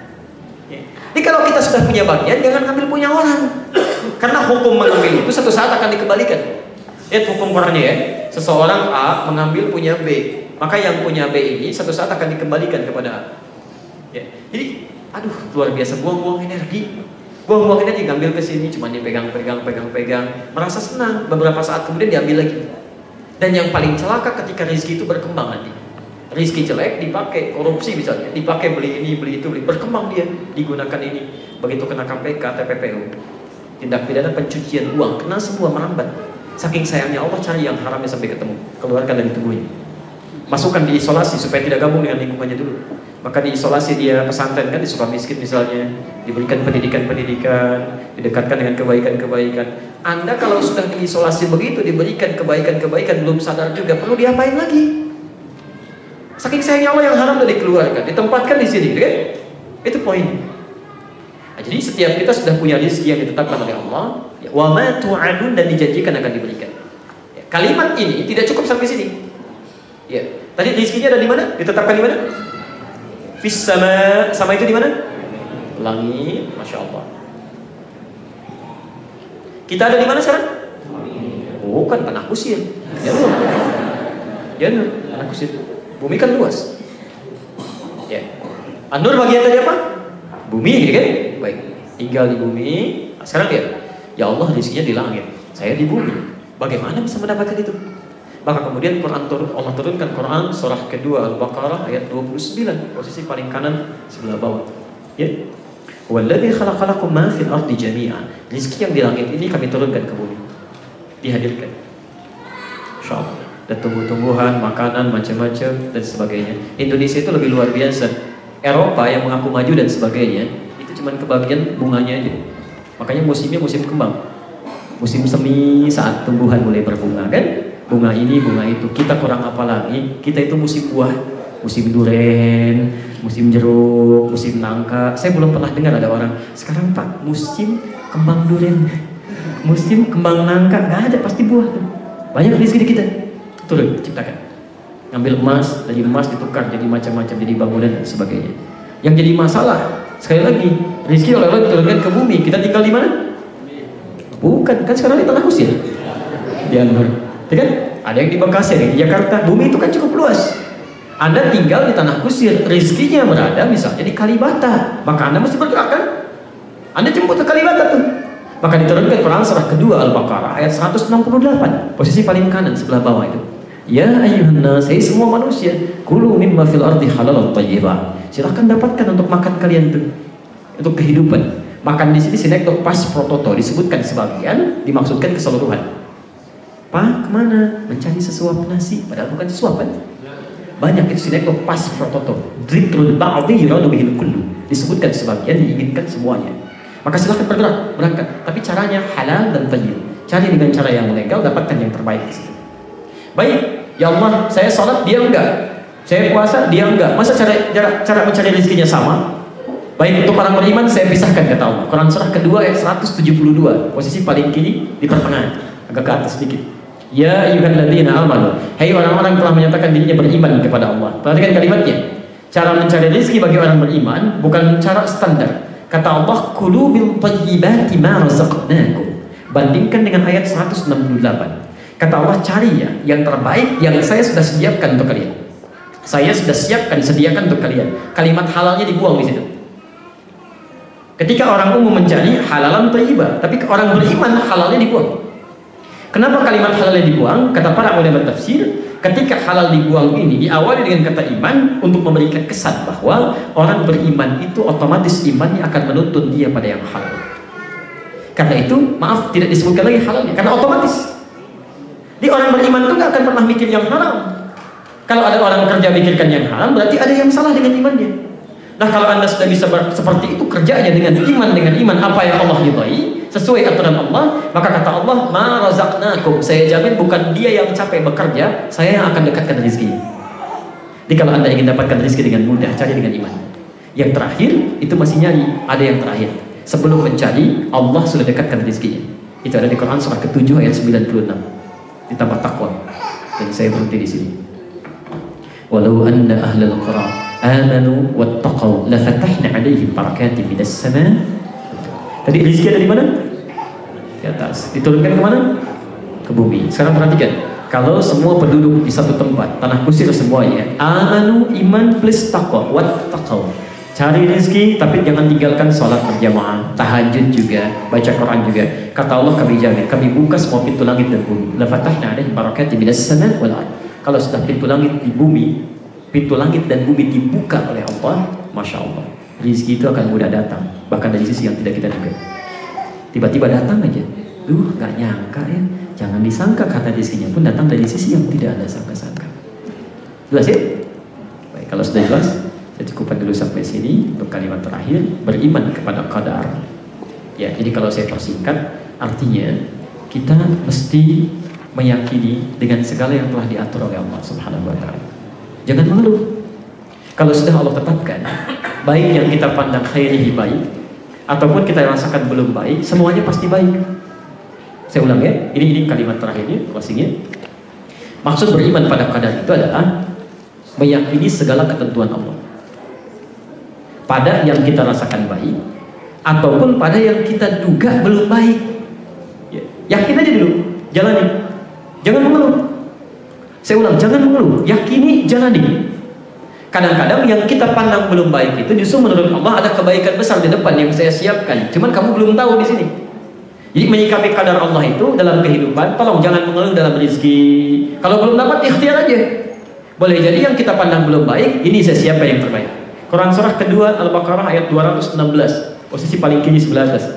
Jadi kalau kita sudah punya bagian, jangan ambil punya orang. Karena hukum mengambil itu satu saat akan dikembalikan. Lihat hukum Qurannya ya. Seseorang A mengambil punya B, maka yang punya B ini satu saat akan dikembalikan kepada A. Ya. Jadi, aduh luar biasa, buang-buang energi. Buang-buang energi, ngambil ke sini, cuma dipegang-pegang, pegang-pegang, merasa senang. Beberapa saat kemudian diambil lagi. Dan yang paling celaka ketika rezeki itu berkembang nanti. Rezeki jelek dipakai korupsi misalnya, dipakai beli ini, beli itu, beli, berkembang dia, digunakan ini. Begitu kena K P K, T P P U, tindak pidana pencucian uang, kena semua, merambat. Saking sayangnya Allah cari yang haramnya sampai ketemu, keluarkan dari tubuhnya. Masukkan di isolasi supaya tidak gabung dengan lingkungannya dulu. Maka di isolasi dia pesantren kan, di Sukamiskin misalnya, diberikan pendidikan-pendidikan, didekatkan dengan kebaikan-kebaikan. Anda kalau sudah diisolasi begitu, diberikan kebaikan-kebaikan, belum sadar juga, perlu diapain lagi? Saking sayangnya Allah yang haram sudah dikeluarkan, ditempatkan di sini, kan? Itu poin. Nah, jadi setiap kita sudah punya rezeki yang ditetapkan oleh Allah. Wa ma tu'adun, dan dijanjikan akan diberikan. Ya, kalimat ini tidak cukup sampai sini. Ya, tadi rezekinya ada di mana? Ditetapkan di mana? Fis sama, sama itu di mana? Langit, masya Allah. Kita ada di mana sekarang? Oh, kan tanah kusir. Ya, ya, tanah kusir. Bumi kan luas. Ya, An-Nur bagian tadi apa? Bumi, kan? Baik, tinggal di bumi. Nah, sekarang lihat. Ya Allah rezekinya di langit, saya di bumi. Bagaimana bisa mendapatkan itu? Maka kemudian Quran turun, Allah turunkan Quran surah kedua Al-Baqarah ayat dua puluh sembilan, posisi paling kanan sebelah bawah. Ya. Walladzi khalaqalakum ma fil ardi jami'an. Rizki yang di langit ini kami turunkan ke bumi. Dihadirkan. Insyaallah. Dan tumbuh-tumbuhan, makanan macam-macam dan sebagainya. Indonesia itu lebih luar biasa. Eropa yang mengaku maju dan sebagainya, itu cuma kebagian bunganya aja. Makanya musimnya musim kembang. Musim semi saat tumbuhan mulai berbunga kan? Bunga ini, bunga itu. Kita kurang apa lagi? Kita itu musim buah, musim duren, musim jeruk, musim nangka. Saya belum pernah dengar ada orang sekarang Pak musim kembang duren, musim kembang nangka. Nggak ada, pasti buah. Banyak rezeki kita. Turun, ciptakan. Ngambil emas, dari emas ditukar jadi macam-macam, jadi bangunan dan sebagainya. Yang jadi masalah, sekali lagi, rezeki oleh Allah diturunkan ke bumi. Kita tinggal di mana? Bukan, kan sekarang di tanah kusir. Di Anwar. Ya kan? Ada yang di Bekasi, ada yang di Jakarta. Bumi itu kan cukup luas. Anda tinggal di tanah kusir, rezekinya berada misalnya di Kalibata, maka Anda mesti bergerak kan? Anda jemput ke Kalibata tuh. Maka diturunkan Quran surah kedua Al-Baqarah ayat seratus enam puluh delapan, posisi paling kanan sebelah bawah itu. Ya ayyuhan nas, hai semua manusia, kulu mimma fil ardi halalan thayyiban. Silakan dapatkan untuk makan kalian tuh, untuk kehidupan. Makan di sini sinekdok pas prototo disebutkan sebagian, dimaksudkan keseluruhan. Pak, kemana? Mencari sesuap nasi, padahal bukan sesuap kan? Banyak itu sinekdok pas prototo. Dzikrul ba'di yuradu bihil kullu. Disebutkan sebagian, diinginkan semuanya. Maka silahkan bergerak, berangkat. Tapi caranya halal dan thayyib. Cari dengan cara yang legal, dapatkan yang terbaik di situ. Baik, ya Allah, saya sholat, dia enggak. Saya puasa, dia enggak. Masa cara cara, cara mencari rezekinya sama? Baik, untuk orang beriman saya pisahkan kata Allah. Quran surah kedua ayat seratus tujuh puluh dua, posisi paling kiri di pertengahan, agak ke atas sedikit. Ya ayyuhalladzina amanu, hai orang-orang yang telah menyatakan dirinya beriman kepada Allah. Perhatikan kalimatnya. Cara mencari rezeki bagi orang beriman bukan cara standar. Kata Allah, kulu bil thayyibati ma razaqnakum. Bandingkan dengan ayat seratus enam puluh delapan. Kata Allah, cari ya yang terbaik yang saya sudah sediakan untuk kalian. Saya sudah siapkan, sediakan untuk kalian. Kalimat halalnya dibuang di situ. Ketika orang umum mencari halalan thayyibah, tapi orang beriman halalnya dibuang. Kenapa kalimat halalnya dibuang? Kata para ulama tafsir, ketika halal dibuang ini diawali dengan kata iman untuk memberikan kesan bahwa orang beriman itu otomatis imannya akan menuntun dia pada yang halal. Karena itu, maaf, tidak disebutkan lagi halalnya, karena otomatis. Di orang beriman itu nggak akan pernah mikir yang haram. Kalau ada orang kerja mikirkan yang haram, berarti ada yang salah dengan imannya. Nah, kalau Anda sudah bisa seperti itu, kerjanya dengan iman, dengan iman apa yang Allah ridhai, sesuai aturan Allah, maka kata Allah, ma razaqnakum, saya jamin bukan dia yang capek bekerja, saya yang akan dekatkan rezeki. Jadi kalau Anda ingin dapatkan rezeki dengan mudah, cari dengan iman. Yang terakhir, itu masih nyari, ada yang terakhir. Sebelum mencari, Allah sudah dekatkan rezekinya. Itu ada di Quran surah ketujuh ayat sembilan puluh enam. Ditambah takwa. Dan saya berhenti di sini. Walau anna ahlal qura amanu wattaqau lafatahna 'alaihim barakatin minas sama'. Tadi rezeki ada di mana? Di atas. Diturunkan ke mana? Ke bumi. Sekarang perhatikan, kalau semua penduduk di satu tempat, tanah kusir semuanya, amanu, iman plus taqwa, wattaqau. Cari rezeki tapi jangan tinggalkan sholat berjamaah, tahajud juga, baca Quran juga. Kata Allah, kami jamin, kami buka semua pintu langit dan bumi. Lafatahna 'alaihim barakatin minas sama' wal ardh. Kalau sudah pintu langit di bumi, pintu langit dan bumi dibuka oleh Allah, masya Allah, rezeki itu akan mudah datang, bahkan dari sisi yang tidak kita duga. Tiba-tiba datang aja, duh, nggak nyangka ya. Jangan disangka karena rezekinya pun datang dari sisi yang tidak ada sangka-sangka. Jelas ya? Baik, kalau sudah jelas, saya cukupkan dulu sampai sini untuk kalimat terakhir, beriman kepada qadar. Ya, jadi kalau saya persingkat, artinya kita mesti meyakini dengan segala yang telah diatur oleh Allah Subhanahu wa taala. Jangan mengeluh. Kalau sudah Allah tetapkan, baik yang kita pandang khairihi baik ataupun kita rasakan belum baik, semuanya pasti baik. Saya ulang ya, ini ini kalimat terakhirnya, closingnya. Maksud beriman pada qadar itu adalah meyakini segala ketentuan Allah. Pada yang kita rasakan baik ataupun pada yang kita duga belum baik. Ya, yakin aja dulu, jalani. Jangan mengeluh. Saya ulang, jangan mengeluh, yakini, jalani. Kadang-kadang yang kita pandang belum baik itu justru menurut Allah ada kebaikan besar di depan yang saya siapkan. Cuman kamu belum tahu di sini. Jadi menyikapi kadar Allah itu dalam kehidupan, tolong jangan mengeluh dalam rezeki. Kalau belum dapat, ikhtiar aja. Boleh jadi yang kita pandang belum baik, ini saya siapa yang terbaik. Quran surah kedua Al-Baqarah ayat dua ratus enam belas, posisi paling kiri sebelah atas.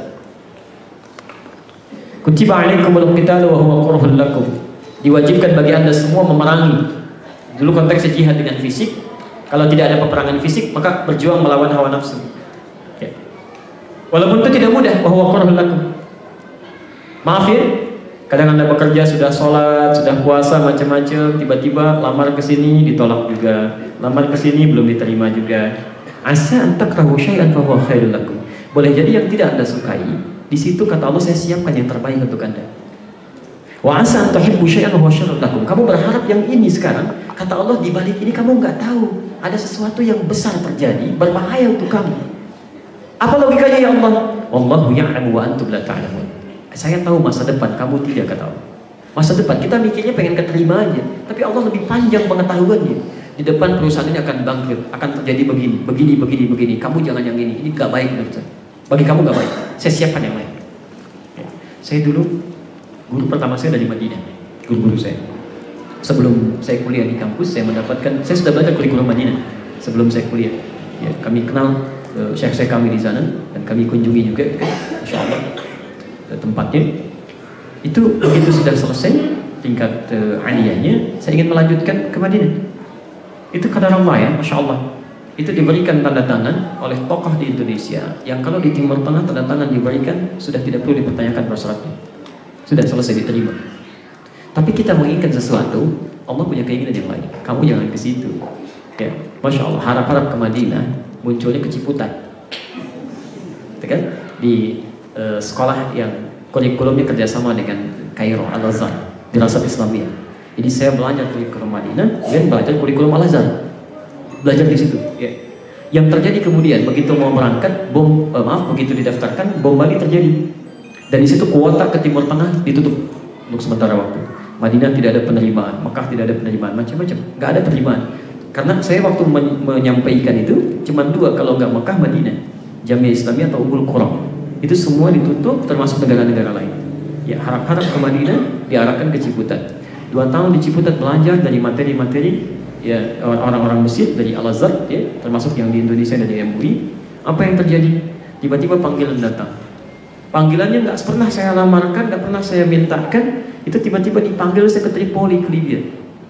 Kutiba alaikumul qitalu wa huwa kurhun lakum. Diwajibkan bagi anda semua memerangi. Dulu konteksnya jihad dengan fisik. Kalau tidak ada peperangan fisik, maka berjuang melawan hawa nafsu. Ya. Walaupun itu tidak mudah, wa huwa kurhun lakum. Maaf ya, kadang anda bekerja sudah sholat, sudah puasa macam-macam, tiba-tiba lamar ke sini ditolak juga, lamar ke sini belum diterima juga. Asa an takrahu syai'an fa huwa khairul lakum. Boleh jadi yang tidak anda sukai, di situ kata Allah saya siapkan yang terbaik untuk anda. Wa asa an tuhibbu syai'an fa huwa syarrul lakum. Kamu berharap yang ini sekarang, kata Allah di balik ini kamu nggak tahu ada sesuatu yang besar terjadi, berbahaya untuk kamu. Apa logikanya ya Allah? Wallahu ya'lamu wa antum la ta'lamun. Saya tahu masa depan, kamu tidak ketahui. Masa depan, kita mikirnya pengen keterima aja, tapi Allah lebih panjang pengetahuannya. Di depan perusahaan ini akan bangkrut, akan terjadi begini, begini, begini, begini. Kamu jangan yang ini, ini gak baik menurut saya. Bagi kamu gak baik, saya siapkan yang lain. Ya. Saya dulu, guru pertama saya dari Madinah, guru-guru saya. Sebelum saya kuliah di kampus, saya mendapatkan, saya sudah belajar kurikulum Madinah sebelum saya kuliah. Ya, kami kenal uh, syekh-syekh kami di sana, dan kami kunjungi juga, Masya Allah. Tempatnya itu begitu sudah selesai tingkat uh, aliyahnya, saya ingin melanjutkan ke Madinah. Itu kadar Allah ya, Masya Allah. Itu diberikan tanda tangan oleh tokoh di Indonesia yang kalau di Timur Tengah tanda tangan diberikan sudah tidak perlu dipertanyakan prasyaratnya, sudah selesai diterima. Tapi kita menginginkan sesuatu, Allah punya keinginan yang lain. Kamu jangan ke situ. Ya, Masya Allah. Harap-harap ke Madinah, munculnya ke Ciputat. Kan? Di Uh, sekolah yang kurikulumnya kerjasama dengan Kairo Al-Azhar, Dirasat Islamiyah. Jadi saya belajar kurikulum Madinah dan belajar kurikulum Al-Azhar, belajar di situ. Ya. Yang terjadi kemudian begitu mau berangkat, bom uh, maaf begitu didaftarkan, bom Bali terjadi. Dan di situ kuota ke Timur Tengah ditutup untuk sementara waktu. Madinah tidak ada penerimaan, Mekah tidak ada penerimaan, macam-macam, nggak ada penerimaan. Karena saya waktu men menyampaikan itu cuma dua, kalau nggak Mekah, Madinah, Jamiah Islamiyah atau Ummul Qura. Itu semua ditutup termasuk negara-negara lain. Ya, harap-harap ke Madinah diarahkan ke Ciputat. Dua tahun di Ciputat belajar dari materi-materi ya orang-orang Mesir dari Al-Azhar, ya, termasuk yang di Indonesia dari M U I. Apa yang terjadi? Tiba-tiba panggilan datang. Panggilannya nggak pernah saya lamarkan, nggak pernah saya mintakan. Itu tiba-tiba dipanggil saya ke Tripoli, ke Libya.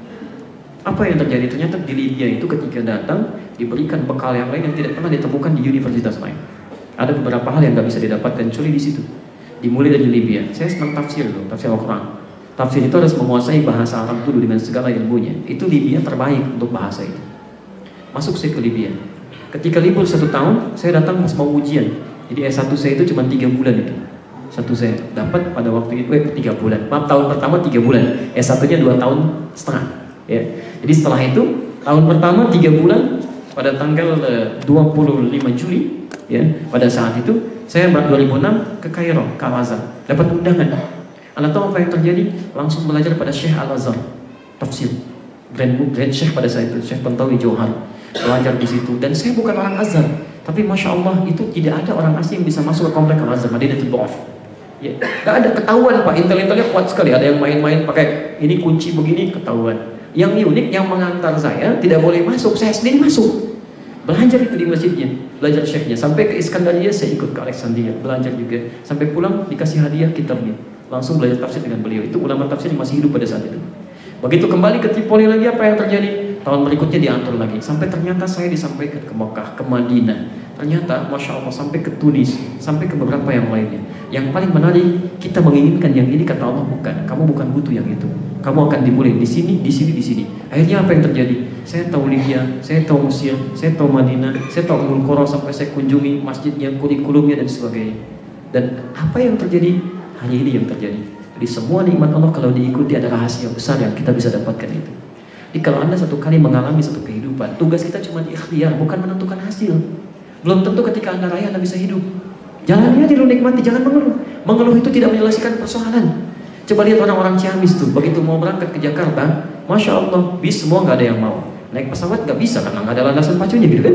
Apa yang terjadi? Ternyata di Libya itu ketika datang diberikan bekal yang lain yang tidak pernah ditemukan di universitas lain. Ada beberapa hal yang nggak bisa didapatkan kecuali di situ. Dimulai dari Libya. Saya senang tafsir loh, tafsir Al-Quran. Tafsir itu harus menguasai bahasa Arab dulu dengan segala ilmunya. Itu Libya terbaik untuk bahasa itu. Masuk saya ke Libya. Ketika libur satu tahun, saya datang pas mau ujian. Jadi S satu saya itu cuma tiga bulan itu. Satu saya dapat pada waktu itu eh, tiga bulan. Maaf, tahun pertama tiga bulan. S satunya dua tahun setengah. Ya. Jadi setelah itu tahun pertama tiga bulan pada tanggal uh, dua puluh lima Juli. Ya, pada saat itu saya dua ribu enam ke Kairo, ke Al-Azhar, dapat undangan. Anda tahu apa yang terjadi? Langsung belajar pada Syekh Al-Azhar, tafsir, grand grand Syekh pada saat itu, Syekh Tantawi Johar, belajar di situ. Dan saya bukan orang Azhar, tapi masya Allah itu tidak ada orang asing yang bisa masuk ke komplek Al-Azhar, Madinatul Ba'af. Ya, nggak ada ketahuan Pak, intel-intelnya kuat sekali. Ada yang main-main pakai ini kunci begini, ketahuan. Yang unik yang mengantar saya tidak boleh masuk, saya sendiri masuk. Belajar itu di masjidnya, belajar syekhnya. Sampai ke Iskandaria saya ikut ke Alexandria, belajar juga. Sampai pulang dikasih hadiah kitabnya. Langsung belajar tafsir dengan beliau. Itu ulama tafsir masih hidup pada saat itu. Begitu kembali ke Tripoli lagi, apa yang terjadi? Tahun berikutnya diatur lagi. Sampai ternyata saya disampaikan ke Mekah, ke Madinah. Ternyata Masya Allah sampai ke Tunis, sampai ke beberapa yang lainnya. Yang paling menarik, kita menginginkan yang ini, kata Allah bukan. Kamu bukan butuh yang itu. Kamu akan dimulai di sini, di sini, di sini. Akhirnya apa yang terjadi? Saya tahu Libya, saya tahu Mesir, saya tahu Madinah, saya tahu Ummul Qura sampai saya kunjungi masjidnya, kurikulumnya dan sebagainya. Dan apa yang terjadi? Hanya ini yang terjadi. Jadi semua nikmat Allah kalau diikuti ada rahasia besar yang kita bisa dapatkan itu. Jadi kalau Anda satu kali mengalami satu kehidupan, tugas kita cuma ikhtiar, bukan menentukan hasil. Belum tentu ketika Anda raya Anda bisa hidup. Jalannya dulu nikmati, jangan mengeluh. Mengeluh itu tidak menyelesaikan persoalan. Coba lihat orang-orang Ciamis tuh, begitu mau berangkat ke Jakarta, Masya Allah, bis semua nggak ada yang mau. Naik pesawat nggak bisa karena nggak ada landasan pacunya gitu kan.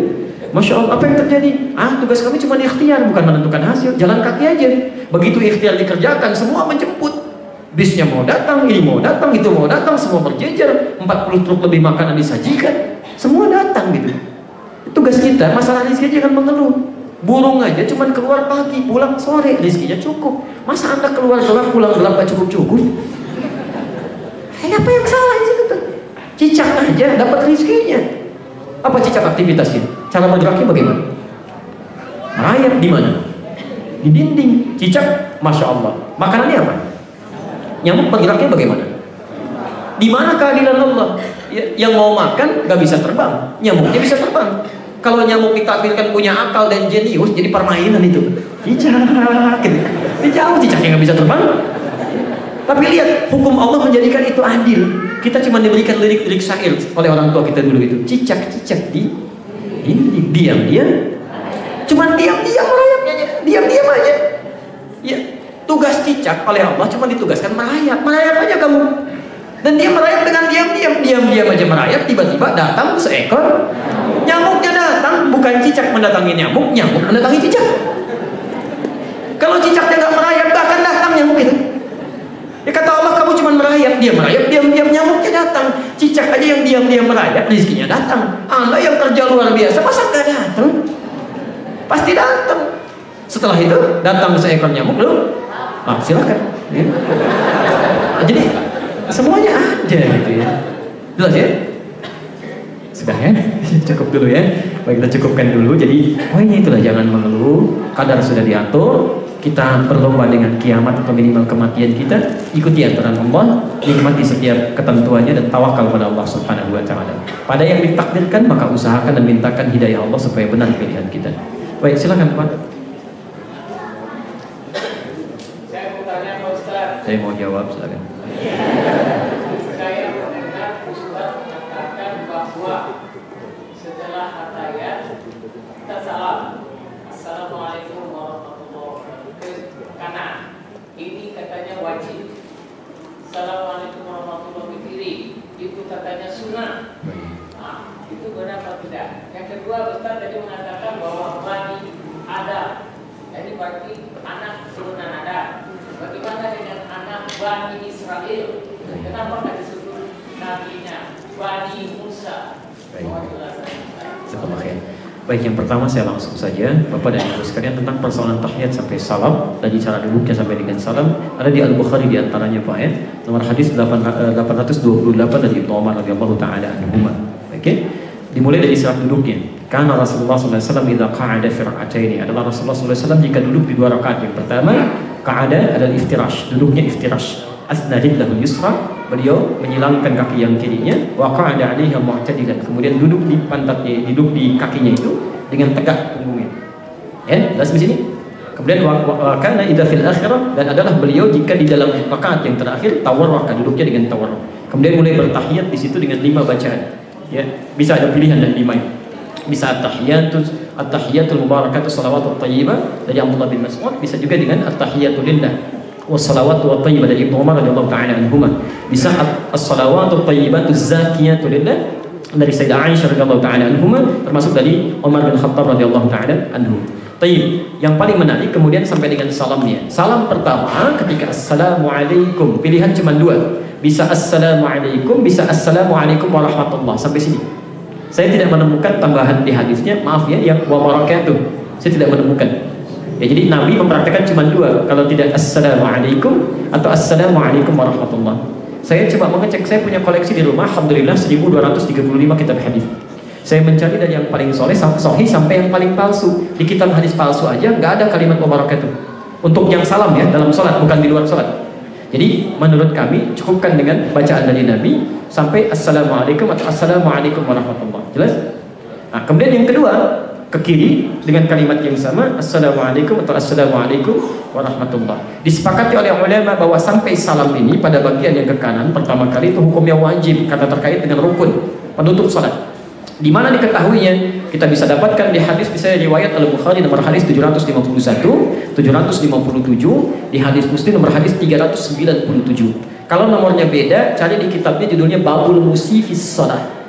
Masya Allah, apa yang terjadi? Ah, tugas kami cuma ikhtiar, bukan menentukan hasil. Jalan kaki aja. Begitu ikhtiar dikerjakan, semua menjemput. Bisnya mau datang, ini mau datang, itu mau datang, semua berjejer. empat puluh truk lebih makanan disajikan. Semua datang gitu. Tugas kita, masalah rezeki jangan mengeluh. Burung aja cuma keluar pagi, pulang sore, rezekinya cukup. Masa Anda keluar gelap, pulang gelap gak cukup-cukup? Eh, apa yang salah di situ? Cicak aja dapat rezekinya. Apa cicak aktivitasnya? Cara bergeraknya bagaimana? Merayap di mana? Di dinding. Cicak, masya Allah. Makanannya apa? Nyamuk bergeraknya bagaimana? Di mana keadilan Allah? Yang mau makan gak bisa terbang, nyamuknya bisa terbang. Kalau nyamuk ditakdirkan punya akal dan jenius, jadi permainan itu. Cicak, gitu. Di jauh cicaknya gak bisa terbang. Tapi lihat, hukum Allah menjadikan itu adil. Kita cuma diberikan lirik-lirik syair oleh orang tua kita dulu itu. Cicak-cicak di dinding, diam-diam. Cuma diam-diam merayapnya, diam-diam aja. Ya, tugas cicak oleh Allah cuma ditugaskan merayap, merayap aja kamu. Dan dia merayap dengan diam-diam, diam-diam aja merayap. Tiba-tiba datang seekor nyamuknya datang, bukan cicak mendatangi nyamuk, nyamuk mendatangi cicak. Kalau cicaknya nggak merayap, nggak akan datang nyamuk itu. Ya kata Allah, kamu cuma merayap, dia merayap, diam-diam, nyamuknya datang. Cicak aja yang diam-diam merayap, rezekinya datang. Anda yang kerja luar biasa, masa nggak datang? Pasti datang. Setelah itu datang seekor nyamuk, lu, ah, silakan. Ya. Jadi semuanya ada gitu ya. Jelas ya? Sudah ya? Cukup dulu ya. Baik, kita cukupkan dulu. Jadi poinnya itulah, jangan mengeluh. Kadar sudah diatur. Kita berlomba dengan kiamat atau minimal kematian kita. Ikuti aturan Allah, nikmati setiap ketentuannya dan tawakal pada Allah Subhanahu wa taala. Pada yang ditakdirkan maka usahakan dan mintakan hidayah Allah supaya benar pilihan kita. Baik, silakan Pak. Saya mau tanya Pak Ustaz. Saya mau jawab, silakan. Saya mendengar Ustaz mengatakan bahwa setelah atayat kita salam, Assalamualaikum warahmatullahi wabarakatuh. Karena ini katanya wajib. Assalamualaikum warahmatullahi wabarakatuh. Itu katanya sunnah. Nah, itu benar atau tidak? Yang kedua, Ustaz tadi mengatakan bahwa Bani Adam, jadi berarti anak keturunan Adam. Bagaimana dengan anak Bani Israel? Kenapa nggak disebut nabinya Bani Musa? Baik. Baik, yang pertama saya langsung saja, Bapak dan Ibu sekalian, tentang persoalan tahiyat sampai salam, tadi cara duduknya sampai dengan salam, ada di Al-Bukhari diantaranya Pak ya, nomor hadis delapan ratus dua puluh delapan dari Ibnu Umar radhiyallahu taala anhuma. Oke, dimulai dari saat duduknya. Karena Rasulullah sallallahu alaihi wasallam idza qa'ada fi rak'ataini, adalah Rasulullah sallallahu alaihi wasallam jika duduk di dua rakaat. Yang pertama, qa'ada adalah iftirash, duduknya iftirash. Asnadid lahu yusra, beliau menyilangkan kaki yang kirinya, wa qa'ada 'alaiha mu'tadilan, kemudian duduk di pantatnya, duduk di kakinya itu dengan tegak punggungnya. Ya, jelas di sini. Kemudian wa kana idza fil akhirah, dan adalah beliau jika di dalam rakaat yang terakhir tawarraka, duduknya dengan tawarruk. Kemudian mulai bertahiyat di situ dengan lima bacaan. Ya, bisa ada pilihan dari lima. Bisa at-tahiyatus at-tahiyatul mubarakatuh shalawatut thayyibah dari Abdullah bin Mas'ud, bisa juga dengan at-tahiyatu lillah wassalawatu wattayyibah dari Ibnu Umar radhiyallahu ta'ala anhuma. Bisa as-salawatu thayyibatu zakiyatu lillah dari Sayyidah Aisyah radhiyallahu ta'ala anhuma, termasuk dari Umar bin Khattab radhiyallahu ta'ala anhu. Tayyib, yang paling menarik kemudian sampai dengan salamnya. Salam pertama ketika assalamualaikum, pilihan cuma dua. Bisa assalamualaikum, bisa assalamualaikum warahmatullah, sampai sini. Saya tidak menemukan tambahan di hadisnya, maaf ya, yang wa barakatuh. Saya tidak menemukan. Ya, jadi Nabi mempraktikkan cuma dua, kalau tidak assalamualaikum atau assalamualaikum warahmatullah. Saya coba mengecek, saya punya koleksi di rumah, alhamdulillah seribu dua ratus tiga puluh lima kitab hadis. Saya mencari dari yang paling soleh, sahih sampai yang paling palsu. Di kitab hadis palsu aja nggak ada kalimat wa barakatuh. Untuk yang salam ya, dalam sholat, bukan di luar sholat. Jadi menurut kami cukupkan dengan bacaan dari Nabi sampai assalamualaikum atau assalamualaikum warahmatullah. Jelas? Nah, kemudian yang kedua, ke kiri dengan kalimat yang sama, assalamualaikum atau assalamualaikum warahmatullah. Disepakati oleh ulama bahwa sampai salam ini pada bagian yang ke kanan pertama kali itu hukumnya wajib karena terkait dengan rukun penutup salat. Di mana diketahuinya? Kita bisa dapatkan di hadis misalnya riwayat Al-Bukhari nomor hadis tujuh ratus lima puluh satu, tujuh ratus lima puluh tujuh, di hadis Muslim nomor hadis tiga ratus sembilan puluh tujuh. Kalau nomornya beda, cari di kitabnya judulnya Babul Musifis Shalah.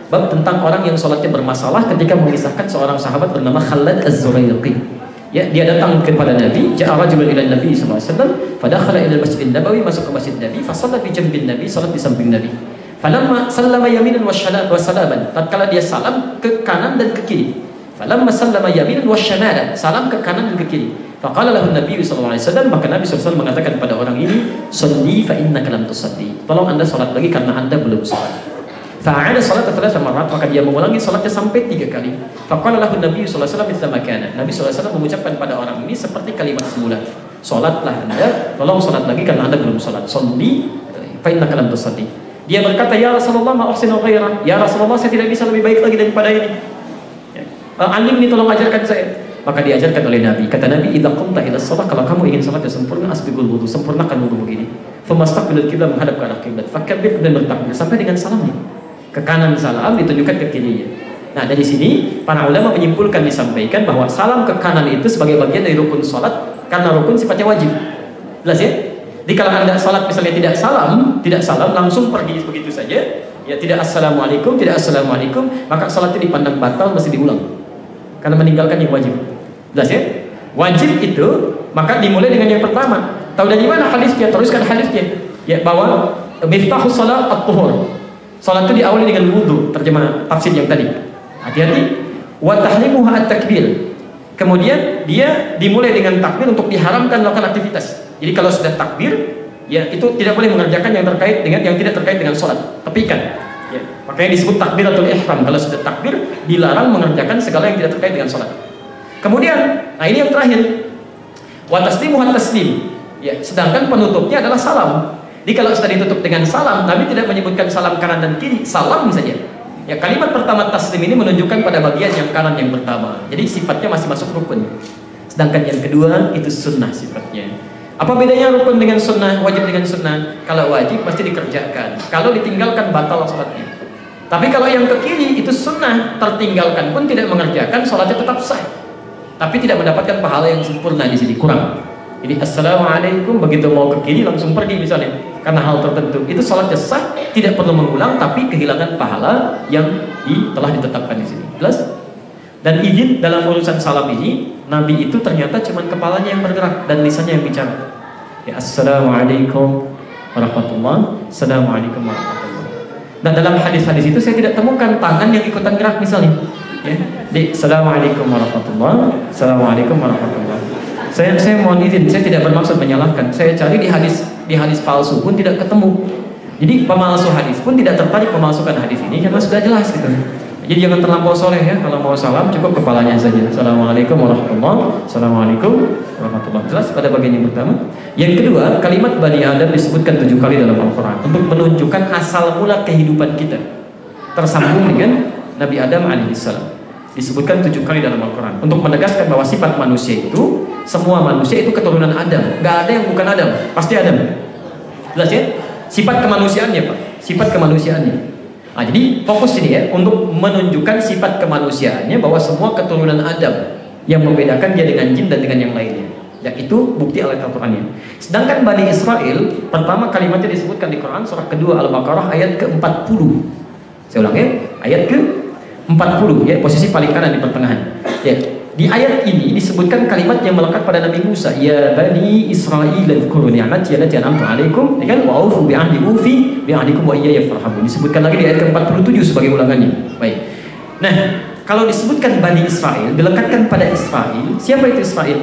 bab tentang orang yang sholatnya bermasalah ketika mengisahkan seorang sahabat bernama Khalad Az-Zuraiqi. Ya, dia datang kepada Nabi, ja'a rajulun ila Nabi sallallahu alaihi wasallam, fadakhala ila al-Masjid Nabawi, masuk ke Masjid Nabi, fa shalla fi jambin Nabi, salat di samping Nabi. Falamma sallama yaminan wa salaman, tatkala dia salam ke kanan dan ke kiri. Falamma sallama yaminan wa shamalan, salam ke kanan dan ke kiri. Faqala lahu Nabi sallallahu alaihi wasallam, maka Nabi sallallahu alaihi wasallam mengatakan kepada orang ini, "Shalli fa innaka lam tusalli." Tolong Anda salat lagi karena Anda belum salat. Fa'ala salat thalatha marrat, maka dia mengulangi salatnya sampai tiga kali. Faqala lahu Nabi sallallahu alaihi wasallam mithla ma kana. Nabi sallallahu alaihi wasallam mengucapkan pada orang ini seperti kalimat semula. Salatlah Anda, tolong salat lagi karena Anda belum salat. Shalli fa innaka lam tusalli. Dia berkata, "Ya Rasulullah, ma uhsinu ghairah." Ya Rasulullah, saya tidak bisa lebih baik lagi daripada ini. Ya. Alim ini tolong ajarkan saya. Maka diajarkan oleh Nabi. Kata Nabi, "Idza qumta ila shalah," kalau kamu ingin salat yang sempurna, asbiqul wudu, sempurnakan wudu begini. Famastaqbilal qiblat, menghadap ke arah kiblat. Fakabbir, dan bertakbir sampai dengan salamnya. Ke kanan salam ditunjukkan ke kirinya. Nah, dari sini para ulama menyimpulkan, disampaikan bahwa salam ke kanan itu sebagai bagian dari rukun salat, karena rukun sifatnya wajib. Jelas ya? Jadi kalau Anda salat misalnya tidak salam, tidak salam langsung pergi begitu saja, ya tidak assalamualaikum, tidak assalamualaikum, maka salat itu dipandang batal, mesti diulang. Karena meninggalkan yang wajib. Jelas ya? Wajib itu maka dimulai dengan yang pertama. Tahu dari mana hadisnya? Teruskan hadisnya. Ya, bahwa miftahus shalah at-tuhur. Salat itu diawali dengan wudu, terjemah tafsir yang tadi. Hati-hati. Wa tahrimuha at-takbir. Kemudian dia dimulai dengan takbir untuk diharamkan melakukan aktivitas. Jadi kalau sudah takbir, ya itu tidak boleh mengerjakan yang terkait dengan yang tidak terkait dengan salat. Tepikan. Ya, makanya disebut takbiratul ihram. Kalau sudah takbir, dilarang mengerjakan segala yang tidak terkait dengan salat. Kemudian, nah ini yang terakhir. Wa taslimuha taslim. Ya, sedangkan penutupnya adalah salam. Jadi kalau sudah ditutup dengan salam, Nabi tidak menyebutkan salam kanan dan kiri, salam saja. Ya, kalimat pertama taslim ini menunjukkan pada bagian yang kanan yang pertama. Jadi sifatnya masih masuk rukun. Sedangkan yang kedua itu sunnah sifatnya. Apa bedanya rukun dengan sunnah, wajib dengan sunnah? Kalau wajib pasti dikerjakan. Kalau ditinggalkan batal salatnya. Tapi kalau yang ke kiri itu sunnah, tertinggalkan pun tidak mengerjakan, salatnya tetap sah. Tapi tidak mendapatkan pahala yang sempurna di sini, kurang. Jadi assalamualaikum, begitu mau ke kiri langsung pergi misalnya karena hal tertentu, itu salatnya sah, tidak perlu mengulang, tapi kehilangan pahala yang di, telah ditetapkan di sini. Jelas? Dan izin dalam urusan salam ini, Nabi itu ternyata cuma kepalanya yang bergerak dan lisannya yang bicara. Ya, assalamualaikum warahmatullahi, assalamualaikum warahmatullahi. Nah, dalam hadis-hadis itu saya tidak temukan tangan yang ikutan gerak misalnya. Ya, di assalamualaikum warahmatullahi, assalamualaikum warahmatullahi. Saya, saya mohon izin, saya tidak bermaksud menyalahkan. Saya cari di hadis di hadis palsu pun tidak ketemu. Jadi pemalsu hadis pun tidak tertarik memalsukan hadis ini karena sudah jelas gitu. Jadi jangan terlampau soleh ya. Kalau mau salam cukup kepalanya saja. Assalamualaikum warahmatullahi, assalamualaikum warahmatullahi. Jelas pada bagian yang pertama. Yang kedua, kalimat Bani Adam disebutkan tujuh kali dalam Al-Quran untuk menunjukkan asal mula kehidupan kita. Tersambung dengan Nabi Adam alaihissalam. Disebutkan tujuh kali dalam Al-Quran untuk menegaskan bahwa sifat manusia itu, semua manusia itu keturunan Adam, nggak ada yang bukan Adam, pasti Adam. Jelas ya? Sifat kemanusiaannya Pak, sifat kemanusiaannya. Nah, jadi fokus ini ya untuk menunjukkan sifat kemanusiaannya bahwa semua keturunan Adam, yang membedakan dia dengan jin dan dengan yang lainnya. Ya, itu bukti ayat Al-Qurannya. Sedangkan Bani Israel, pertama kalimatnya disebutkan di Quran surah kedua Al-Baqarah ayat ke empat puluh. Saya ulang ya, ayat ke empat puluh ya, posisi paling kanan di pertengahan. Ya, di ayat ini disebutkan kalimat yang melekat pada Nabi Musa, ya Bani Israil dzkuru ni'mati allati an'amtu 'alaikum, ya kan, wa aufu bi 'ahdi ufi bi 'ahdikum wa iyaya farhabun. Disebutkan lagi di ayat ke empat puluh tujuh sebagai ulangannya. Baik. Nah, kalau disebutkan Bani Israil, dilekatkan pada Israil, siapa itu Israil?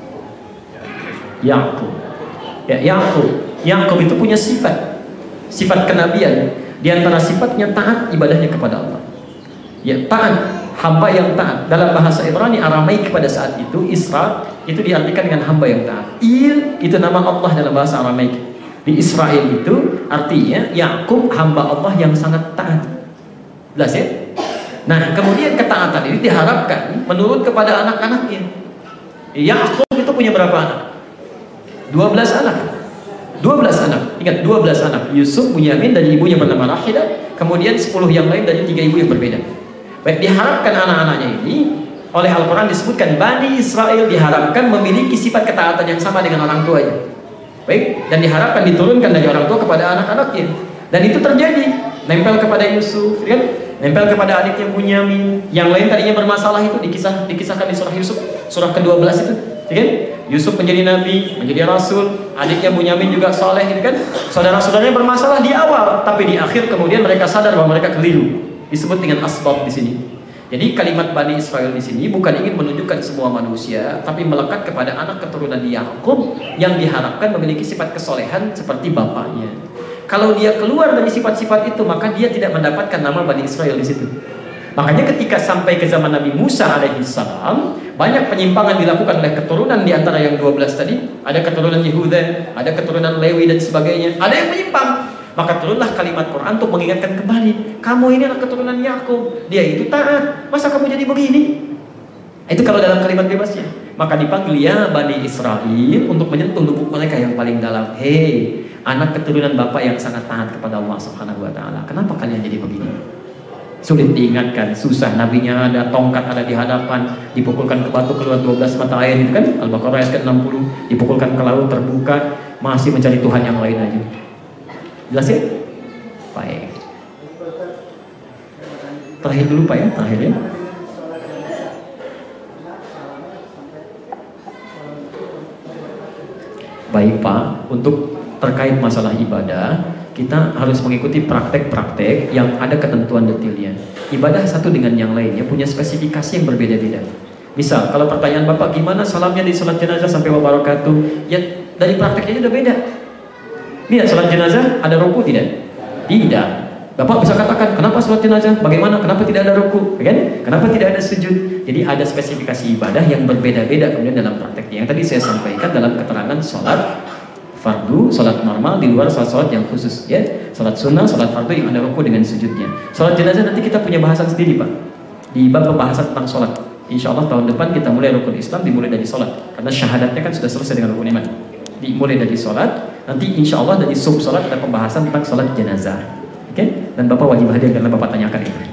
Yaqub. Ya, Yaqub. Yaqub itu punya sifat, sifat kenabian. Di antara sifatnya taat ibadahnya kepada Allah. Ya, taat, hamba yang taat. Dalam bahasa Ibrani Aramaik pada saat itu, Isra itu diartikan dengan hamba yang taat. Il itu nama Allah dalam bahasa Aramaik. Di Israel itu artinya Yakub, hamba Allah yang sangat taat. Jelas ya? Nah, kemudian ketaatan ini diharapkan menurut kepada anak-anaknya. Yakub itu punya berapa anak? dua belas anak. dua belas anak. Ingat, dua belas anak. Yusuf, Bunyamin dan ibunya bernama Rahidah. Kemudian sepuluh yang lain dari tiga ibu yang berbeda. Baik, diharapkan anak-anaknya ini oleh Al-Quran disebutkan Bani Israel diharapkan memiliki sifat ketaatan yang sama dengan orang tuanya. Baik, dan diharapkan diturunkan dari orang tua kepada anak-anaknya. Dan itu terjadi, nempel kepada Yusuf, kan? Nempel kepada adiknya Bunyamin. Yang lain tadinya bermasalah itu dikisah dikisahkan di surah Yusuf, surah kedua belas itu, ya kan? Yusuf menjadi nabi, menjadi rasul, adiknya Bunyamin juga soleh, gitu kan? Saudara-saudaranya bermasalah di awal, tapi di akhir kemudian mereka sadar bahwa mereka keliru. Disebut dengan asbab di sini. Jadi kalimat Bani Israel di sini bukan ingin menunjukkan semua manusia, tapi melekat kepada anak keturunan Yakub yang diharapkan memiliki sifat kesolehan seperti bapaknya. Kalau dia keluar dari sifat-sifat itu, maka dia tidak mendapatkan nama Bani Israel di situ. Makanya ketika sampai ke zaman Nabi Musa alaihissalam, banyak penyimpangan dilakukan oleh keturunan di antara yang dua belas tadi. Ada keturunan Yehuda, ada keturunan Lewi dan sebagainya. Ada yang menyimpang. Maka turunlah kalimat Quran untuk mengingatkan kembali, kamu ini anak keturunan Yakub, dia itu taat, masa kamu jadi begini? Itu kalau dalam kalimat bebasnya. Maka dipanggil ya Bani Israel untuk menyentuh lubuk mereka yang paling dalam. Hei, anak keturunan bapak yang sangat taat kepada Allah Subhanahu Wa Taala, kenapa kalian jadi begini? Sulit diingatkan, susah. Nabinya ada, tongkat ada di hadapan, dipukulkan ke batu keluar dua belas mata air, itu kan Al-Baqarah ayat ke enam puluh, dipukulkan ke laut terbuka, masih mencari Tuhan yang lain aja. Jelas ya? Baik. Terakhir dulu Pak ya, terakhir ya. Baik Pak, untuk terkait masalah ibadah, kita harus mengikuti praktek-praktek yang ada ketentuan detailnya. Ibadah satu dengan yang lainnya punya spesifikasi yang berbeda-beda. Misal, kalau pertanyaan Bapak gimana salamnya di salat jenazah sampai wabarakatuh, ya dari prakteknya udah beda. Lihat salat jenazah ada ruku tidak? Tidak. Bapak bisa katakan, kenapa salat jenazah? Bagaimana? Kenapa tidak ada ruku? Kan? Kenapa tidak ada sujud? Jadi ada spesifikasi ibadah yang berbeda-beda kemudian dalam prakteknya. Yang tadi saya sampaikan dalam keterangan salat fardu, salat normal di luar salat-salat yang khusus, ya. Salat sunnah, salat fardu yang ada ruku dengan sujudnya. Salat jenazah nanti kita punya bahasan sendiri Pak. Di bab pembahasan tentang salat. Insya Allah tahun depan kita mulai rukun Islam dimulai dari salat. Karena syahadatnya kan sudah selesai dengan rukun iman. Dimulai dari salat. Nanti insya Allah dari sub salat ada pembahasan tentang salat jenazah, oke? Okay? Dan Bapak wajib hadir karena Bapak tanyakan itu.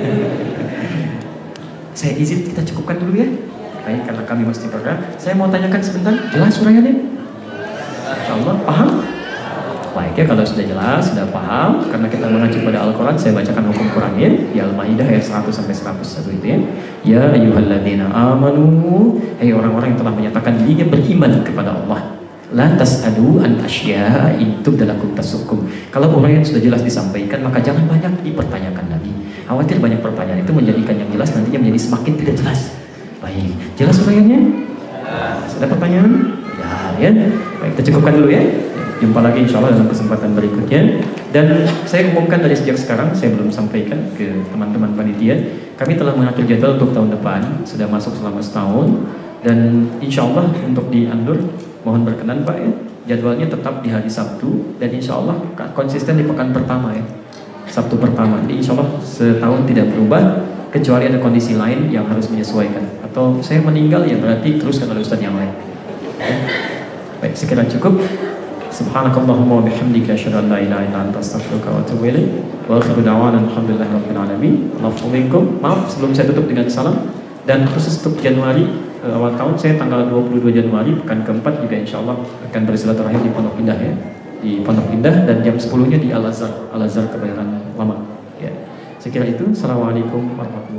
Saya izin kita cukupkan dulu ya. Baik, karena kami mesti bergerak. Saya mau tanyakan sebentar, jelas surahnya? Insya Allah paham? Baik ya, kalau sudah jelas, sudah paham, karena kita mengacu pada Al-Quran, saya bacakan hukum Qurannya di Al-Maidah ayat seratus sampai seratus satu itu ya. Ya ayyuhalladzina amanu, hai orang-orang yang telah menyatakan dirinya beriman kepada Allah. La tas'alu an asya in tubdalakum tasukum. Kalau orang yang sudah jelas disampaikan, maka jangan banyak dipertanyakan lagi. Khawatir banyak pertanyaan itu menjadikan yang jelas nantinya menjadi semakin tidak jelas. Baik, jelas pertanyaannya? Ada pertanyaan? Ya, ya. Baik, kita cukupkan dulu ya. Jumpa lagi insya Allah dalam kesempatan berikutnya. Dan saya umumkan dari sejak sekarang, saya belum sampaikan ke teman-teman panitia, kami telah mengatur jadwal untuk tahun depan, sudah masuk selama setahun. Dan insya Allah untuk diundur, mohon berkenan Pak ya, jadwalnya tetap di hari Sabtu dan insya Allah konsisten di pekan pertama ya, Sabtu pertama. Jadi insya Allah setahun tidak berubah kecuali ada kondisi lain yang harus menyesuaikan. Atau saya meninggal ya berarti teruskan oleh ustaz yang lain. Ya. Baik, sekiranya cukup. Subhanakallahumma wa bihamdika asyhadu an la ilaha illa anta astaghfiruka wa atubu ilaik. Wa akhiru da'wana alhamdulillahirabbil alamin. Assalamualaikum. Maaf sebelum saya tutup dengan salam, dan khusus untuk Januari awal tahun saya tanggal dua puluh dua Januari pekan keempat juga insya Allah akan bersilaturahim di Pondok Indah ya, di Pondok Indah, dan jam sepuluh nya di Al-Azhar Al-Azhar Kebayoran Lama ya. Sekira itu. Assalamualaikum warahmatullahi wabarakatuh.